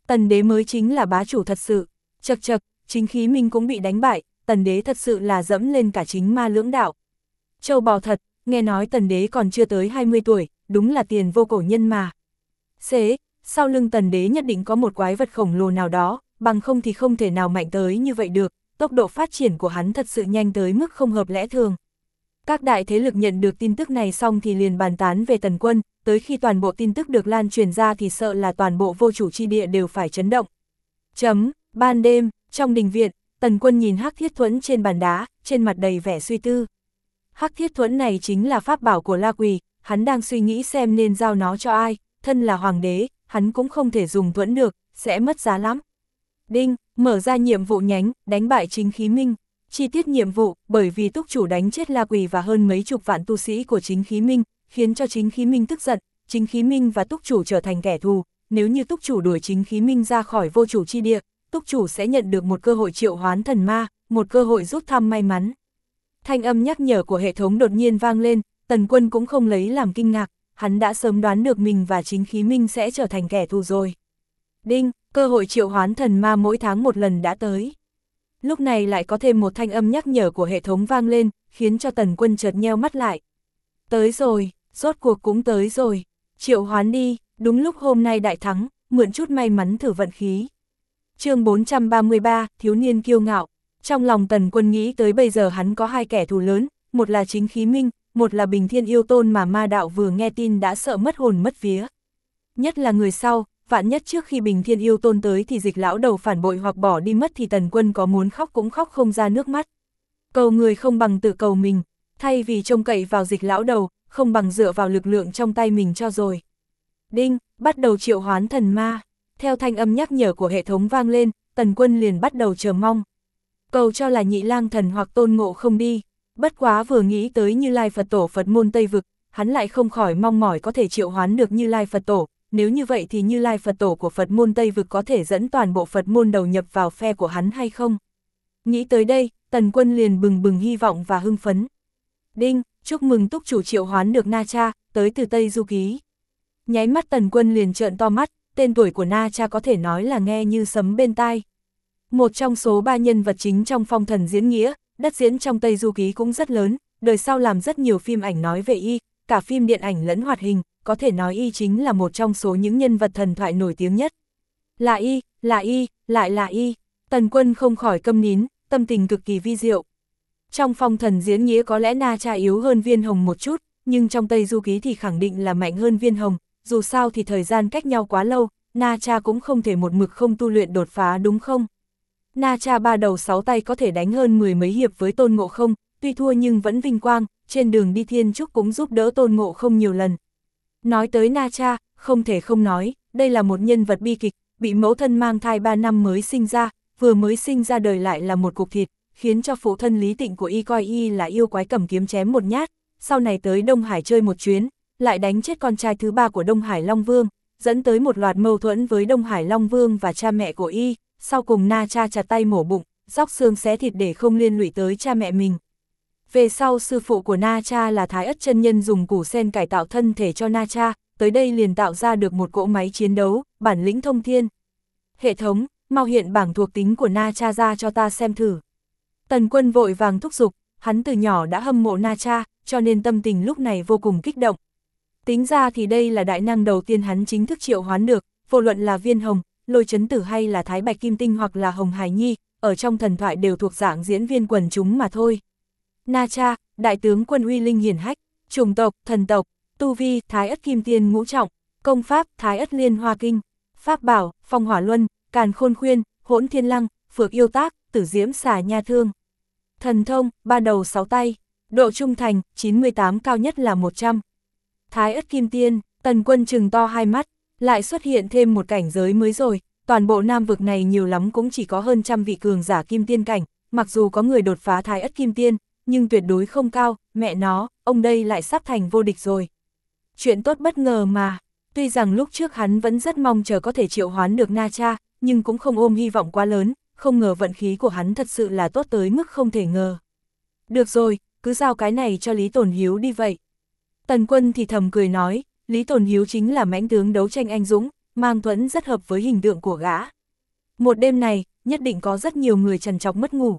Tần đế mới chính là bá chủ thật sự. Chậc chậc, chính khí minh cũng bị đánh bại, tần đế thật sự là dẫm lên cả chính ma lưỡng đạo. Châu bò thật, nghe nói tần đế còn chưa tới 20 tuổi, đúng là tiền vô cổ nhân mà. Xế, sau lưng tần đế nhất định có một quái vật khổng lồ nào đó, bằng không thì không thể nào mạnh tới như vậy được, tốc độ phát triển của hắn thật sự nhanh tới mức không hợp lẽ thường. Các đại thế lực nhận được tin tức này xong thì liền bàn tán về Tần Quân, tới khi toàn bộ tin tức được lan truyền ra thì sợ là toàn bộ vô chủ chi địa đều phải chấn động. Ban đêm, trong đình viện, Tần Quân nhìn Hắc Thiết Thuẫn trên bàn đá, trên mặt đầy vẻ suy tư. Hắc Thiết Thuẫn này chính là pháp bảo của La Quỳ, hắn đang suy nghĩ xem nên giao nó cho ai, thân là hoàng đế, hắn cũng không thể dùng thuẫn được, sẽ mất giá lắm. Đinh, mở ra nhiệm vụ nhánh, đánh bại chính khí minh. Chi tiết nhiệm vụ, bởi vì túc chủ đánh chết La Quỳ và hơn mấy chục vạn tu sĩ của chính khí minh, khiến cho chính khí minh tức giận, chính khí minh và túc chủ trở thành kẻ thù, nếu như túc chủ đuổi chính khí minh ra khỏi vô chủ chi địa, túc chủ sẽ nhận được một cơ hội triệu hoán thần ma, một cơ hội rút thăm may mắn. Thanh âm nhắc nhở của hệ thống đột nhiên vang lên, Tần Quân cũng không lấy làm kinh ngạc, hắn đã sớm đoán được mình và chính khí minh sẽ trở thành kẻ thù rồi. Đinh, cơ hội triệu hoán thần ma mỗi tháng một lần đã tới. Lúc này lại có thêm một thanh âm nhắc nhở của hệ thống vang lên, khiến cho Tần Quân chợt nheo mắt lại. Tới rồi, rốt cuộc cũng tới rồi, triệu hoán đi, đúng lúc hôm nay đại thắng, mượn chút may mắn thử vận khí. Chương 433, thiếu niên kiêu ngạo. Trong lòng Tần Quân nghĩ tới bây giờ hắn có hai kẻ thù lớn, một là chính khí minh, một là Bình Thiên Yêu Tôn mà ma đạo vừa nghe tin đã sợ mất hồn mất vía. Nhất là người sau, vạn nhất trước khi Bình Thiên Yêu Tôn tới thì Dịch lão đầu phản bội hoặc bỏ đi mất thì Tần Quân có muốn khóc cũng khóc không ra nước mắt. Cầu người không bằng tự cầu mình, thay vì trông cậy vào Dịch lão đầu, không bằng dựa vào lực lượng trong tay mình cho rồi. Đinh, bắt đầu triệu hoán thần ma. Theo thanh âm nhắc nhở của hệ thống vang lên, Tần Quân liền bắt đầu chờ mong. Cầu cho là Nhị Lang Thần hoặc Tôn Ngộ Không đi. Bất quá vừa nghĩ tới Như Lai Phật Tổ Phật môn Tây Vực, hắn lại không khỏi mong mỏi có thể triệu hoán được Như Lai Phật Tổ. Nếu như vậy thì Như Lai Phật Tổ của Phật môn Tây Vực có thể dẫn toàn bộ Phật môn đầu nhập vào phe của hắn hay không? Nghĩ tới đây, Tần Quân liền bừng bừng hy vọng và hưng phấn. Đinh, chúc mừng túc chủ triệu hoán được Na Cha, tới từ Tây Du Ký. Nháy mắt Tần Quân liền trợn to mắt, tên tuổi của Na Cha có thể nói là nghe như sấm bên tai. Một trong số 3 nhân vật chính trong phong thần diễn nghĩa, đất diễn trong Tây Du Ký cũng rất lớn, đời sau làm rất nhiều phim ảnh nói về y, cả phim điện ảnh lẫn hoạt hình, có thể nói y chính là một trong số những nhân vật thần thoại nổi tiếng nhất. Là y, lại là y, Tần Quân không khỏi câm nín, tâm tình cực kỳ vi diệu. Trong phong thần diễn nghĩa có lẽ Na Cha yếu hơn Viên Hồng một chút, nhưng trong Tây Du Ký thì khẳng định là mạnh hơn Viên Hồng, dù sao thì thời gian cách nhau quá lâu, Na Cha cũng không thể một mực không tu luyện đột phá đúng không? Na Cha 3 đầu 6 tay có thể đánh hơn 10 mấy hiệp với Tôn Ngộ Không, tuy thua nhưng vẫn vinh quang, trên đường đi Thiên Trúc cũng giúp đỡ Tôn Ngộ Không nhiều lần. Nói tới Na Cha, không thể không nói, đây là một nhân vật bi kịch, bị mẫu thân mang thai 3 năm mới sinh ra, vừa mới sinh ra đời lại là một cục thịt, khiến cho phụ thân Lý Tịnh của y coi y là yêu quái cầm kiếm chém một nhát, sau này tới Đông Hải chơi một chuyến, lại đánh chết con trai thứ 3 của Đông Hải Long Vương, dẫn tới một loạt mâu thuẫn với Đông Hải Long Vương và cha mẹ của y, sau cùng Na Cha chặt tay mổ bụng, róc xương xé thịt để không liên lụy tới cha mẹ mình. Về sau sư phụ của Na Cha là Thái Ất chân nhân dùng củ sen cải tạo thân thể cho Na Cha, tới đây liền tạo ra được một cỗ máy chiến đấu, bản lĩnh thông thiên. Hệ thống, mau hiện bảng thuộc tính của Na Cha ra cho ta xem thử. Tần Quân vội vàng thúc giục, hắn từ nhỏ đã hâm mộ Na Cha, cho nên tâm tình lúc này vô cùng kích động. Tính ra thì đây là đại năng đầu tiên hắn chính thức triệu hoán được, vô luận là Viên Hồng, Lôi Chấn Tử hay là Thái Bạch Kim Tinh hoặc là Hồng Hải Nhi, ở trong thần thoại đều thuộc dạng diễn viên quần chúng mà thôi. Na Cha, đại tướng quân uy linh hiển hách, chủng tộc, thần tộc, tu vi, Thái Ất Kim Tiên ngũ trọng, công pháp, Thái Ất Liên Hoa Kinh, pháp bảo, Phong Hỏa Luân, Càn Khôn Khuyên, Hỗn Thiên Lăng, Phược Yêu Tác, Tử Diễm Xà Nha Thương. Thần thông, 3 đầu 6 tay, độ trung thành, 98 cao nhất là 100. Thái Ất Kim Tiên, Tần Quân trừng to hai mắt, lại xuất hiện thêm một cảnh giới mới rồi, toàn bộ Nam vực này nhiều lắm cũng chỉ có hơn trăm vị cường giả Kim Tiên cảnh, mặc dù có người đột phá Thái Ất Kim Tiên, nhưng tuyệt đối không cao, mẹ nó, ông đây lại sắp thành vô địch rồi. Chuyện tốt bất ngờ mà, tuy rằng lúc trước hắn vẫn rất mong chờ có thể triệu hoán được Na Cha, nhưng cũng không ôm hy vọng quá lớn, không ngờ vận khí của hắn thật sự là tốt tới mức không thể ngờ. Được rồi, cứ giao cái này cho Lý Tồn Hiếu đi vậy. Tần Quân thì thầm cười nói, Lý Tồn Hiếu chính là mãnh tướng đấu tranh anh dũng, mang thuẫn rất hợp với hình tượng của gã. Một đêm này, nhất định có rất nhiều người trằn trọc mất ngủ.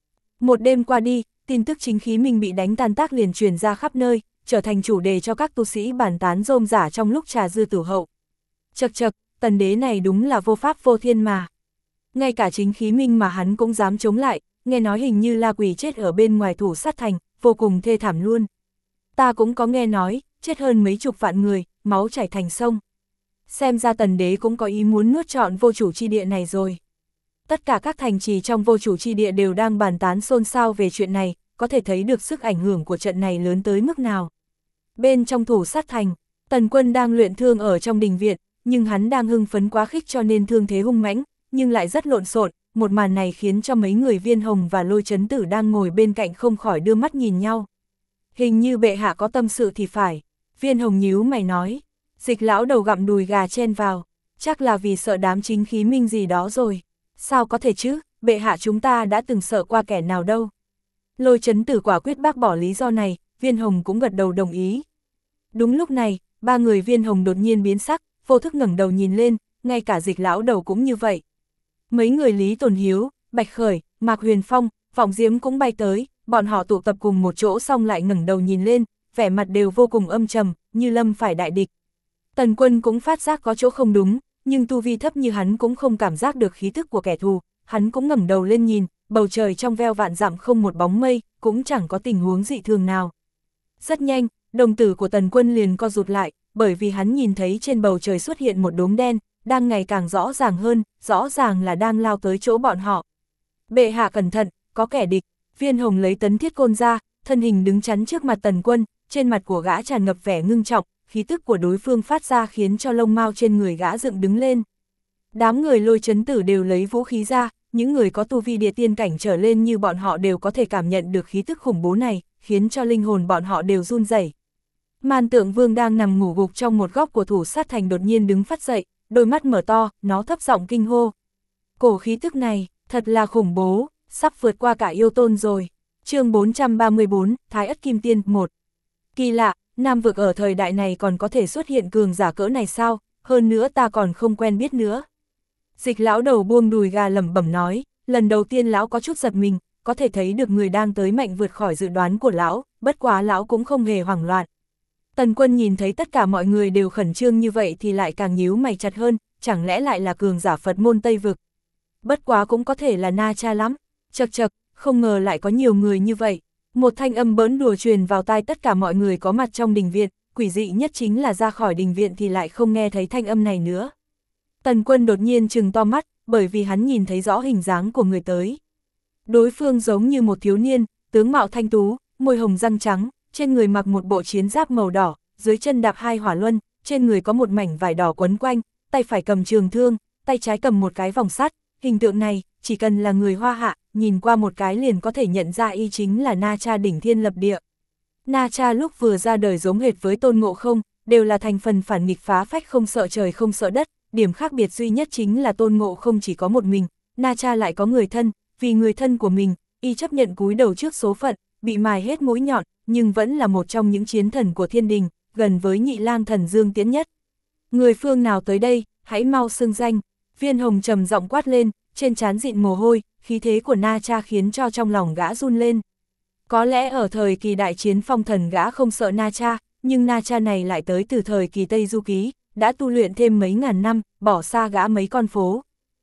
Một đêm qua đi, tin tức chính khí minh bị đánh tan tác liền truyền ra khắp nơi, trở thành chủ đề cho các tu sĩ bàn tán rôm rả trong lúc trà dư tử hậu. Chậc chậc, tần đế này đúng là vô pháp vô thiên mà. Ngay cả chính khí minh mà hắn cũng dám chống lại, nghe nói hình như La Quỳ chết ở bên ngoài thủ sát thành, vô cùng thê thảm luôn. Ta cũng có nghe nói, chết hơn mấy chục vạn người, máu chảy thành sông. Xem ra tần đế cũng có ý muốn nuốt trọn vô chủ chi địa này rồi. Tất cả các thành trì trong vô chủ chi địa đều đang bàn tán xôn xao về chuyện này, có thể thấy được sức ảnh hưởng của trận này lớn tới mức nào. Bên trong thủ sát thành, Tần Quân đang luyện thương ở trong đình viện, nhưng hắn đang hưng phấn quá khích cho nên thương thế hung mãnh, nhưng lại rất lộn xộn. Một màn này khiến cho mấy người Viên Hồng và Lôi Chấn Tử đang ngồi bên cạnh không khỏi đưa mắt nhìn nhau. Hình như bệ hạ có tâm sự thì phải. Viên Hồng nhíu mày nói. Dịch lão đầu gặm đùi gà chen vào, chắc là vì sợ đám chính khí minh gì đó rồi. Sao có thể chứ, bệ hạ chúng ta đã từng sợ qua kẻ nào đâu. Lôi Chấn Tử quả quyết bác bỏ lý do này, Viên Hồng cũng gật đầu đồng ý. Đúng lúc này, ba người Viên Hồng đột nhiên biến sắc, vô thức ngẩng đầu nhìn lên, ngay cả Dịch lão đầu cũng như vậy. Mấy người Lý Tồn Hiếu, Bạch Khởi, Mạc Huyền Phong, Vọng Diếm cũng bay tới, bọn họ tụ tập cùng một chỗ xong lại ngẩng đầu nhìn lên, vẻ mặt đều vô cùng âm trầm, như lâm phải đại địch. Tần Quân cũng phát giác có chỗ không đúng, nhưng tu vi thấp như hắn cũng không cảm giác được khí thức của kẻ thù, hắn cũng ngẩng đầu lên nhìn, bầu trời trong veo vạn dặm không một bóng mây, cũng chẳng có tình huống dị thường nào. Rất nhanh, đồng tử của Tần Quân liền co rụt lại, bởi vì hắn nhìn thấy trên bầu trời xuất hiện một đốm đen, đang ngày càng rõ ràng hơn, rõ ràng là đang lao tới chỗ bọn họ. Bệ hạ cẩn thận, có kẻ địch. Viên Hồng lấy tấn thiết côn ra, thân hình đứng chắn trước mặt Tần Quân, trên mặt của gã tràn ngập vẻ ngưng trọng, khí tức của đối phương phát ra khiến cho lông mao trên người gã dựng đứng lên. Đám người Lôi Chấn Tử đều lấy vũ khí ra, những người có tu vi địa tiên cảnh trở lên như bọn họ đều có thể cảm nhận được khí tức khủng bố này, khiến cho linh hồn bọn họ đều run rẩy. Man Tượng Vương đang nằm ngủ gục trong một góc của thủ sát thành đột nhiên đứng phát dậy, đôi mắt mở to, nó thấp giọng kinh hô. Cổ khí tức này, thật là khủng bố, sắp vượt qua cả yêu tôn rồi. Chương 434, Thái Ất Kim Tiên 1. Kỳ lạ, Nam vực ở thời đại này còn có thể xuất hiện cường giả cỡ này sao, hơn nữa ta còn không quen biết nữa. Dịch lão đầu buông đùi gà lẩm bẩm nói, lần đầu tiên lão có chút giật mình, có thể thấy được người đang tới mạnh vượt khỏi dự đoán của lão, bất quá lão cũng không hề hoảng loạn. Tần Quân nhìn thấy tất cả mọi người đều khẩn trương như vậy thì lại càng nhíu mày chặt hơn, chẳng lẽ lại là cường giả Phật môn Tây Vực. Bất quá cũng có thể là Na Cha lắm, chậc chậc, không ngờ lại có nhiều người như vậy. Một thanh âm bỡn đùa truyền vào tai tất cả mọi người có mặt trong đình viện, quỷ dị nhất chính là ra khỏi đình viện thì lại không nghe thấy thanh âm này nữa. Tần Quân đột nhiên trừng to mắt, bởi vì hắn nhìn thấy rõ hình dáng của người tới. Đối phương giống như một thiếu niên, tướng mạo thanh tú, môi hồng răng trắng, trên người mặc một bộ chiến giáp màu đỏ, dưới chân đạp hai hỏa luân, trên người có một mảnh vải đỏ quấn quanh, tay phải cầm trường thương, tay trái cầm một cái vòng sắt. Hình tượng này, chỉ cần là người Hoa Hạ, nhìn qua một cái liền có thể nhận ra y chính là Na Cha đỉnh thiên lập địa. Na Cha lúc vừa ra đời giống hệt với Tôn Ngộ Không, đều là thành phần phản nghịch phá phách không sợ trời không sợ đất, điểm khác biệt duy nhất chính là Tôn Ngộ Không chỉ có một mình, Na Cha lại có người thân, vì người thân của mình, y chấp nhận cúi đầu trước số phận, bị mài hết mũi nhọn, nhưng vẫn là một trong những chiến thần của thiên đình, gần với Nhị Lang Thần Dương Tiễn nhất. Người phương nào tới đây, hãy mau xưng danh. Viên Hồng trầm giọng quát lên, trên trán dịn mồ hôi, khí thế của Na Cha khiến cho trong lòng gã run lên. Có lẽ ở thời kỳ đại chiến phong thần gã không sợ Na Cha, nhưng Na Cha này lại tới từ thời kỳ Tây Du Ký, đã tu luyện thêm mấy ngàn năm, bỏ xa gã mấy con phố.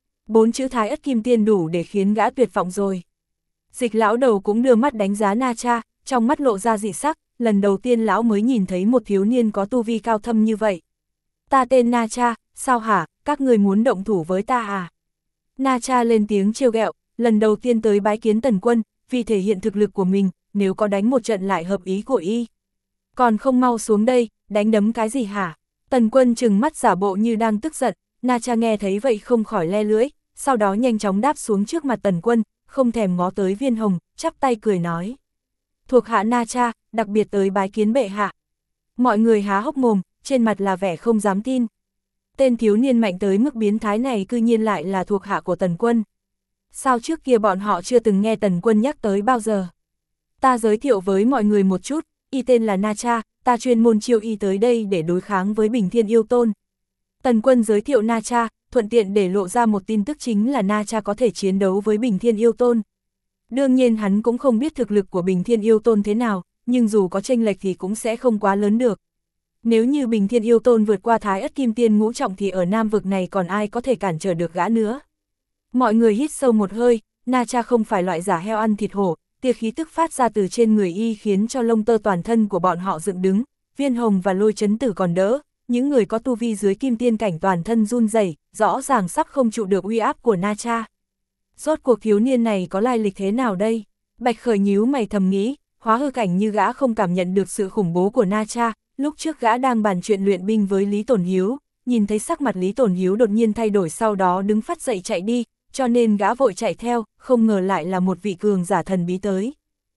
4 chữ Thái Ất Kim Tiên đủ để khiến gã tuyệt vọng rồi. Dịch lão đầu cũng đưa mắt đánh giá Na Cha, trong mắt lộ ra dị sắc, lần đầu tiên lão mới nhìn thấy một thiếu niên có tu vi cao thâm như vậy. Ta tên Na Cha, sao hả, các người muốn động thủ với ta à? Na Cha lên tiếng trêu ghẹo, lần đầu tiên tới bái kiến Tần Quân, vì thể hiện thực lực của mình, nếu có đánh một trận lại hợp ý của y. Còn không mau xuống đây, đánh đấm cái gì hả? Tần Quân trừng mắt giả bộ như đang tức giận, Na Cha nghe thấy vậy không khỏi le lưỡi, sau đó nhanh chóng đáp xuống trước mặt Tần Quân, không thèm ngó tới Viên Hồng, chắp tay cười nói. Thuộc hạ Na Cha, đặc biệt tới bái kiến bệ hạ. Mọi người há hốc mồm, trên mặt là vẻ không dám tin. Tên thiếu niên mạnh tới mức biến thái này cư nhiên lại là thuộc hạ của Tần Quân. Sao trước kia bọn họ chưa từng nghe Tần Quân nhắc tới bao giờ? Ta giới thiệu với mọi người một chút, y tên là Na Cha, ta chuyên môn chiêu y tới đây để đối kháng với Bình Thiên Yêu Tôn. Tần Quân giới thiệu Na Cha, thuận tiện để lộ ra một tin tức chính là Na Cha có thể chiến đấu với Bình Thiên Yêu Tôn. Đương nhiên hắn cũng không biết thực lực của Bình Thiên Yêu Tôn thế nào, nhưng dù có chênh lệch thì cũng sẽ không quá lớn được. Nếu như Bình Thiên Yêu Tôn vượt qua Thái Ất Kim Tiên ngũ trọng thì ở Nam vực này còn ai có thể cản trở được gã nữa. Mọi người hít sâu một hơi, Na Cha không phải loại giả heo ăn thịt hổ, tia khí tức phát ra từ trên người y khiến cho lông tơ toàn thân của bọn họ dựng đứng, Viên Hồng và Lôi Chấn Tử còn đỡ, những người có tu vi dưới kim tiên cảnh toàn thân run rẩy, rõ ràng sắp không trụ được uy áp của Na Cha. Rốt cuộc thiếu niên này có lai lịch thế nào đây? Bạch Khởi nhíu mày thầm nghĩ, hóa hư cảnh như gã không cảm nhận được sự khủng bố của Na Cha, lúc trước gã đang bàn chuyện luyện binh với Lý Tổn Hiếu, nhìn thấy sắc mặt Lý Tổn Hiếu đột nhiên thay đổi sau đó đứng phát dậy chạy đi, cho nên gã vội chạy theo, không ngờ lại là một vị cường giả thần bí tới.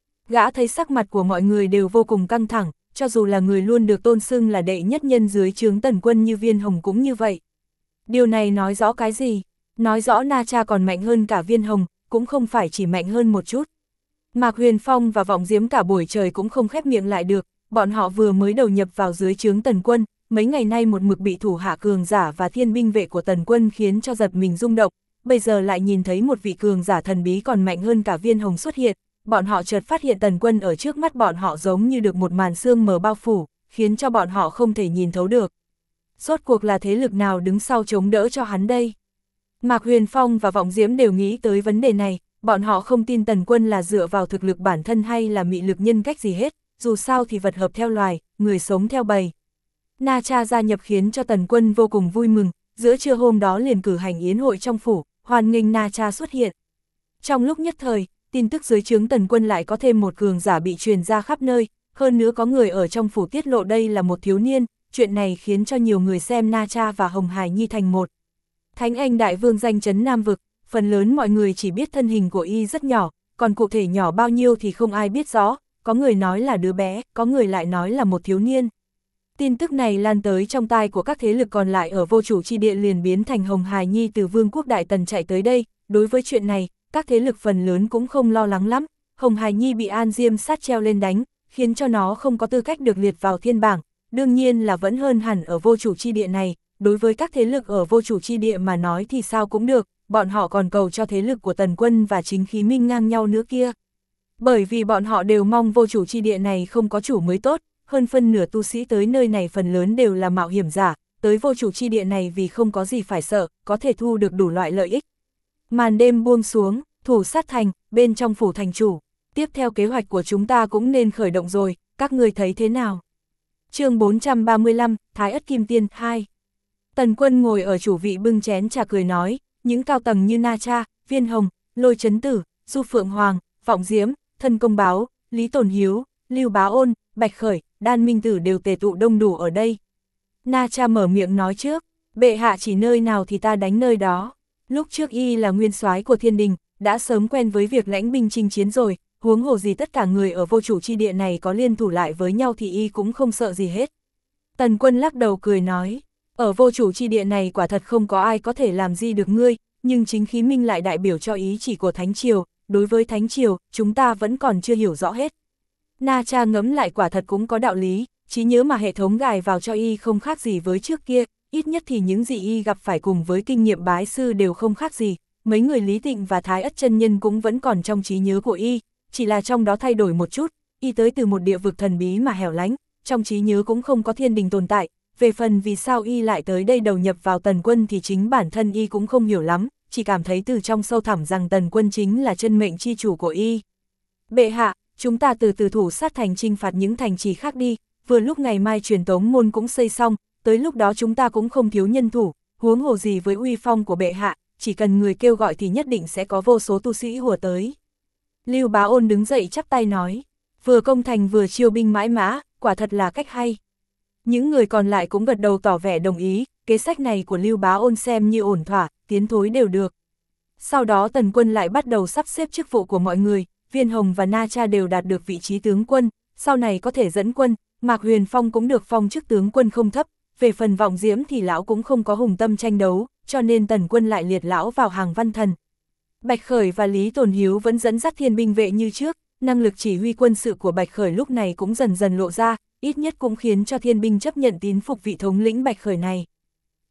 Gã thấy sắc mặt của mọi người đều vô cùng căng thẳng, cho dù là người luôn được tôn xưng là đệ nhất nhân dưới trướng Tần Quân như Viên Hồng cũng như vậy. Điều này nói rõ cái gì? Nói rõ Na Cha còn mạnh hơn cả Viên Hồng, cũng không phải chỉ mạnh hơn một chút. Mạc Huyền Phong và Vọng Diếm cả buổi trời cũng không khép miệng lại được, bọn họ vừa mới đầu nhập vào dưới trướng Tần Quân, mấy ngày nay một mực bị thủ hạ cường giả và thiên binh vệ của Tần Quân khiến cho giật mình rung động, bây giờ lại nhìn thấy một vị cường giả thần bí còn mạnh hơn cả Viên Hồng xuất hiện, bọn họ chợt phát hiện Tần Quân ở trước mắt bọn họ giống như được một màn sương mờ bao phủ, khiến cho bọn họ không thể nhìn thấu được. Rốt cuộc là thế lực nào đứng sau chống đỡ cho hắn đây? Mạc Huyền Phong và Vọng Diếm đều nghĩ tới vấn đề này, bọn họ không tin Tần Quân là dựa vào thực lực bản thân hay là mị lực nhân cách gì hết, dù sao thì vật hợp theo loài, người sống theo bầy. Na Cha gia nhập khiến cho Tần Quân vô cùng vui mừng, giữa trưa hôm đó liền cử hành yến hội trong phủ, hoan nghênh Na Cha xuất hiện. Trong lúc nhất thời, tin tức dưới trướng Tần Quân lại có thêm một cường giả bị truyền ra khắp nơi, hơn nữa có người ở trong phủ tiết lộ đây là một thiếu niên, chuyện này khiến cho nhiều người xem Na Cha và Hồng Hải Nhi thành một. Thánh Anh Đại Vương danh chấn Nam vực, phần lớn mọi người chỉ biết thân hình của y rất nhỏ, còn cụ thể nhỏ bao nhiêu thì không ai biết rõ, có người nói là đứa bé, có người lại nói là một thiếu niên. Tin tức này lan tới trong tai của các thế lực còn lại ở vô chủ chi địa liền biến thành Hồng Hải Nhi từ Vương quốc Đại Tần chạy tới đây, đối với chuyện này, các thế lực phần lớn cũng không lo lắng lắm, Hồng Hải Nhi bị An Diêm sát treo lên đánh, khiến cho nó không có tư cách được liệt vào thiên bảng, đương nhiên là vẫn hơn hẳn ở vô chủ chi địa này, đối với các thế lực ở vô chủ chi địa mà nói thì sao cũng được, bọn họ còn cầu cho thế lực của Tần Quân và Chính Khí Minh ngang nhau nữa kia. Bởi vì bọn họ đều mong vô chủ chi địa này không có chủ mới tốt, hơn phân nửa tu sĩ tới nơi này phần lớn đều là mạo hiểm giả, tới vô chủ chi địa này vì không có gì phải sợ, có thể thu được đủ loại lợi ích. Màn đêm buông xuống, thủ sát thành, bên trong phủ thành chủ, tiếp theo kế hoạch của chúng ta cũng nên khởi động rồi, các người thấy thế nào? Chương 435, Thái Ất Kim Tiên 2. Tần Quân ngồi ở chủ vị bưng chén trà cười nói, những cao tầng như Na Cha, Viên Hồng, Lôi Chấn Tử, Du Phượng Hoàng, Vọng Diếm, Thân Công Báo, Lý Tổn Hiếu, Lưu Bá Ôn, Bạch Khởi, Đan Minh Tử đều tề tụ đông đủ ở đây. Na Cha mở miệng nói trước, bệ hạ chỉ nơi nào thì ta đánh nơi đó. Lúc trước y là nguyên soái của Thiên Đình, đã sớm quen với việc lãnh binh chinh chiến rồi, huống hồ gì tất cả người ở vô chủ chi địa này có liên thủ lại với nhau thì y cũng không sợ gì hết. Tần Quân lắc đầu cười nói, ở vô chủ chi địa này quả thật không có ai có thể làm gì được ngươi, nhưng Chính Khí Minh lại đại biểu cho ý chỉ của Thánh Triều, đối với Thánh Triều, chúng ta vẫn còn chưa hiểu rõ hết. Na Cha ngẫm lại quả thật cũng có đạo lý, trí nhớ mà hệ thống gài vào cho y không khác gì với trước kia, ít nhất thì những gì y gặp phải cùng với kinh nghiệm bái sư đều không khác gì, mấy người Lý Tịnh và Thái Ất chân nhân cũng vẫn còn trong trí nhớ của y, chỉ là trong đó thay đổi một chút, y tới từ một địa vực thần bí mà hẻo lánh, trong trí nhớ cũng không có thiên đình tồn tại, về phần vì sao y lại tới đây đầu nhập vào Tần Quân thì chính bản thân y cũng không hiểu lắm, chỉ cảm thấy từ trong sâu thẳm rằng Tần Quân chính là chân mệnh chi chủ của y. Bệ hạ, chúng ta từ thủ sát thành chinh phạt những thành trì khác đi, vừa lúc ngày mai truyền tống môn cũng xây xong, tới lúc đó chúng ta cũng không thiếu nhân thủ, huống hồ gì với uy phong của bệ hạ, chỉ cần người kêu gọi thì nhất định sẽ có vô số tu sĩ hùa tới. Lưu Bá Ôn đứng dậy chắp tay nói, vừa công thành vừa chiêu binh mãi mã, quả thật là cách hay. Những người còn lại cũng gật đầu tỏ vẻ đồng ý, kế sách này của Lưu Bá Ôn xem như ổn thỏa, tiến thối đều được. Sau đó Tần Quân lại bắt đầu sắp xếp chức vụ của mọi người, Viên Hồng và Na Cha đều đạt được vị trí tướng quân, sau này có thể dẫn quân, Mạc Huyền Phong cũng được phong chức tướng quân không thấp, về phần Vọng Diếm thì lão cũng không có hùng tâm tranh đấu, cho nên Tần Quân lại liệt lão vào hàng văn thần. Bạch Khởi và Lý Tổn Hiếu vẫn dẫn dắt thiên binh vệ như trước, năng lực chỉ huy quân sự của Bạch Khởi lúc này cũng dần dần lộ ra, ít nhất cũng khiến cho thiên binh chấp nhận tín phục vị thống lĩnh Bạch Khởi này.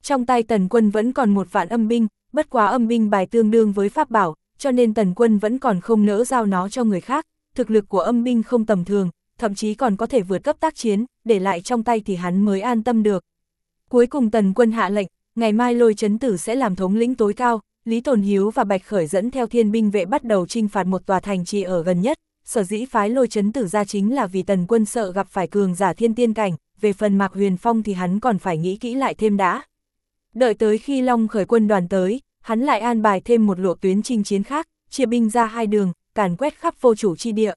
Trong tay Tần Quân vẫn còn 1 vạn âm binh, bất quá âm binh bài tương đương với pháp bảo, cho nên Tần Quân vẫn còn không nỡ giao nó cho người khác, thực lực của âm binh không tầm thường, thậm chí còn có thể vượt cấp tác chiến, để lại trong tay thì hắn mới an tâm được. Cuối cùng Tần Quân hạ lệnh, ngày mai Lôi Chấn Tử sẽ làm thống lĩnh tối cao, Lý Tồn Hiếu và Bạch Khởi dẫn theo thiên binh vệ bắt đầu chinh phạt một tòa thành trì ở gần nhất, sở dĩ phái Lôi Chấn Tử ra chính là vì Tần Quân sợ gặp phải cường giả thiên tiên cảnh, về phần Mạc Huyền Phong thì hắn còn phải nghĩ kỹ lại thêm đã. Đợi tới khi Long Khởi quân đoàn tới, hắn lại an bài thêm một lộ tuyến chinh chiến khác, chia binh ra 2 đường, càn quét khắp vô chủ chi địa.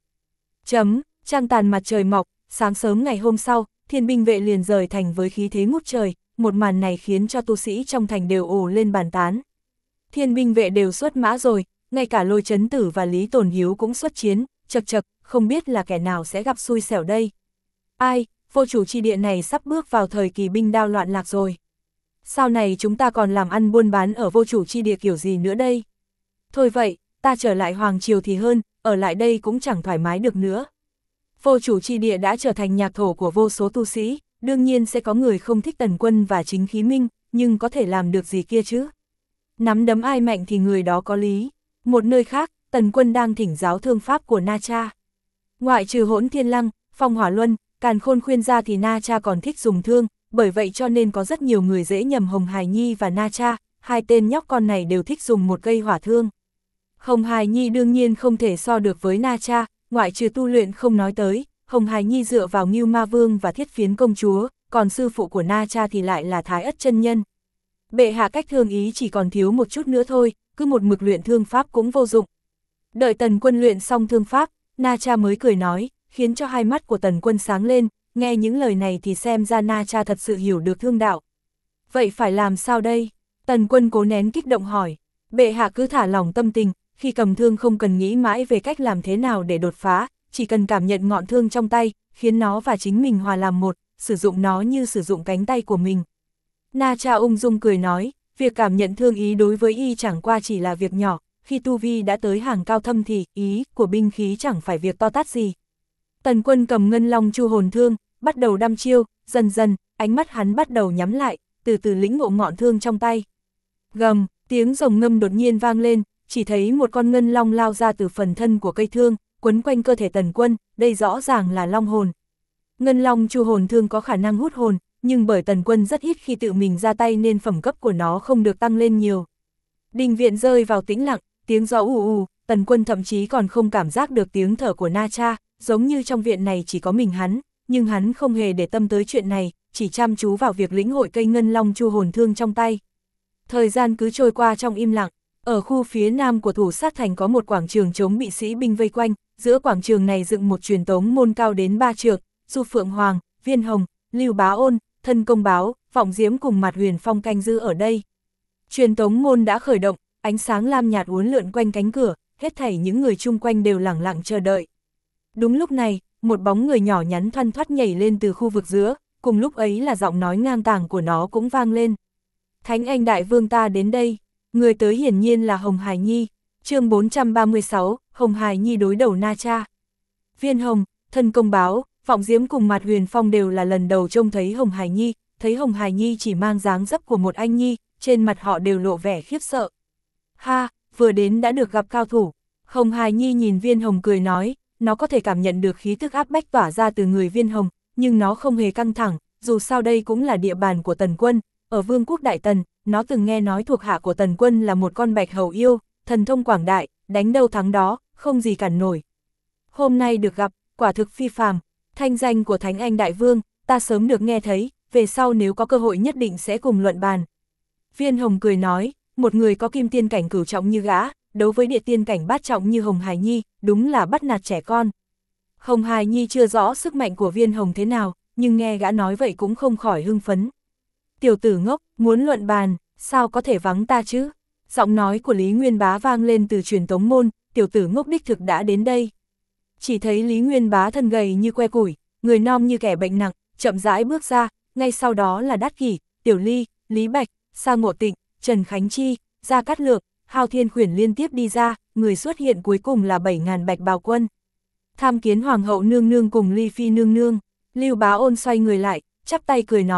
Trăng tàn mặt trời mọc, sáng sớm ngày hôm sau, thiên binh vệ liền rời thành với khí thế ngút trời, một màn này khiến cho tu sĩ trong thành đều ồ lên bàn tán. Thiên binh vệ đều xuất mã rồi, ngay cả Lôi Chấn Tử và Lý Tồn Hiếu cũng xuất chiến, chật chật, không biết là kẻ nào sẽ gặp xui xẻo đây. Ai, vô chủ chi địa này sắp bước vào thời kỳ binh đao loạn lạc rồi. Sau này chúng ta còn làm ăn buôn bán ở vô chủ chi địa kiểu gì nữa đây? Thôi vậy, ta trở lại Hoàng Triều thì hơn, ở lại đây cũng chẳng thoải mái được nữa. Vô chủ chi địa đã trở thành nhạc thổ của vô số tu sĩ, đương nhiên sẽ có người không thích Tần Quân và Chính Khí Minh, nhưng có thể làm được gì kia chứ? Nắm đấm ai mạnh thì người đó có lý. Một nơi khác, Tần Quân đang thỉnh giáo thương pháp của Na Cha. Ngoại trừ Hỗn Thiên Lăng, Phong Hỏa Luân, Càn Khôn khuyên ra thì Na Cha còn thích dùng thương, bởi vậy cho nên có rất nhiều người dễ nhầm Hồng Hải Nhi và Na Cha, 2 tên nhóc con này đều thích dùng một cây hỏa thương. Hồng Hải Nhi đương nhiên không thể so được với Na Cha, ngoại trừ tu luyện không nói tới, Hồng Hải Nhi dựa vào Ngưu Ma Vương và Thiết Phiến công chúa, còn sư phụ của Na Cha thì lại là Thái Ất chân nhân. Bệ hạ cách thương ý chỉ còn thiếu một chút nữa thôi, cứ một mực luyện thương pháp cũng vô dụng. Đợi Tần Quân luyện xong thương pháp, Na Cha mới cười nói, khiến cho hai mắt của Tần Quân sáng lên, nghe những lời này thì xem ra Na Cha thật sự hiểu được thương đạo. Vậy phải làm sao đây? Tần Quân cố nén kích động hỏi, bệ hạ cứ thả lỏng tâm tình, khi cầm thương không cần nghĩ mãi về cách làm thế nào để đột phá, chỉ cần cảm nhận ngọn thương trong tay, khiến nó và chính mình hòa làm một, sử dụng nó như sử dụng cánh tay của mình. Na Cha ung dung cười nói, việc cảm nhận thương ý đối với y chẳng qua chỉ là việc nhỏ, khi tu vi đã tới hàng cao thâm thì ý của binh khí chẳng phải việc to tát gì. Tần Quân cầm Ngân Long Chu hồn thương, bắt đầu đăm chiêu, dần dần, ánh mắt hắn bắt đầu nhắm lại, từ từ lĩnh ngộ ngọn thương trong tay. Gầm, tiếng rồng ngâm đột nhiên vang lên, chỉ thấy một con ngân long lao ra từ phần thân của cây thương, quấn quanh cơ thể Tần Quân, đây rõ ràng là long hồn. Ngân Long Chu hồn thương có khả năng hút hồn, nhưng bởi Tần Quân rất ít khi tự mình ra tay nên phẩm cấp của nó không được tăng lên nhiều. Đình viện rơi vào tĩnh lặng, tiếng gió ù ù, Tần Quân thậm chí còn không cảm giác được tiếng thở của Na Cha, giống như trong viện này chỉ có mình hắn, nhưng hắn không hề để tâm tới chuyện này, chỉ chăm chú vào việc lĩnh hội cây Ngân Long Chu hồn thương trong tay. Thời gian cứ trôi qua trong im lặng, ở khu phía nam của Thủ Sát Thành có một quảng trường trống bị sĩ binh vây quanh, giữa quảng trường này dựng một truyền tống môn cao đến 3 trượng, Du Phượng Hoàng, Viên Hồng, Lưu Bá Ôn, Thân Công Báo, Vọng Diễm cùng Mạt Huyền Phong canh giữ ở đây. Truyền tống môn đã khởi động, ánh sáng lam nhạt uốn lượn quanh cánh cửa, hết thảy những người chung quanh đều lẳng lặng chờ đợi. Đúng lúc này, một bóng người nhỏ nhắn thoăn thoắt nhảy lên từ khu vực giữa, cùng lúc ấy là giọng nói ngang tàng của nó cũng vang lên. Thánh Anh Đại Vương ta đến đây, người tới hiển nhiên là Hồng Hải Nhi. Chương 436, Hồng Hải Nhi đối đầu Na Cha. Viên Hồng, Thân Công Báo, Vọng Diễm cùng Mạt Huyền Phong đều là lần đầu trông thấy Hồng Hải Nhi, thấy Hồng Hải Nhi chỉ mang dáng dấp của một anh nhi, trên mặt họ đều lộ vẻ khiếp sợ. Ha, vừa đến đã được gặp cao thủ. Hồng Hải Nhi nhìn Viên Hồng cười nói, nó có thể cảm nhận được khí tức áp bách tỏa ra từ người Viên Hồng, nhưng nó không hề căng thẳng, dù sao đây cũng là địa bàn của Tần Quân, ở Vương quốc Đại Tần, nó từng nghe nói thuộc hạ của Tần Quân là một con bạch hầu yêu, thần thông quảng đại, đánh đâu thắng đó, không gì cản nổi. Hôm nay được gặp, quả thực phi phàm, thanh danh của Thánh Anh Đại Vương, ta sớm được nghe thấy, về sau nếu có cơ hội nhất định sẽ cùng luận bàn. Viên Hồng cười nói, một người có kim tiên cảnh cửu trọng như gã, đấu với địa tiên cảnh bát trọng như Hồng Hải Nhi, đúng là bắt nạt trẻ con. Hồng Hải Nhi chưa rõ sức mạnh của Viên Hồng thế nào, nhưng nghe gã nói vậy cũng không khỏi hưng phấn. Tiểu tử ngốc, muốn luận bàn, sao có thể vắng ta chứ? Giọng nói của Lý Nguyên Bá vang lên từ truyền tống môn, tiểu tử ngốc đích thực đã đến đây. Chỉ thấy Lý Nguyên Bá thân gầy như que củi, người non như kẻ bệnh nặng, chậm rãi bước ra, ngay sau đó là Đát Kỷ, Tiểu Ly, Lý Bạch, Sa Ngộ Tịnh, Trần Khánh Chi, Gia Cát Lượng, Hao Thiên Khuyển liên tiếp đi ra, người xuất hiện cuối cùng là 7.000 bạch bào quân. Tham Kiến Hoàng hậu nương nương cùng Ly Phi nương nương. Lưu Bá Ôn xoay người lại, chắp tay cười nói,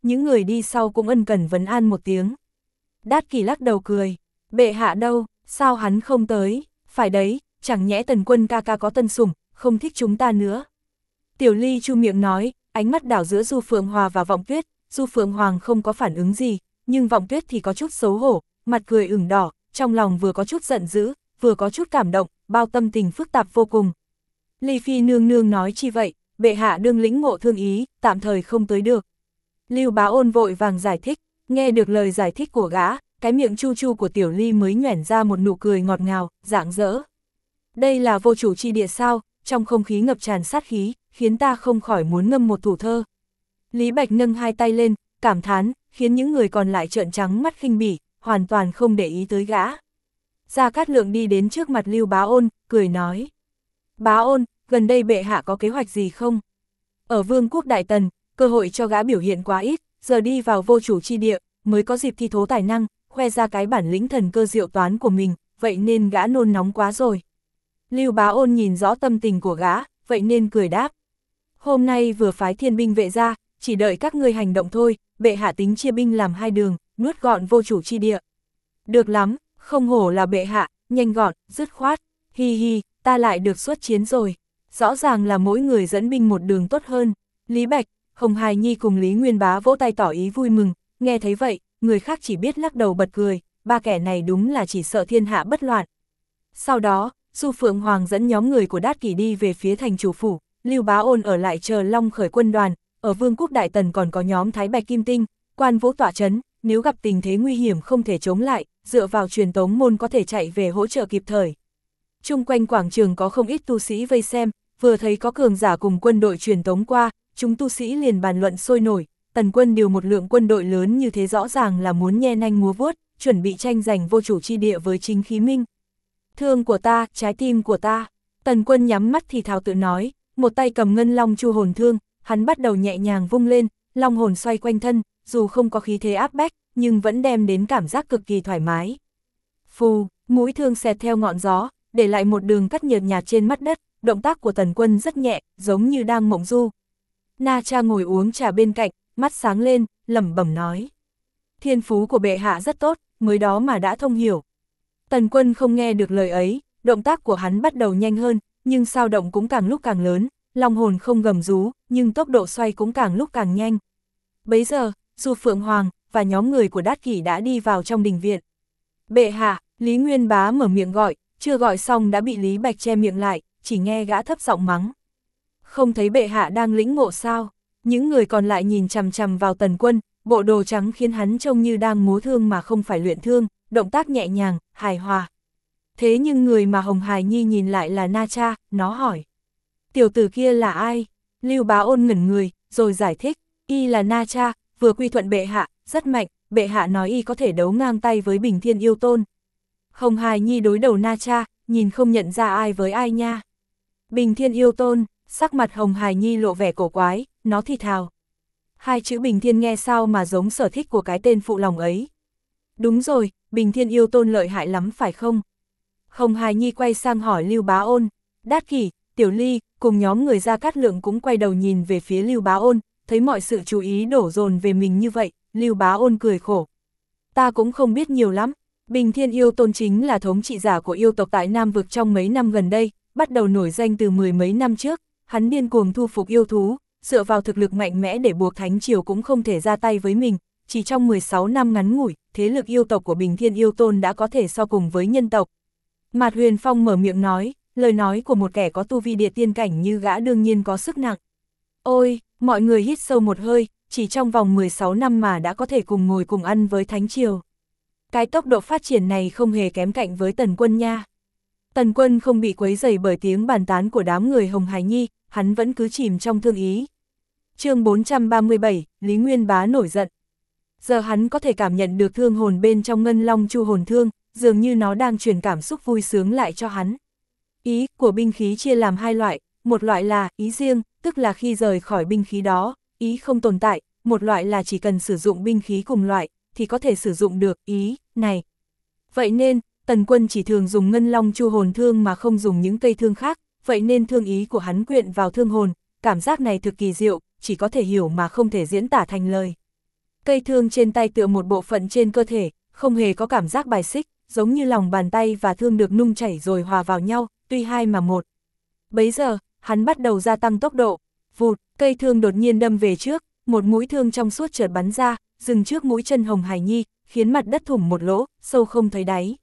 những người đi sau cũng ân cần vấn an một tiếng. Đát Kỷ lắc đầu cười, bệ hạ đâu, sao hắn không tới, phải đấy, chẳng nhẽ Tần Quân ca ca có tân sủng, không thích chúng ta nữa. Tiểu Ly chu miệng nói, ánh mắt đảo giữa Du Phượng Hòa và Vọng Tuyết, Du Phượng Hoàng không có phản ứng gì, nhưng Vọng Tuyết thì có chút xấu hổ, mặt cười ửng đỏ, trong lòng vừa có chút giận dữ, vừa có chút cảm động, bao tâm tình phức tạp vô cùng. Ly Phi nương nương nói chi vậy, bệ hạ đương lĩnh ngộ thương ý, tạm thời không tới được. Lưu Bá Ôn vội vàng giải thích, nghe được lời giải thích của gã, cái miệng chu chu của Tiểu Ly mới nhoẻn ra một nụ cười ngọt ngào, rạng rỡ. Đây là vô chủ chi địa sao, trong không khí ngập tràn sát khí, khiến ta không khỏi muốn ngâm một thủ thơ. Lý Bạch nâng hai tay lên, cảm thán, khiến những người còn lại trợn trắng mắt khinh bỉ, hoàn toàn không để ý tới gã. Gia Cát Lượng đi đến trước mặt Lưu Bá Ôn, cười nói. Bá Ôn, gần đây bệ hạ có kế hoạch gì không? Ở Vương quốc Đại Tần, cơ hội cho gã biểu hiện quá ít, giờ đi vào vô chủ chi địa, mới có dịp thi thố tài năng, khoe ra cái bản lĩnh thần cơ diệu toán của mình, vậy nên gã nôn nóng quá rồi. Lưu Bá Ôn nhìn rõ tâm tình của gã, vậy nên cười đáp. Hôm nay vừa phái thiên binh vệ ra, chỉ đợi các ngươi hành động thôi, bệ hạ tính chia binh làm hai đường, nuốt gọn vô chủ chi địa. Được lắm, không hổ là bệ hạ, nhanh gọn, dứt khoát, hi hi, ta lại được xuất chiến rồi. Rõ ràng là mỗi người dẫn binh một đường tốt hơn. Lý Bạch, Hồng Hài Nhi cùng Lý Nguyên Bá vỗ tay tỏ ý vui mừng, nghe thấy vậy, người khác chỉ biết lắc đầu bật cười, ba kẻ này đúng là chỉ sợ thiên hạ bất loạn. Sau đó, Du Phượng Hoàng dẫn nhóm người của Đát Kỷ đi về phía thành chủ phủ, Lưu Bá Ôn ở lại chờ Long khởi quân đoàn, ở Vương quốc Đại Tần còn có nhóm Thái Bạch Kim Tinh, Quan Vũ tọa chấn, nếu gặp tình thế nguy hiểm không thể chống lại, dựa vào truyền tống môn có thể chạy về hỗ trợ kịp thời. Chung quanh quảng trường có không ít tu sĩ vây xem, vừa thấy có cường giả cùng quân đội truyền tống qua, chúng tu sĩ liền bàn luận sôi nổi, Tần Quân điều một lượng quân đội lớn như thế rõ ràng là muốn nhe nanh múa vuốt, chuẩn bị tranh giành vô chủ chi địa với chính khí minh. Thương của ta, trái tim của ta, Tần Quân nhắm mắt thì thào tự nói, một tay cầm ngân long chu hồn thương, hắn bắt đầu nhẹ nhàng vung lên, long hồn xoay quanh thân, dù không có khí thế áp bách, nhưng vẫn đem đến cảm giác cực kỳ thoải mái. Phù, mũi thương xẹt theo ngọn gió, để lại một đường cắt nhợt nhạt trên mặt đất, động tác của Tần Quân rất nhẹ, giống như đang mộng du. Na Cha ngồi uống trà bên cạnh, mắt sáng lên, lẩm bẩm nói. Thiên phú của bệ hạ rất tốt, mới đó mà đã thông hiểu. Tần Quân không nghe được lời ấy, động tác của hắn bắt đầu nhanh hơn, nhưng sao động cũng càng lúc càng lớn, long hồn không gầm rú, nhưng tốc độ xoay cũng càng lúc càng nhanh. Bấy giờ, Du Phượng Hoàng và nhóm người của Đát Kỷ đã đi vào trong đình viện. Bệ hạ, Lý Nguyên Bá mở miệng gọi, chưa gọi xong đã bị Lý Bạch che miệng lại, chỉ nghe gã thấp giọng mắng. Không thấy bệ hạ đang lĩnh ngộ sao? Những người còn lại nhìn chằm chằm vào Tần Quân, bộ đồ trắng khiến hắn trông như đang múa thương mà không phải luyện thương, động tác nhẹ nhàng, hài hòa. Thế nhưng người mà Hồng Hài Nhi nhìn lại là Na Cha, nó hỏi. Tiểu tử kia là ai? Lưu Bá Ôn ngẩn người, rồi giải thích, y là Na Cha, vừa quy thuận bệ hạ, rất mạnh, bệ hạ nói y có thể đấu ngang tay với Bình Thiên Yêu Tôn. Hồng Hài Nhi đối đầu Na Cha, nhìn không nhận ra ai với ai nha. Bình Thiên Yêu Tôn, sắc mặt Hồng Hài Nhi lộ vẻ cổ quái, nó thì thào. Hai chữ Bình Thiên nghe sao mà giống sở thích của cái tên phụ lòng ấy. Đúng rồi, Bình Thiên Yêu Tôn lợi hại lắm phải không? Hồng Hài Nhi quay sang hỏi Lưu Bá Ôn, Đát Kỷ, Tiểu Ly, cùng nhóm người Gia Cát Lượng cũng quay đầu nhìn về phía Lưu Bá Ôn, thấy mọi sự chú ý đổ dồn về mình như vậy, Lưu Bá Ôn cười khổ. Ta cũng không biết nhiều lắm, Bình Thiên Yêu Tôn chính là thống trị giả của yêu tộc tại Nam Vực trong mấy năm gần đây, bắt đầu nổi danh từ 10 mấy năm trước, hắn điên cuồng thu phục yêu thú, dựa vào thực lực mạnh mẽ để buộc Thánh Triều cũng không thể ra tay với mình, chỉ trong 16 năm ngắn ngủi, thế lực yêu tộc của Bình Thiên Yêu Tôn đã có thể so cùng với nhân tộc. Mạt Huyền Phong mở miệng nói, lời nói của một kẻ có tu vi địa tiên cảnh như gã đương nhiên có sức nặng. Ôi, mọi người hít sâu một hơi, chỉ trong vòng 16 năm mà đã có thể cùng ngồi cùng ăn với Thánh Triều. Cái tốc độ phát triển này không hề kém cạnh với Tần Quân nha. Tần Quân không bị quấy rầy bởi tiếng bàn tán của đám người Hồng Hài Nhi, hắn vẫn cứ chìm trong thương ý. Chương 437, Lý Nguyên Bá nổi giận. Giờ hắn có thể cảm nhận được thương hồn bên trong ngân long chu hồn thương, dường như nó đang truyền cảm xúc vui sướng lại cho hắn. Ý của binh khí chia làm hai loại, một loại là ý riêng, tức là khi rời khỏi binh khí đó, ý không tồn tại, một loại là chỉ cần sử dụng binh khí cùng loại, thì có thể sử dụng được ý này. Vậy nên, Tần Quân chỉ thường dùng ngân long chu hồn thương mà không dùng những cây thương khác, vậy nên thương ý của hắn quyện vào thương hồn, cảm giác này thực kỳ diệu, chỉ có thể hiểu mà không thể diễn tả thành lời. Cây thương trên tay tựa một bộ phận trên cơ thể, không hề có cảm giác bài xích, giống như lòng bàn tay và thương được nung chảy rồi hòa vào nhau, tuy hai mà một. Bấy giờ, hắn bắt đầu gia tăng tốc độ, vụt, cây thương đột nhiên đâm về trước, một mũi thương trong suốt chợt bắn ra, dừng trước mũi chân Hồng Hải Nhi, khiến mặt đất thủng một lỗ, sâu không thấy đáy.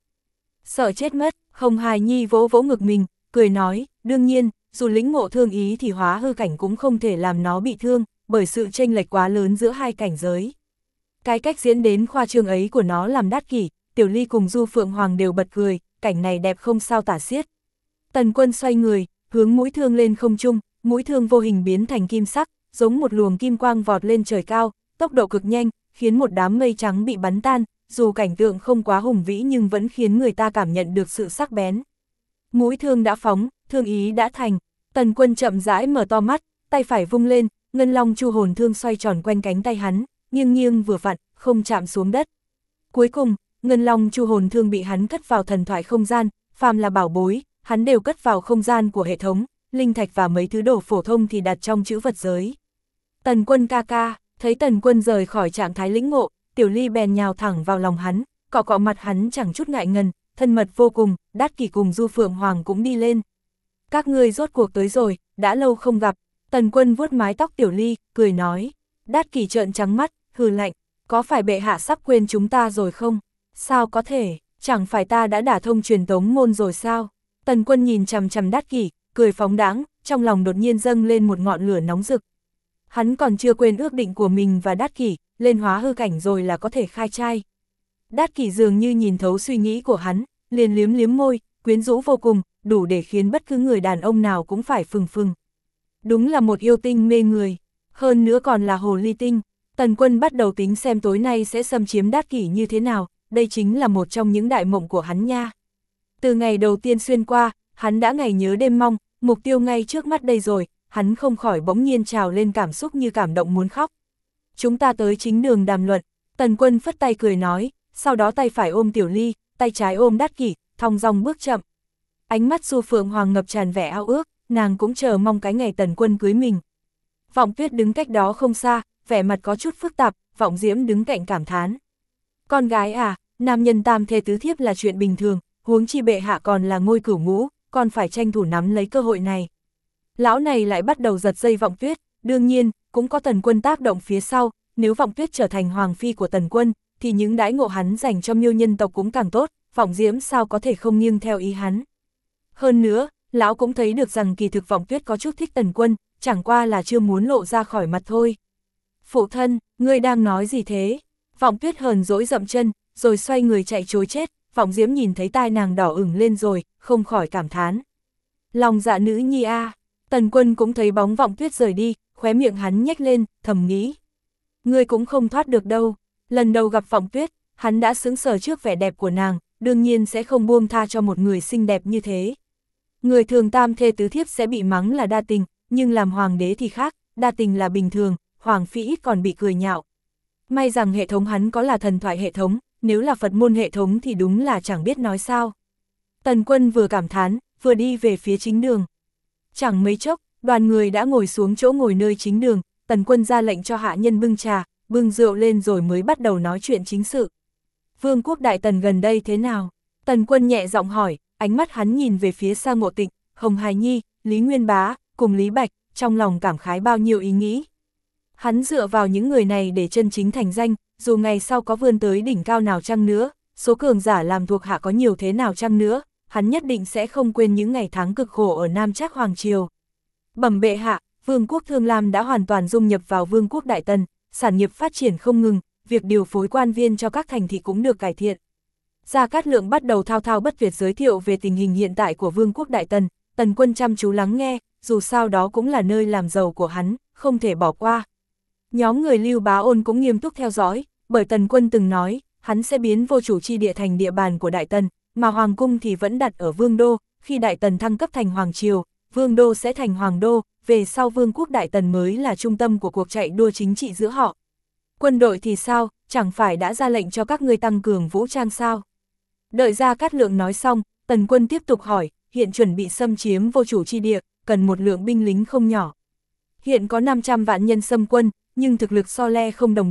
Sợ chết mất, Hồng Hải Nhi vỗ vỗ ngực mình, cười nói, đương nhiên, dù lĩnh ngộ thương ý thì hóa hư cảnh cũng không thể làm nó bị thương, bởi sự chênh lệch quá lớn giữa hai cảnh giới. Cái cách diễn đến khoa trương ấy của nó làm Đát Kỷ, Tiểu Ly cùng Du Phượng Hoàng đều bật cười, cảnh này đẹp không sao tả xiết. Tần Quân xoay người, hướng mũi thương lên không trung, mũi thương vô hình biến thành kim sắc, giống một luồng kim quang vọt lên trời cao, tốc độ cực nhanh, khiến một đám mây trắng bị bắn tan, dù cảnh tượng không quá hùng vĩ nhưng vẫn khiến người ta cảm nhận được sự sắc bén. Mũi thương đã phóng, thương ý đã thành, Tần Quân chậm rãi mở to mắt, tay phải vung lên, ngân long chu hồn thương xoay tròn quanh cánh tay hắn, nghiêng nghiêng vừa vặn, không chạm xuống đất. Cuối cùng, ngân long chu hồn thương bị hắn cất vào thần thoại không gian, phàm là bảo bối, hắn đều cất vào không gian của hệ thống, linh thạch và mấy thứ đồ phổ thông thì đặt trong trữ vật giới. Tần Quân ca ca, thấy Tần Quân rời khỏi trạng thái lĩnh ngộ, Tiểu Ly bèn nhào thẳng vào lòng hắn, cọ cọ mặt hắn chẳng chút ngại ngần, thân mật vô cùng, Đát Kỷ cùng Du Phượng Hoàng cũng đi lên. Các ngươi rốt cuộc tới rồi, đã lâu không gặp. Tần Quân vuốt mái tóc Tiểu Ly, cười nói. Đát Kỷ trợn trắng mắt, hừ lạnh, có phải bệ hạ sắp quên chúng ta rồi không? Sao có thể, chẳng phải ta đã đả thông truyền tống môn rồi sao? Tần Quân nhìn chằm chằm Đát Kỷ, cười phóng đãng, trong lòng đột nhiên dâng lên một ngọn lửa nóng rực. Hắn còn chưa quên ước định của mình và Đát Kỷ, lên hóa hư cảnh rồi là có thể khai trai. Đát Kỷ dường như nhìn thấu suy nghĩ của hắn, liền liếm liếm môi, quyến rũ vô cùng, đủ để khiến bất cứ người đàn ông nào cũng phải phừng phừng. Đúng là một yêu tinh mê người, hơn nữa còn là hồ ly tinh. Tần Quân bắt đầu tính xem tối nay sẽ xâm chiếm Đát Kỷ như thế nào, đây chính là một trong những đại mộng của hắn nha. Từ ngày đầu tiên xuyên qua, hắn đã ngày nhớ đêm mong, mục tiêu ngay trước mắt đây rồi, hắn không khỏi bỗng nhiên trào lên cảm xúc như cảm động muốn khóc. Chúng ta tới chính đường đàm luận, Tần Quân phất tay cười nói, sau đó tay phải ôm Tiểu Ly, tay trái ôm Đát Kỷ, thong dong bước chậm. Ánh mắt Du Phượng Hoàng ngập tràn vẻ ao ước, nàng cũng chờ mong cái ngày Tần Quân cưới mình. Vọng Tuyết đứng cách đó không xa, vẻ mặt có chút phức tạp, Vọng Diễm đứng cạnh cảm thán. Con gái à, nam nhân tam thê tứ thiếp là chuyện bình thường, huống chi bệ hạ còn là ngôi cửu ngũ, còn phải tranh thủ nắm lấy cơ hội này. Lão này lại bắt đầu giật dây Vọng Tuyết, đương nhiên, cũng có Tần Quân tác động phía sau, nếu Vọng Tuyết trở thành hoàng phi của Tần Quân, thì những đãi ngộ hắn dành cho Miêu nhân tộc cũng càng tốt, Vọng Diễm sao có thể không nghiêng theo ý hắn. Hơn nữa, lão cũng thấy được rằng kỳ thực Vọng Tuyết có chút thích Tần Quân, chẳng qua là chưa muốn lộ ra khỏi mặt thôi. Phụ thân, ngươi đang nói gì thế? Vọng Tuyết hờn dỗi dậm chân, rồi xoay người chạy trối chết, Vọng Diễm nhìn thấy tai nàng đỏ ửng lên rồi, không khỏi cảm thán. Lòng dạ nữ nhi a. Tần Quân cũng thấy bóng Vọng Tuyết rời đi, khóe miệng hắn nhếch lên, thầm nghĩ. Ngươi cũng không thoát được đâu. Lần đầu gặp Vọng Tuyết, hắn đã sững sờ trước vẻ đẹp của nàng, đương nhiên sẽ không buông tha cho một người xinh đẹp như thế. Người thường tam thê tứ thiếp sẽ bị mắng là đa tình, nhưng làm hoàng đế thì khác, đa tình là bình thường, hoàng phi ít còn bị cười nhạo. May rằng hệ thống hắn có là thần thoại hệ thống, nếu là Phật môn hệ thống thì đúng là chẳng biết nói sao. Tần Quân vừa cảm thán, vừa đi về phía chính đường. Chẳng mấy chốc, đoàn người đã ngồi xuống chỗ ngồi nơi chính đường, Tần Quân ra lệnh cho hạ nhân bưng trà, bưng rượu lên rồi mới bắt đầu nói chuyện chính sự. Vương quốc Đại Tần gần đây thế nào? Tần Quân nhẹ giọng hỏi, ánh mắt hắn nhìn về phía Sa Ngộ Tịnh, Hồng Hải Nhi, Lý Nguyên Bá, cùng Lý Bạch, trong lòng cảm khái bao nhiêu ý nghĩ. Hắn dựa vào những người này để chân chính thành danh, dù ngày sau có vươn tới đỉnh cao nào chăng nữa, số cường giả làm thuộc hạ có nhiều thế nào chăng nữa, hắn nhất định sẽ không quên những ngày tháng cực khổ ở Nam Trác Hoàng Triều. Bẩm bệ hạ, Vương quốc Thương Lam đã hoàn toàn dung nhập vào Vương quốc Đại Tần, sản nghiệp phát triển không ngừng, việc điều phối quan viên cho các thành thị cũng được cải thiện. Gia Cát Lượng bắt đầu thao thao bất tuyệt giới thiệu về tình hình hiện tại của Vương quốc Đại Tần, Tần Quân chăm chú lắng nghe, dù sao đó cũng là nơi làm giàu của hắn, không thể bỏ qua. Nhóm người Lưu Bá Ôn cũng nghiêm túc theo dõi, bởi Tần Quân từng nói, hắn sẽ biến vô chủ chi địa thành địa bàn của Đại Tần, mà Hoàng cung thì vẫn đặt ở Vương đô, khi Đại Tần thăng cấp thành Hoàng triều, Vương đô sẽ thành Hoàng đô, về sau Vương quốc Đại Tần mới là trung tâm của cuộc chạy đua chính trị giữa họ. Quân đội thì sao, chẳng phải đã ra lệnh cho các ngươi tăng cường vũ trang sao? Đợi Gia Cát Lượng nói xong, Tần Quân tiếp tục hỏi, hiện chuẩn bị xâm chiếm vô chủ chi địa, cần một lượng binh lính không nhỏ. Hiện có 500 vạn nhân xâm quân, nhưng thực lực so le không đồng đều,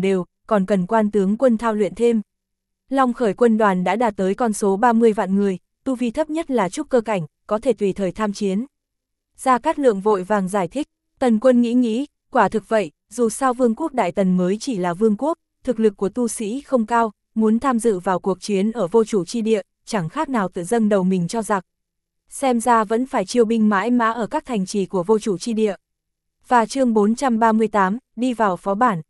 còn cần quan tướng quân thao luyện thêm. Long khởi quân đoàn đã đạt tới con số 30 vạn người, tu vi thấp nhất là trúc cơ cảnh, có thể tùy thời tham chiến. Gia Cát Lượng vội vàng giải thích, Tần Quân nghĩ, quả thực vậy, dù sao vương quốc Đại Tần mới chỉ là vương quốc, thực lực của tu sĩ không cao, muốn tham dự vào cuộc chiến ở vô chủ chi địa, chẳng khác nào tự dâng đầu mình cho giặc. Xem ra vẫn phải chiêu binh mãi mã ở các thành trì của vô chủ chi địa. Và chương 438, đi vào phó bản.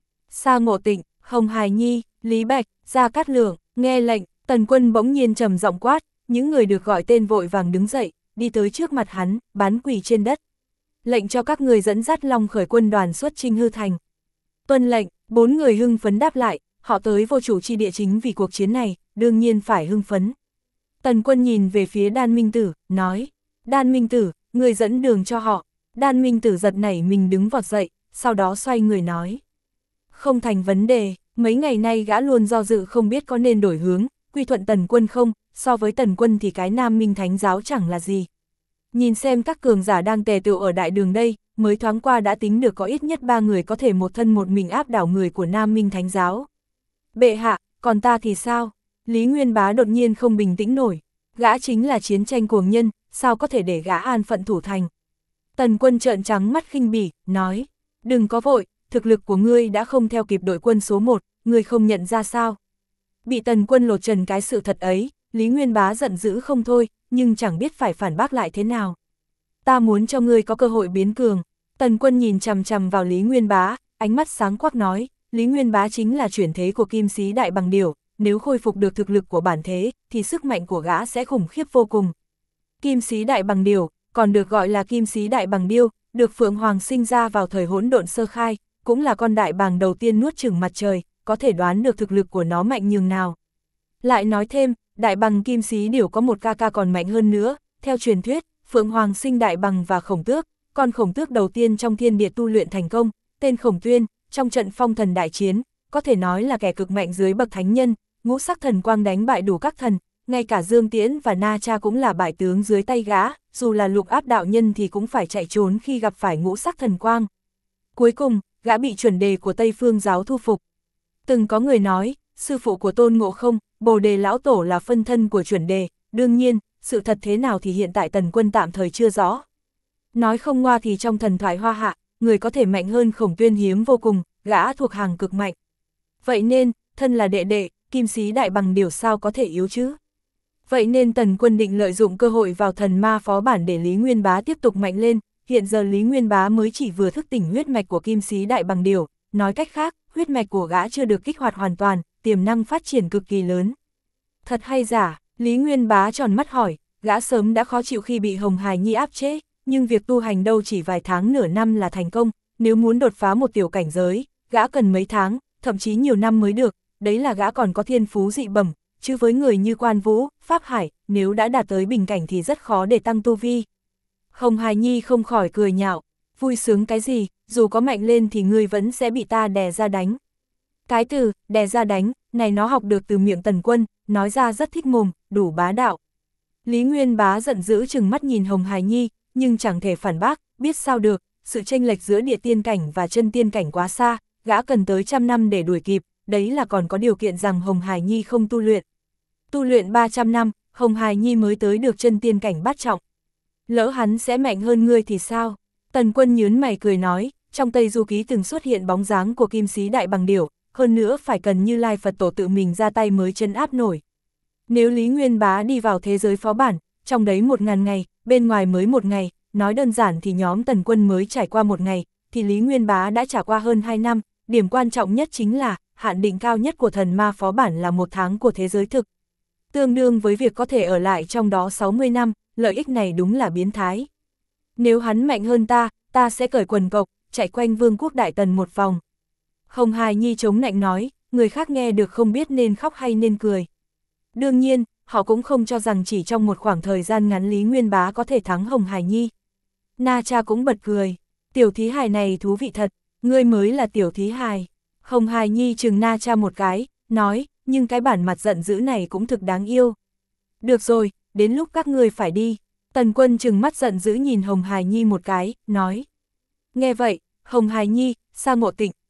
Sa Ngộ Tịnh, Hồng Hải Nhi, Lý Bạch, Gia Cát Lượng, nghe lệnh, Tần Quân bỗng nhiên trầm giọng quát, những người được gọi tên vội vàng đứng dậy, đi tới trước mặt hắn, bán quỳ trên đất. Lệnh cho các người dẫn dắt Long khởi quân đoàn xuất chinh Hư Thành. Tuân lệnh, 4 người hưng phấn đáp lại, họ tới vô chủ chi địa chính vì cuộc chiến này, đương nhiên phải hưng phấn. Tần Quân nhìn về phía Đan Minh Tử, nói, Đan Minh Tử, người dẫn đường cho họ. Đan Minh Tử giật nảy mình đứng vọt dậy, sau đó xoay người nói. Không thành vấn đề, mấy ngày nay gã luôn do dự không biết có nên đổi hướng, quy thuận Tần Quân không, so với Tần Quân thì cái Nam Minh Thánh Giáo chẳng là gì. Nhìn xem các cường giả đang tề tựu ở đại đường đây, mới thoáng qua đã tính được có ít nhất 3 người có thể một thân một mình áp đảo người của Nam Minh Thánh Giáo. Bệ hạ, còn ta thì sao? Lý Nguyên Bá đột nhiên không bình tĩnh nổi. Gã chính là chiến tranh cuồng nhân, sao có thể để gã an phận thủ thành? Tần Quân trợn trắng mắt khinh bỉ, nói, đừng có vội, thực lực của ngươi đã không theo kịp đội quân số 1, ngươi không nhận ra sao? Bị Tần Quân lột trần cái sự thật ấy, Lý Nguyên Bá giận dữ không thôi, nhưng chẳng biết phải phản bác lại thế nào. Ta muốn cho ngươi có cơ hội biến cường. Tần Quân nhìn chằm chằm vào Lý Nguyên Bá, ánh mắt sáng quắc nói, Lý Nguyên Bá chính là chuyển thế của Kim Sĩ Đại Bằng Điểu, nếu khôi phục được thực lực của bản thế, thì sức mạnh của gã sẽ khủng khiếp vô cùng. Kim Sĩ Đại Bằng Điểu, còn được gọi là Kim Sĩ Đại Bằng Điêu, được Phượng Hoàng sinh ra vào thời hỗn độn sơ khai, cũng là con đại bàng đầu tiên nuốt chửng mặt trời, có thể đoán được thực lực của nó mạnh nhường nào. Lại nói thêm, đại bằng Kim Sĩ Điểu có một ca ca còn mạnh hơn nữa, theo truyền thuyết, Phượng Hoàng sinh đại bằng và khổng tước, con khổng tước đầu tiên trong thiên địa tu luyện thành công, tên Khổng Tuyên, trong trận phong thần đại chiến, có thể nói là kẻ cực mạnh dưới bậc thánh nhân, ngũ sắc thần quang đánh bại đủ các thần, ngay cả Dương Tiễn và Na Cha cũng là bại tướng dưới tay gã, dù là lục áp đạo nhân thì cũng phải chạy trốn khi gặp phải ngũ sắc thần quang. Cuối cùng, gã bị chuẩn đề của Tây Phương giáo thu phục. Từng có người nói, sư phụ của Tôn Ngộ Không, Bồ Đề Lão Tổ là phân thân của chuẩn đề, đương nhiên, sự thật thế nào thì hiện tại Tần Quân tạm thời chưa rõ. Nói không ngoa thì trong thần thoại Hoa Hạ, người có thể mạnh hơn Khổng Tuyên hiếm vô cùng, gã thuộc hàng cực mạnh. Vậy nên, thân là đệ đệ, Kim Sĩ Đại Bằng Điểu sao có thể yếu chứ? Vậy nên Tần Quân định lợi dụng cơ hội vào thần ma phó bản để Lý Nguyên Bá tiếp tục mạnh lên, hiện giờ Lý Nguyên Bá mới chỉ vừa thức tỉnh huyết mạch của Kim Sĩ Đại Bằng Điểu, nói cách khác, huyết mạch của gã chưa được kích hoạt hoàn toàn, tiềm năng phát triển cực kỳ lớn. Thật hay giả? Lý Nguyên Bá tròn mắt hỏi, gã sớm đã khó chịu khi bị Hồng Hải Nhi áp chế, nhưng việc tu hành đâu chỉ vài tháng nửa năm là thành công, nếu muốn đột phá một tiểu cảnh giới, gã cần mấy tháng, thậm chí nhiều năm mới được, đấy là gã còn có thiên phú dị bẩm, chứ với người như Quan Vũ, Pháp Hải, nếu đã đạt tới bình cảnh thì rất khó để tăng tu vi. Hồng Hải Nhi không khỏi cười nhạo, vui sướng cái gì, dù có mạnh lên thì ngươi vẫn sẽ bị ta đè ra đánh. Cái từ, đè ra đánh, này nó học được từ miệng Tần Quân, nói ra rất thích mồm, đủ bá đạo. Lý Nguyên Bá giận dữ trừng mắt nhìn Hồng Hải Nhi, nhưng chẳng thể phản bác, biết sao được, sự chênh lệch giữa địa tiên cảnh và chân tiên cảnh quá xa, gã cần tới 100 năm để đuổi kịp, đấy là còn có điều kiện rằng Hồng Hải Nhi không tu luyện. Tu luyện 300 năm, Hồng Hải Nhi mới tới được chân tiên cảnh bát trọng. Lỡ hắn sẽ mạnh hơn ngươi thì sao? Tần Quân nhướng mày cười nói, trong Tây Du Ký từng xuất hiện bóng dáng của Kim Sĩ Đại Bằng Điểu, hơn nữa phải cần Như Lai Phật Tổ tự mình ra tay mới trấn áp nổi. Nếu Lý Nguyên Bá đi vào thế giới phó bản, trong đấy 1000 ngày, bên ngoài mới 1 ngày, nói đơn giản thì nhóm Tần Quân mới trải qua 1 ngày, thì Lý Nguyên Bá đã trải qua hơn 2 năm, điểm quan trọng nhất chính là, hạn định cao nhất của thần ma phó bản là 1 tháng của thế giới thực. Tương đương với việc có thể ở lại trong đó 60 năm, lợi ích này đúng là biến thái. Nếu hắn mạnh hơn ta sẽ cởi quần cộc, chạy quanh vương quốc Đại Tần một vòng. Hồng Hải Nhi chống nạnh nói, người khác nghe được không biết nên khóc hay nên cười. Đương nhiên, họ cũng không cho rằng chỉ trong một khoảng thời gian ngắn Lý Nguyên Bá có thể thắng Hồng Hải Nhi. Na Cha cũng bật cười, tiểu thí hài này thú vị thật, ngươi mới là tiểu thí hài. Hồng Hải Nhi chừng Na Cha một cái, nói, nhưng cái bản mặt giận dữ này cũng thực đáng yêu. Được rồi, đến lúc các ngươi phải đi. Tần Quân chừng mắt giận dữ nhìn Hồng Hải Nhi một cái, nói. Nghe vậy, Hồng Hải Nhi, Sa Ngộ Tịnh,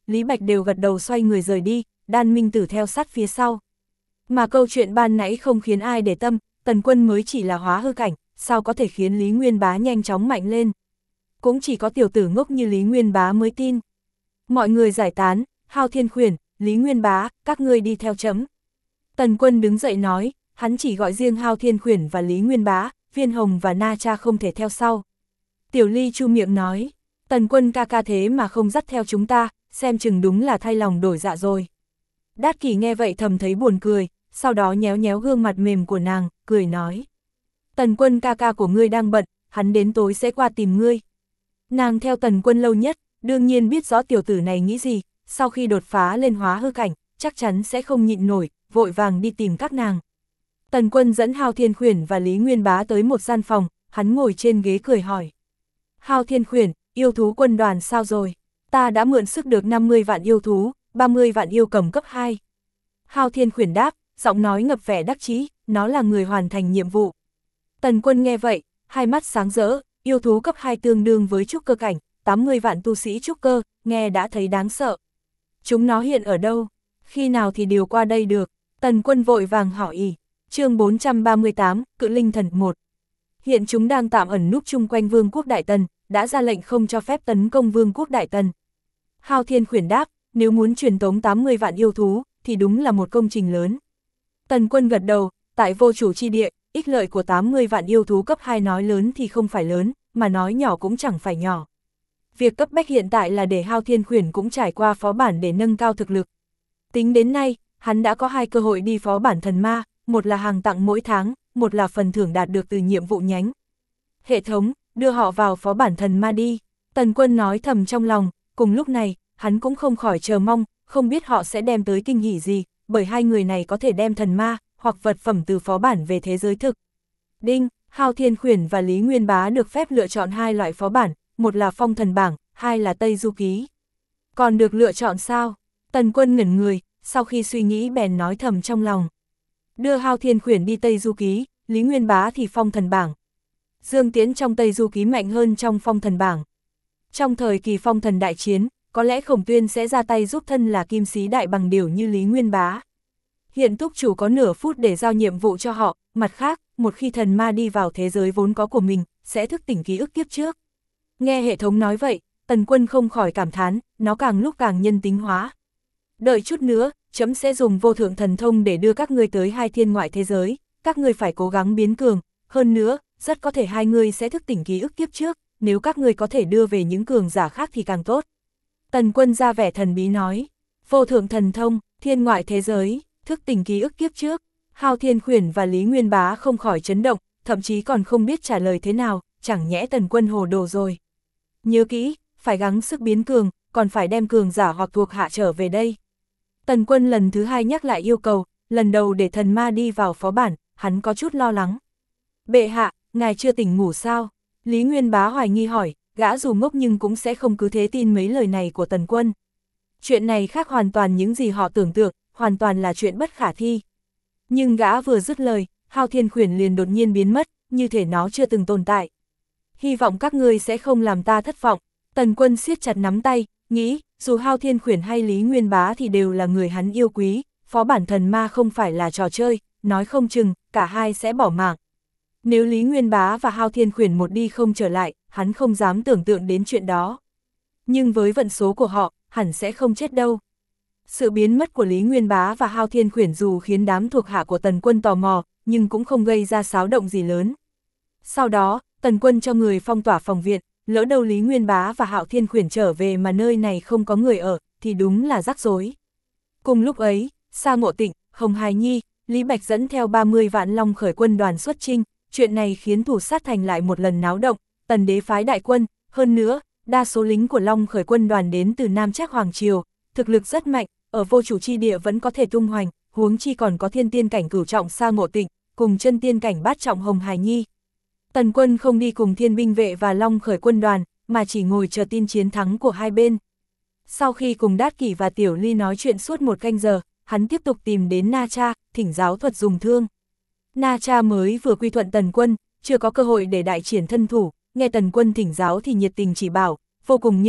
Lý Bạch đều gật đầu xoay người rời đi, Đan Minh Tử theo sát phía sau. Mà câu chuyện ban nãy không khiến ai để tâm, Tần Quân mới chỉ là hóa hư cảnh, sao có thể khiến Lý Nguyên Bá nhanh chóng mạnh lên. Cũng chỉ có tiểu tử ngốc như Lý Nguyên Bá mới tin. Mọi người giải tán, Hao Thiên Khuyển, Lý Nguyên Bá, các ngươi đi theo chấm. Tần Quân đứng dậy nói, hắn chỉ gọi riêng Hao Thiên Khuyển và Lý Nguyên Bá, Viên Hồng và Na Cha không thể theo sau. Tiểu Ly chu miệng nói, Tần Quân ca ca thế mà không dắt theo chúng ta, xem chừng đúng là thay lòng đổi dạ rồi. Đát Kỷ nghe vậy thầm thấy buồn cười, sau đó nhéo nhéo gương mặt mềm của nàng, cười nói. Tần Quân ca ca của ngươi đang bận, hắn đến tối sẽ qua tìm ngươi. Nàng theo Tần Quân lâu nhất, đương nhiên biết rõ tiểu tử này nghĩ gì, sau khi đột phá lên hóa hư cảnh, chắc chắn sẽ không nhịn nổi, vội vàng đi tìm các nàng. Tần Quân dẫn Hao Thiên Khuyển và Lý Nguyên Bá tới một gian phòng, hắn ngồi trên ghế cười hỏi. Hao Thiên Khuyển, yêu thú quân đoàn sao rồi? Ta đã mượn sức được 50 vạn yêu thú, 30 vạn yêu cầm cấp 2. Hao Thiên Khuyển đáp, giọng nói ngập vẻ đắc chí, nó là người hoàn thành nhiệm vụ. Tần Quân nghe vậy, hai mắt sáng rỡ, yêu thú cấp 2 tương đương với trúc cơ cảnh, 80 vạn tu sĩ trúc cơ, nghe đã thấy đáng sợ. Chúng nó hiện ở đâu? Khi nào thì điều qua đây được? Tần Quân vội vàng hỏi. Chương 438, Cự Linh Thần 1. Hiện chúng đang tạm ẩn núp chung quanh Vương quốc Đại Tần, đã ra lệnh không cho phép tấn công Vương quốc Đại Tần. Hao Thiên Khuyển đáp, nếu muốn truyền tống 80 vạn yêu thú, thì đúng là một công trình lớn. Tần Quân gật đầu, tại vô chủ chi địa, ích lợi của 80 vạn yêu thú cấp 2 nói lớn thì không phải lớn, mà nói nhỏ cũng chẳng phải nhỏ. Việc cấp bách hiện tại là để Hao Thiên Khuyển cũng trải qua phó bản để nâng cao thực lực. Tính đến nay, hắn đã có 2 cơ hội đi phó bản thần ma, một là hàng tặng mỗi tháng, một là phần thưởng đạt được từ nhiệm vụ nhánh. Hệ thống, đưa họ vào phó bản thần ma đi. Tần Quân nói thầm trong lòng, cùng lúc này, hắn cũng không khỏi chờ mong, không biết họ sẽ đem tới kinh hỉ gì, bởi hai người này có thể đem thần ma, hoặc vật phẩm từ phó bản về thế giới thực. Đinh, Hao Thiên Khuyển và Lý Nguyên Bá được phép lựa chọn 2 loại phó bản, một là phong thần bảng, 2 là Tây Du Ký. Còn được lựa chọn sao? Tần Quân ngẩn người, sau khi suy nghĩ bèn nói thầm trong lòng. Đưa Hao Thiên Khuyển đi Tây Du Ký, Lý Nguyên Bá thì phong thần bảng. Dương Tiễn trong Tây Du Ký mạnh hơn trong phong thần bảng. Trong thời kỳ phong thần đại chiến, có lẽ Khổng Tuyên sẽ ra tay giúp thân là kim sĩ đại bằng điểu như Lý Nguyên Bá. Hiện túc chủ có nửa phút để giao nhiệm vụ cho họ, mặt khác, một khi thần ma đi vào thế giới vốn có của mình, sẽ thức tỉnh ký ức kiếp trước. Nghe hệ thống nói vậy, Tần Quân không khỏi cảm thán, nó càng lúc càng nhân tính hóa. Đợi chút nữa, chấm sẽ dùng vô thượng thần thông để đưa các ngươi tới 2 thiên ngoại thế giới, các ngươi phải cố gắng biến cường, hơn nữa, rất có thể 2 người sẽ thức tỉnh ký ức kiếp trước, nếu các ngươi có thể đưa về những cường giả khác thì càng tốt. Tần Quân ra vẻ thần bí nói, vô thượng thần thông, thiên ngoại thế giới, thức tỉnh ký ức kiếp trước. Hao Thiên Khuyển và Lý Nguyên Bá không khỏi chấn động, thậm chí còn không biết trả lời thế nào, chẳng nhẽ Tần Quân hồ đồ rồi. Nhớ kỹ, phải gắng sức biến cường, còn phải đem cường giả hoặc thuộc hạ trở về đây. Tần Quân lần thứ 2 nhắc lại yêu cầu, lần đầu để thần ma đi vào phó bản, hắn có chút lo lắng. Bệ hạ, ngài chưa tỉnh ngủ sao? Lý Nguyên Bá hoài nghi hỏi, gã dù ngốc nhưng cũng sẽ không cứ thế tin mấy lời này của Tần Quân. Chuyện này khác hoàn toàn những gì họ tưởng tượng, hoàn toàn là chuyện bất khả thi. Nhưng gã vừa dứt lời, Hao Thiên Khuyển liền đột nhiên biến mất, như thể nó chưa từng tồn tại. Hy vọng các ngươi sẽ không làm ta thất vọng. Tần Quân siết chặt nắm tay, nghĩ, dù Hao Thiên Khuyển hay Lý Nguyên Bá thì đều là người hắn yêu quý, phó bản thần ma không phải là trò chơi, nói không chừng, cả hai sẽ bỏ mạng. Nếu Lý Nguyên Bá và Hao Thiên Khuyển một đi không trở lại, hắn không dám tưởng tượng đến chuyện đó. Nhưng với vận số của họ, hẳn sẽ không chết đâu. Sự biến mất của Lý Nguyên Bá và Hao Thiên Khuyển dù khiến đám thuộc hạ của Tần Quân tò mò, nhưng cũng không gây ra xáo động gì lớn. Sau đó, Tần Quân cho người phong tỏa phòng viện, lỡ đâu Lý Nguyên Bá và Hao Thiên Khuyển trở về mà nơi này không có người ở, thì đúng là rắc rối. Cùng lúc ấy, Sa Ngộ Tịnh, Hồng Hài Nhi, Lý Bạch dẫn theo 30 vạn Long khởi quân đoàn xuất chinh, chuyện này khiến Thủ Sát Thành lại một lần náo động, Tần đế phái đại quân, hơn nữa, đa số lính của Long khởi quân đoàn đến từ Nam Trác Hoàng Triều, thực lực rất mạnh, ở vô chủ chi địa vẫn có thể tung hoành, huống chi còn có thiên tiên cảnh cửu trọng Sa Ngộ Tịnh, cùng chân tiên cảnh bát trọng Hồng Hài Nhi. Tần Quân không đi cùng thiên binh vệ và Long khởi quân đoàn, mà chỉ ngồi chờ tin chiến thắng của hai bên. Sau khi cùng Đát Kỷ và Tiểu Ly nói chuyện suốt 1 canh giờ, hắn tiếp tục tìm đến Na Cha, thỉnh giáo thuật dùng thương. Na Cha mới vừa quy thuận Tần Quân, chưa có cơ hội để đại triển thân thủ, nghe Tần Quân thỉnh giáo thì nhiệt tình chỉ bảo, vô cùng nghiêm túc,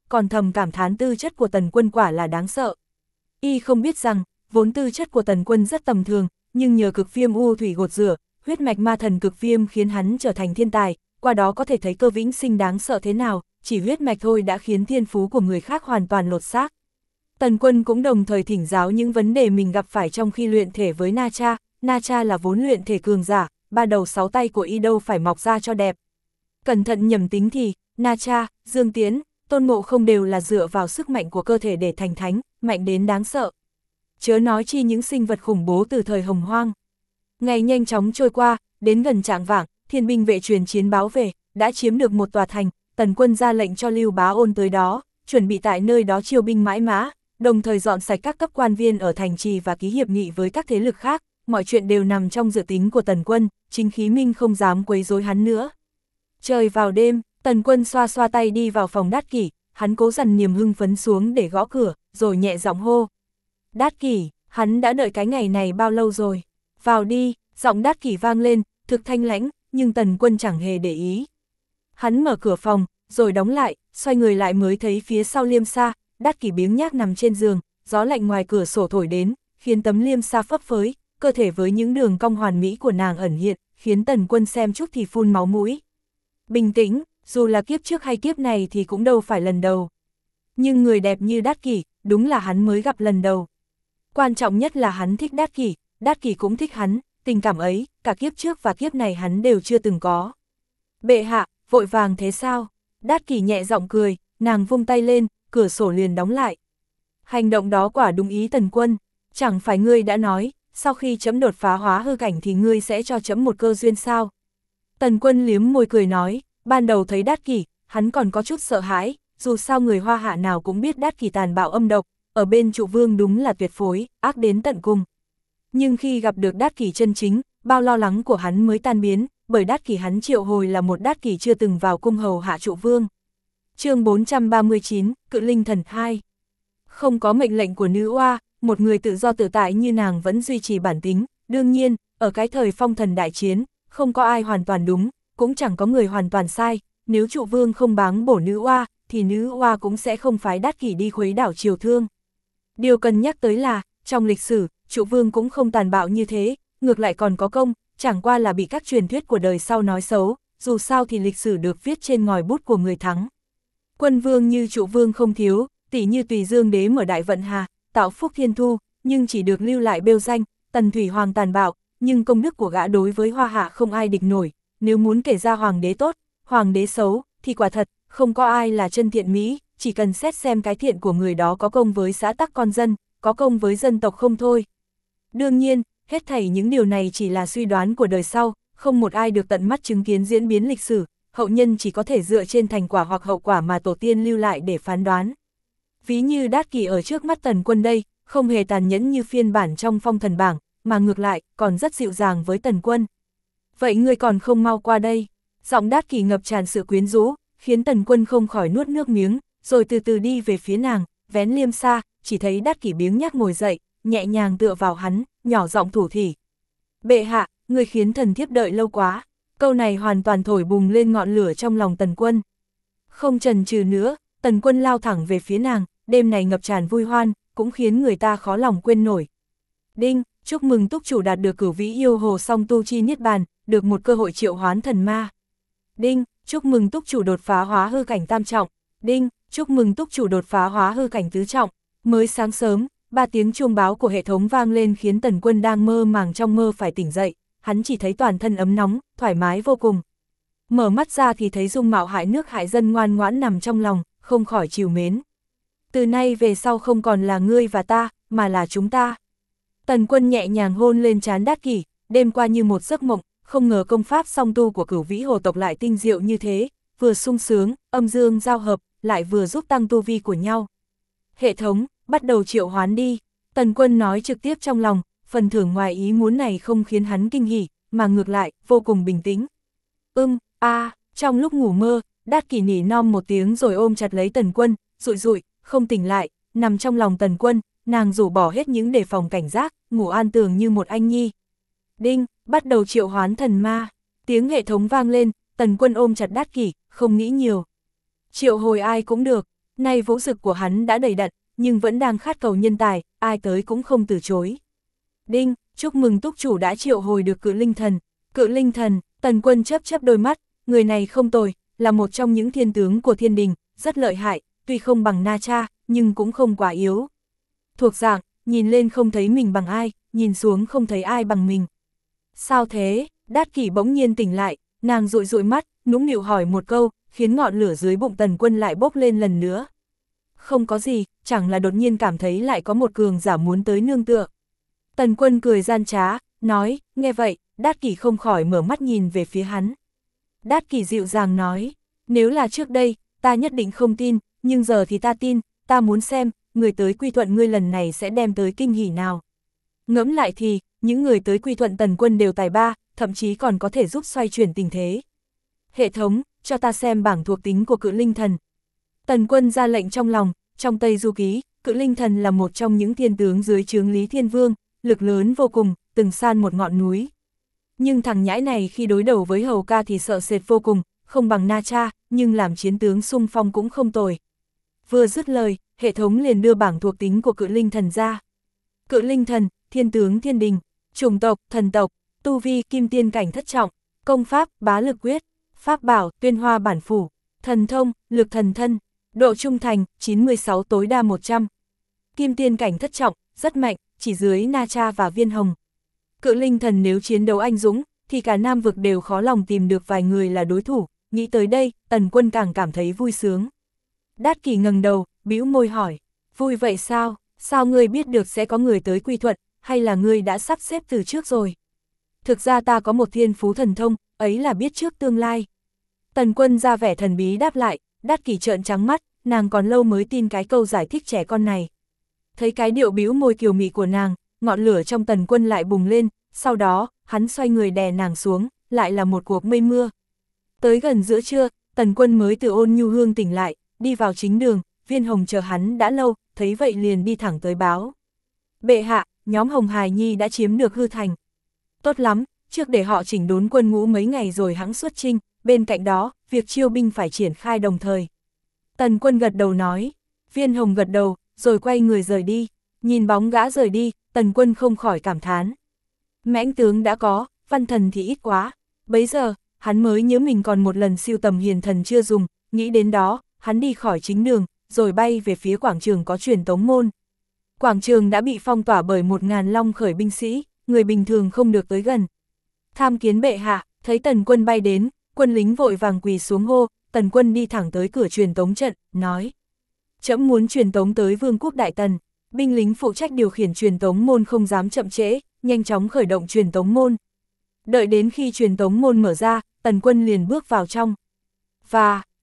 còn thầm cảm thán tư chất của Tần Quân quả là đáng sợ. Y không biết rằng, vốn tư chất của Tần Quân rất tầm thường, nhưng nhờ cực viêm u thủy gột rửa, huyết mạch ma thần cực viêm khiến hắn trở thành thiên tài, qua đó có thể thấy cơ vĩnh sinh đáng sợ thế nào, chỉ huyết mạch thôi đã khiến thiên phú của người khác hoàn toàn lột xác. Tần Quân cũng đồng thời thỉnh giáo những vấn đề mình gặp phải trong khi luyện thể với Na Cha là vốn luyện thể cường giả, 3 đầu 6 tay của y đâu phải mọc ra cho đẹp. Cẩn thận nhầm tính thì, Na Cha, Dương Tiễn, Tôn Ngộ Không đều là dựa vào sức mạnh của cơ thể để thành thánh, mạnh đến đáng sợ. Chớ nói chi những sinh vật khủng bố từ thời Hồng Hoang. Ngày nhanh chóng trôi qua, đến gần chạng vạng, thiên binh vệ truyền chiến báo về, đã chiếm được một tòa thành, Tần Quân ra lệnh cho Lưu Bá Ôn tới đó, chuẩn bị tại nơi đó chiêu binh mãi mã, đồng thời dọn sạch các cấp quan viên ở thành trì và ký hiệp nghị với các thế lực khác, mọi chuyện đều nằm trong dự tính của Tần Quân, chính khí minh không dám quấy rối hắn nữa. Trời vào đêm, Tần Quân xoa xoa tay đi vào phòng Đát Kỷ, hắn cố dằn niềm hưng phấn xuống để gõ cửa, rồi nhẹ giọng hô. Đát Kỷ, hắn đã đợi cái ngày này bao lâu rồi? Vào đi, giọng Đát Kỷ vang lên, thực thanh lãnh, nhưng Tần Quân chẳng hề để ý. Hắn mở cửa phòng, rồi đóng lại, xoay người lại mới thấy phía sau Liêm Sa, Đát Kỷ biếng nhác nằm trên giường, gió lạnh ngoài cửa sổ thổi đến, khiến tấm Liêm Sa phấp phới, cơ thể với những đường cong hoàn mỹ của nàng ẩn hiện, khiến Tần Quân xem chút thì phun máu mũi. Bình tĩnh, dù là kiếp trước hay kiếp này thì cũng đâu phải lần đầu. Nhưng người đẹp như Đát Kỷ, đúng là hắn mới gặp lần đầu. Quan trọng nhất là hắn thích Đát Kỷ cũng thích hắn, tình cảm ấy, cả kiếp trước và kiếp này hắn đều chưa từng có. Bệ hạ, vội vàng thế sao? Đát Kỷ nhẹ giọng cười, nàng vung tay lên, cửa sổ liền đóng lại. Hành động đó quả đúng ý Tần Quân, chẳng phải ngươi đã nói, sau khi chấm đột phá hóa hư cảnh thì ngươi sẽ cho chấm một cơ duyên sao? Tần Quân liếm môi cười nói, ban đầu thấy Đát Kỷ, hắn còn có chút sợ hãi, dù sao người Hoa Hạ nào cũng biết Đát Kỷ tàn bạo âm độc, ở bên Trụ Vương đúng là tuyệt phối, ác đến tận cùng. Nhưng khi gặp được Đát Kỷ chân chính, bao lo lắng của hắn mới tan biến, bởi Đát Kỷ hắn triệu hồi là một Đát Kỷ chưa từng vào cung hầu hạ Trụ Vương. Chương 439, Cự Linh Thần 2. Không có mệnh lệnh của nữ oa, một người tự do tự tại như nàng vẫn duy trì bản tính, đương nhiên, ở cái thời phong thần đại chiến, không có ai hoàn toàn đúng, cũng chẳng có người hoàn toàn sai, nếu Trụ Vương không báng bổ nữ oa, thì nữ oa cũng sẽ không phái Đát Kỷ đi khuấy đảo triều thương. Điều cần nhắc tới là, trong lịch sử, Trụ Vương cũng không tàn bạo như thế, ngược lại còn có công, chẳng qua là bị các truyền thuyết của đời sau nói xấu, dù sao thì lịch sử được viết trên ngòi bút của người thắng. Quân vương như Trụ Vương không thiếu, tỷ như Tùy Dương Đế mở Đại Vận Hà, tạo phúc thiên thu, nhưng chỉ được lưu lại bêu danh, Tần Thủy Hoàng tàn bạo, nhưng công đức của gã đối với Hoa Hạ không ai địch nổi, nếu muốn kể ra hoàng đế tốt, hoàng đế xấu, thì quả thật, không có ai là chân thiện mỹ, chỉ cần xét xem cái thiện của người đó có công với xã tắc con dân, có công với dân tộc không thôi. Đương nhiên, hết thảy những điều này chỉ là suy đoán của đời sau, không một ai được tận mắt chứng kiến diễn biến lịch sử, hậu nhân chỉ có thể dựa trên thành quả hoặc hậu quả mà tổ tiên lưu lại để phán đoán. Ví như Đát Kỷ ở trước mắt Tần Quân đây, không hề tàn nhẫn như phiên bản trong phong thần bảng, mà ngược lại, còn rất dịu dàng với Tần Quân. Vậy ngươi còn không mau qua đây? Giọng Đát Kỷ ngập tràn sự quyến rũ, khiến Tần Quân không khỏi nuốt nước miếng, rồi từ từ đi về phía nàng, vén Liêm Sa, chỉ thấy Đát Kỷ biếng nhác ngồi dậy, nhẹ nhàng tựa vào hắn, nhỏ giọng thủ thỉ. Bệ hạ, ngươi khiến thần thiếp đợi lâu quá. Câu này hoàn toàn thổi bùng lên ngọn lửa trong lòng Tần Quân. Không chần chừ nữa, Tần Quân lao thẳng về phía nàng, đêm này ngập tràn vui hoan, cũng khiến người ta khó lòng quên nổi. Đinh, chúc mừng túc chủ đạt được cửu vĩ yêu hồ song tu chi niết bàn, được một cơ hội triệu hoán thần ma. Đinh, chúc mừng túc chủ đột phá hóa hư cảnh tam trọng. Đinh, chúc mừng túc chủ đột phá hóa hư cảnh tứ trọng. Mới sáng sớm, 3 tiếng chuông báo của hệ thống vang lên khiến Tần Quân đang mơ màng trong mơ phải tỉnh dậy, hắn chỉ thấy toàn thân ấm nóng, thoải mái vô cùng. Mở mắt ra thì thấy dung mạo hại nước hại dân ngoan ngoãn nằm trong lòng, không khỏi trìu mến. Từ nay về sau không còn là ngươi và ta, mà là chúng ta. Tần Quân nhẹ nhàng hôn lên trán Đát Kỷ, đêm qua như một giấc mộng, không ngờ công pháp song tu của cửu vĩ hồ tộc lại tinh diệu như thế, vừa sung sướng, âm dương giao hợp, lại vừa giúp tăng tu vi của nhau. Hệ thống, bắt đầu triệu hoán đi. Tần Quân nói trực tiếp trong lòng, phần thưởng ngoài ý muốn này không khiến hắn kinh hỉ, mà ngược lại, vô cùng bình tĩnh. Trong lúc ngủ mơ, Đát Kỷ nỉ non một tiếng rồi ôm chặt lấy Tần Quân, rụi rụi, không tỉnh lại, nằm trong lòng Tần Quân, nàng rủ bỏ hết những đề phòng cảnh giác, ngủ an tường như một anh nhi. Đinh, bắt đầu triệu hoán thần ma. Tiếng hệ thống vang lên, Tần Quân ôm chặt Đát Kỷ, không nghĩ nhiều. Triệu hồi ai cũng được. Nay vũ dực của hắn đã đầy đặn, nhưng vẫn đang khát cầu nhân tài, ai tới cũng không từ chối. Đinh, chúc mừng túc chủ đã triệu hồi được Cự Linh Thần. Cự Linh Thần, Tần Quân chớp chớp đôi mắt, người này không tồi, là một trong những thiên tướng của thiên đình, rất lợi hại, tuy không bằng Na Cha, nhưng cũng không quá yếu. Thuộc dạng, nhìn lên không thấy mình bằng ai, nhìn xuống không thấy ai bằng mình. Sao thế? Đát Kỷ bỗng nhiên tỉnh lại, nàng dụi dụi mắt, nũng nịu hỏi một câu, khiến ngọn lửa dưới bụng Tần Quân lại bốc lên lần nữa. Không có gì, chẳng là đột nhiên cảm thấy lại có một cường giả muốn tới nương tựa. Tần Quân cười gian trá, nói, nghe vậy, Đát Kỷ không khỏi mở mắt nhìn về phía hắn. Đát Kỷ dịu dàng nói, nếu là trước đây, ta nhất định không tin, nhưng giờ thì ta tin, ta muốn xem, người tới quy thuận ngươi lần này sẽ đem tới kinh hỉ nào. Ngẫm lại thì, những người tới quy thuận Tần Quân đều tài ba, thậm chí còn có thể giúp xoay chuyển tình thế. Hệ thống, cho ta xem bảng thuộc tính của Cự Linh Thần. Tần Quân ra lệnh trong lòng, trong Tây Du Ký, Cự Linh Thần là một trong những thiên tướng dưới trướng Lý Thiên Vương, lực lớn vô cùng, từng san một ngọn núi. Nhưng thằng nhãi này khi đối đầu với Hầu Ca thì sợ sệt vô cùng, không bằng Na Cha, nhưng làm chiến tướng xung phong cũng không tồi. Vừa dứt lời, hệ thống liền đưa bảng thuộc tính của Cự Linh Thần ra. Cự Linh Thần, thiên tướng thiên đình, chủng tộc, thần tộc, tu vi, kim tiên cảnh thất trọng, công pháp, bá lực quyết, pháp bảo, tuyên hoa bản phủ, thần thông, lực thần thân, độ trung thành, 96 tối đa 100. Kim tiên cảnh thất trọng, rất mạnh, chỉ dưới Na Cha và Viên Hồng. Cự Linh Thần nếu chiến đấu anh dũng, thì cả Nam vực đều khó lòng tìm được vài người là đối thủ, nghĩ tới đây, Tần Quân càng cảm thấy vui sướng. Đát Kỷ ngẩng đầu, bĩu môi hỏi, vui vậy sao, sao ngươi biết được sẽ có người tới quy thuận, hay là ngươi đã sắp xếp từ trước rồi? Thực ra ta có một thiên phú thần thông, ấy là biết trước tương lai. Tần Quân ra vẻ thần bí đáp lại, Đát Kỷ trợn trắng mắt, nàng còn lâu mới tin cái câu giải thích trẻ con này. Thấy cái điệu bĩu môi kiều mị của nàng, ngọn lửa trong Tần Quân lại bùng lên, sau đó, hắn xoay người đè nàng xuống, lại là một cuộc mây mưa. Tới gần giữa trưa, Tần Quân mới từ ôn nhu hương tỉnh lại, đi vào chính đường, Viên Hồng chờ hắn đã lâu, thấy vậy liền đi thẳng tới báo. Bệ hạ, nhóm Hồng Hài Nhi đã chiếm được hư thành. Tốt lắm, trước để họ chỉnh đốn quân ngũ mấy ngày rồi hãng xuất chinh, bên cạnh đó, việc chiêu binh phải triển khai đồng thời. Tần Quân gật đầu nói, Viên Hồng gật đầu, rồi quay người rời đi, nhìn bóng gã rời đi, Tần Quân không khỏi cảm thán. Mãnh tướng đã có, văn thần thì ít quá, bấy giờ, hắn mới nhớ mình còn một lần siêu tầm hiền thần chưa dùng, nghĩ đến đó, hắn đi khỏi chính đường, rồi bay về phía quảng trường có truyền tống môn. Quảng trường đã bị phong tỏa bởi 1000 long khởi binh sĩ, người bình thường không được tới gần. Tham kiến bệ hạ, thấy Tần Quân bay đến, quân lính vội vàng quỳ xuống hô, Tần Quân đi thẳng tới cửa truyền tống trận, nói. Trẫm muốn truyền tống tới Vương quốc Đại Tần, binh lính phụ trách điều khiển truyền tống môn không dám chậm trễ, nhanh chóng khởi động truyền tống môn. Đợi đến khi truyền tống môn mở ra, Tần Quân liền bước vào trong. Và,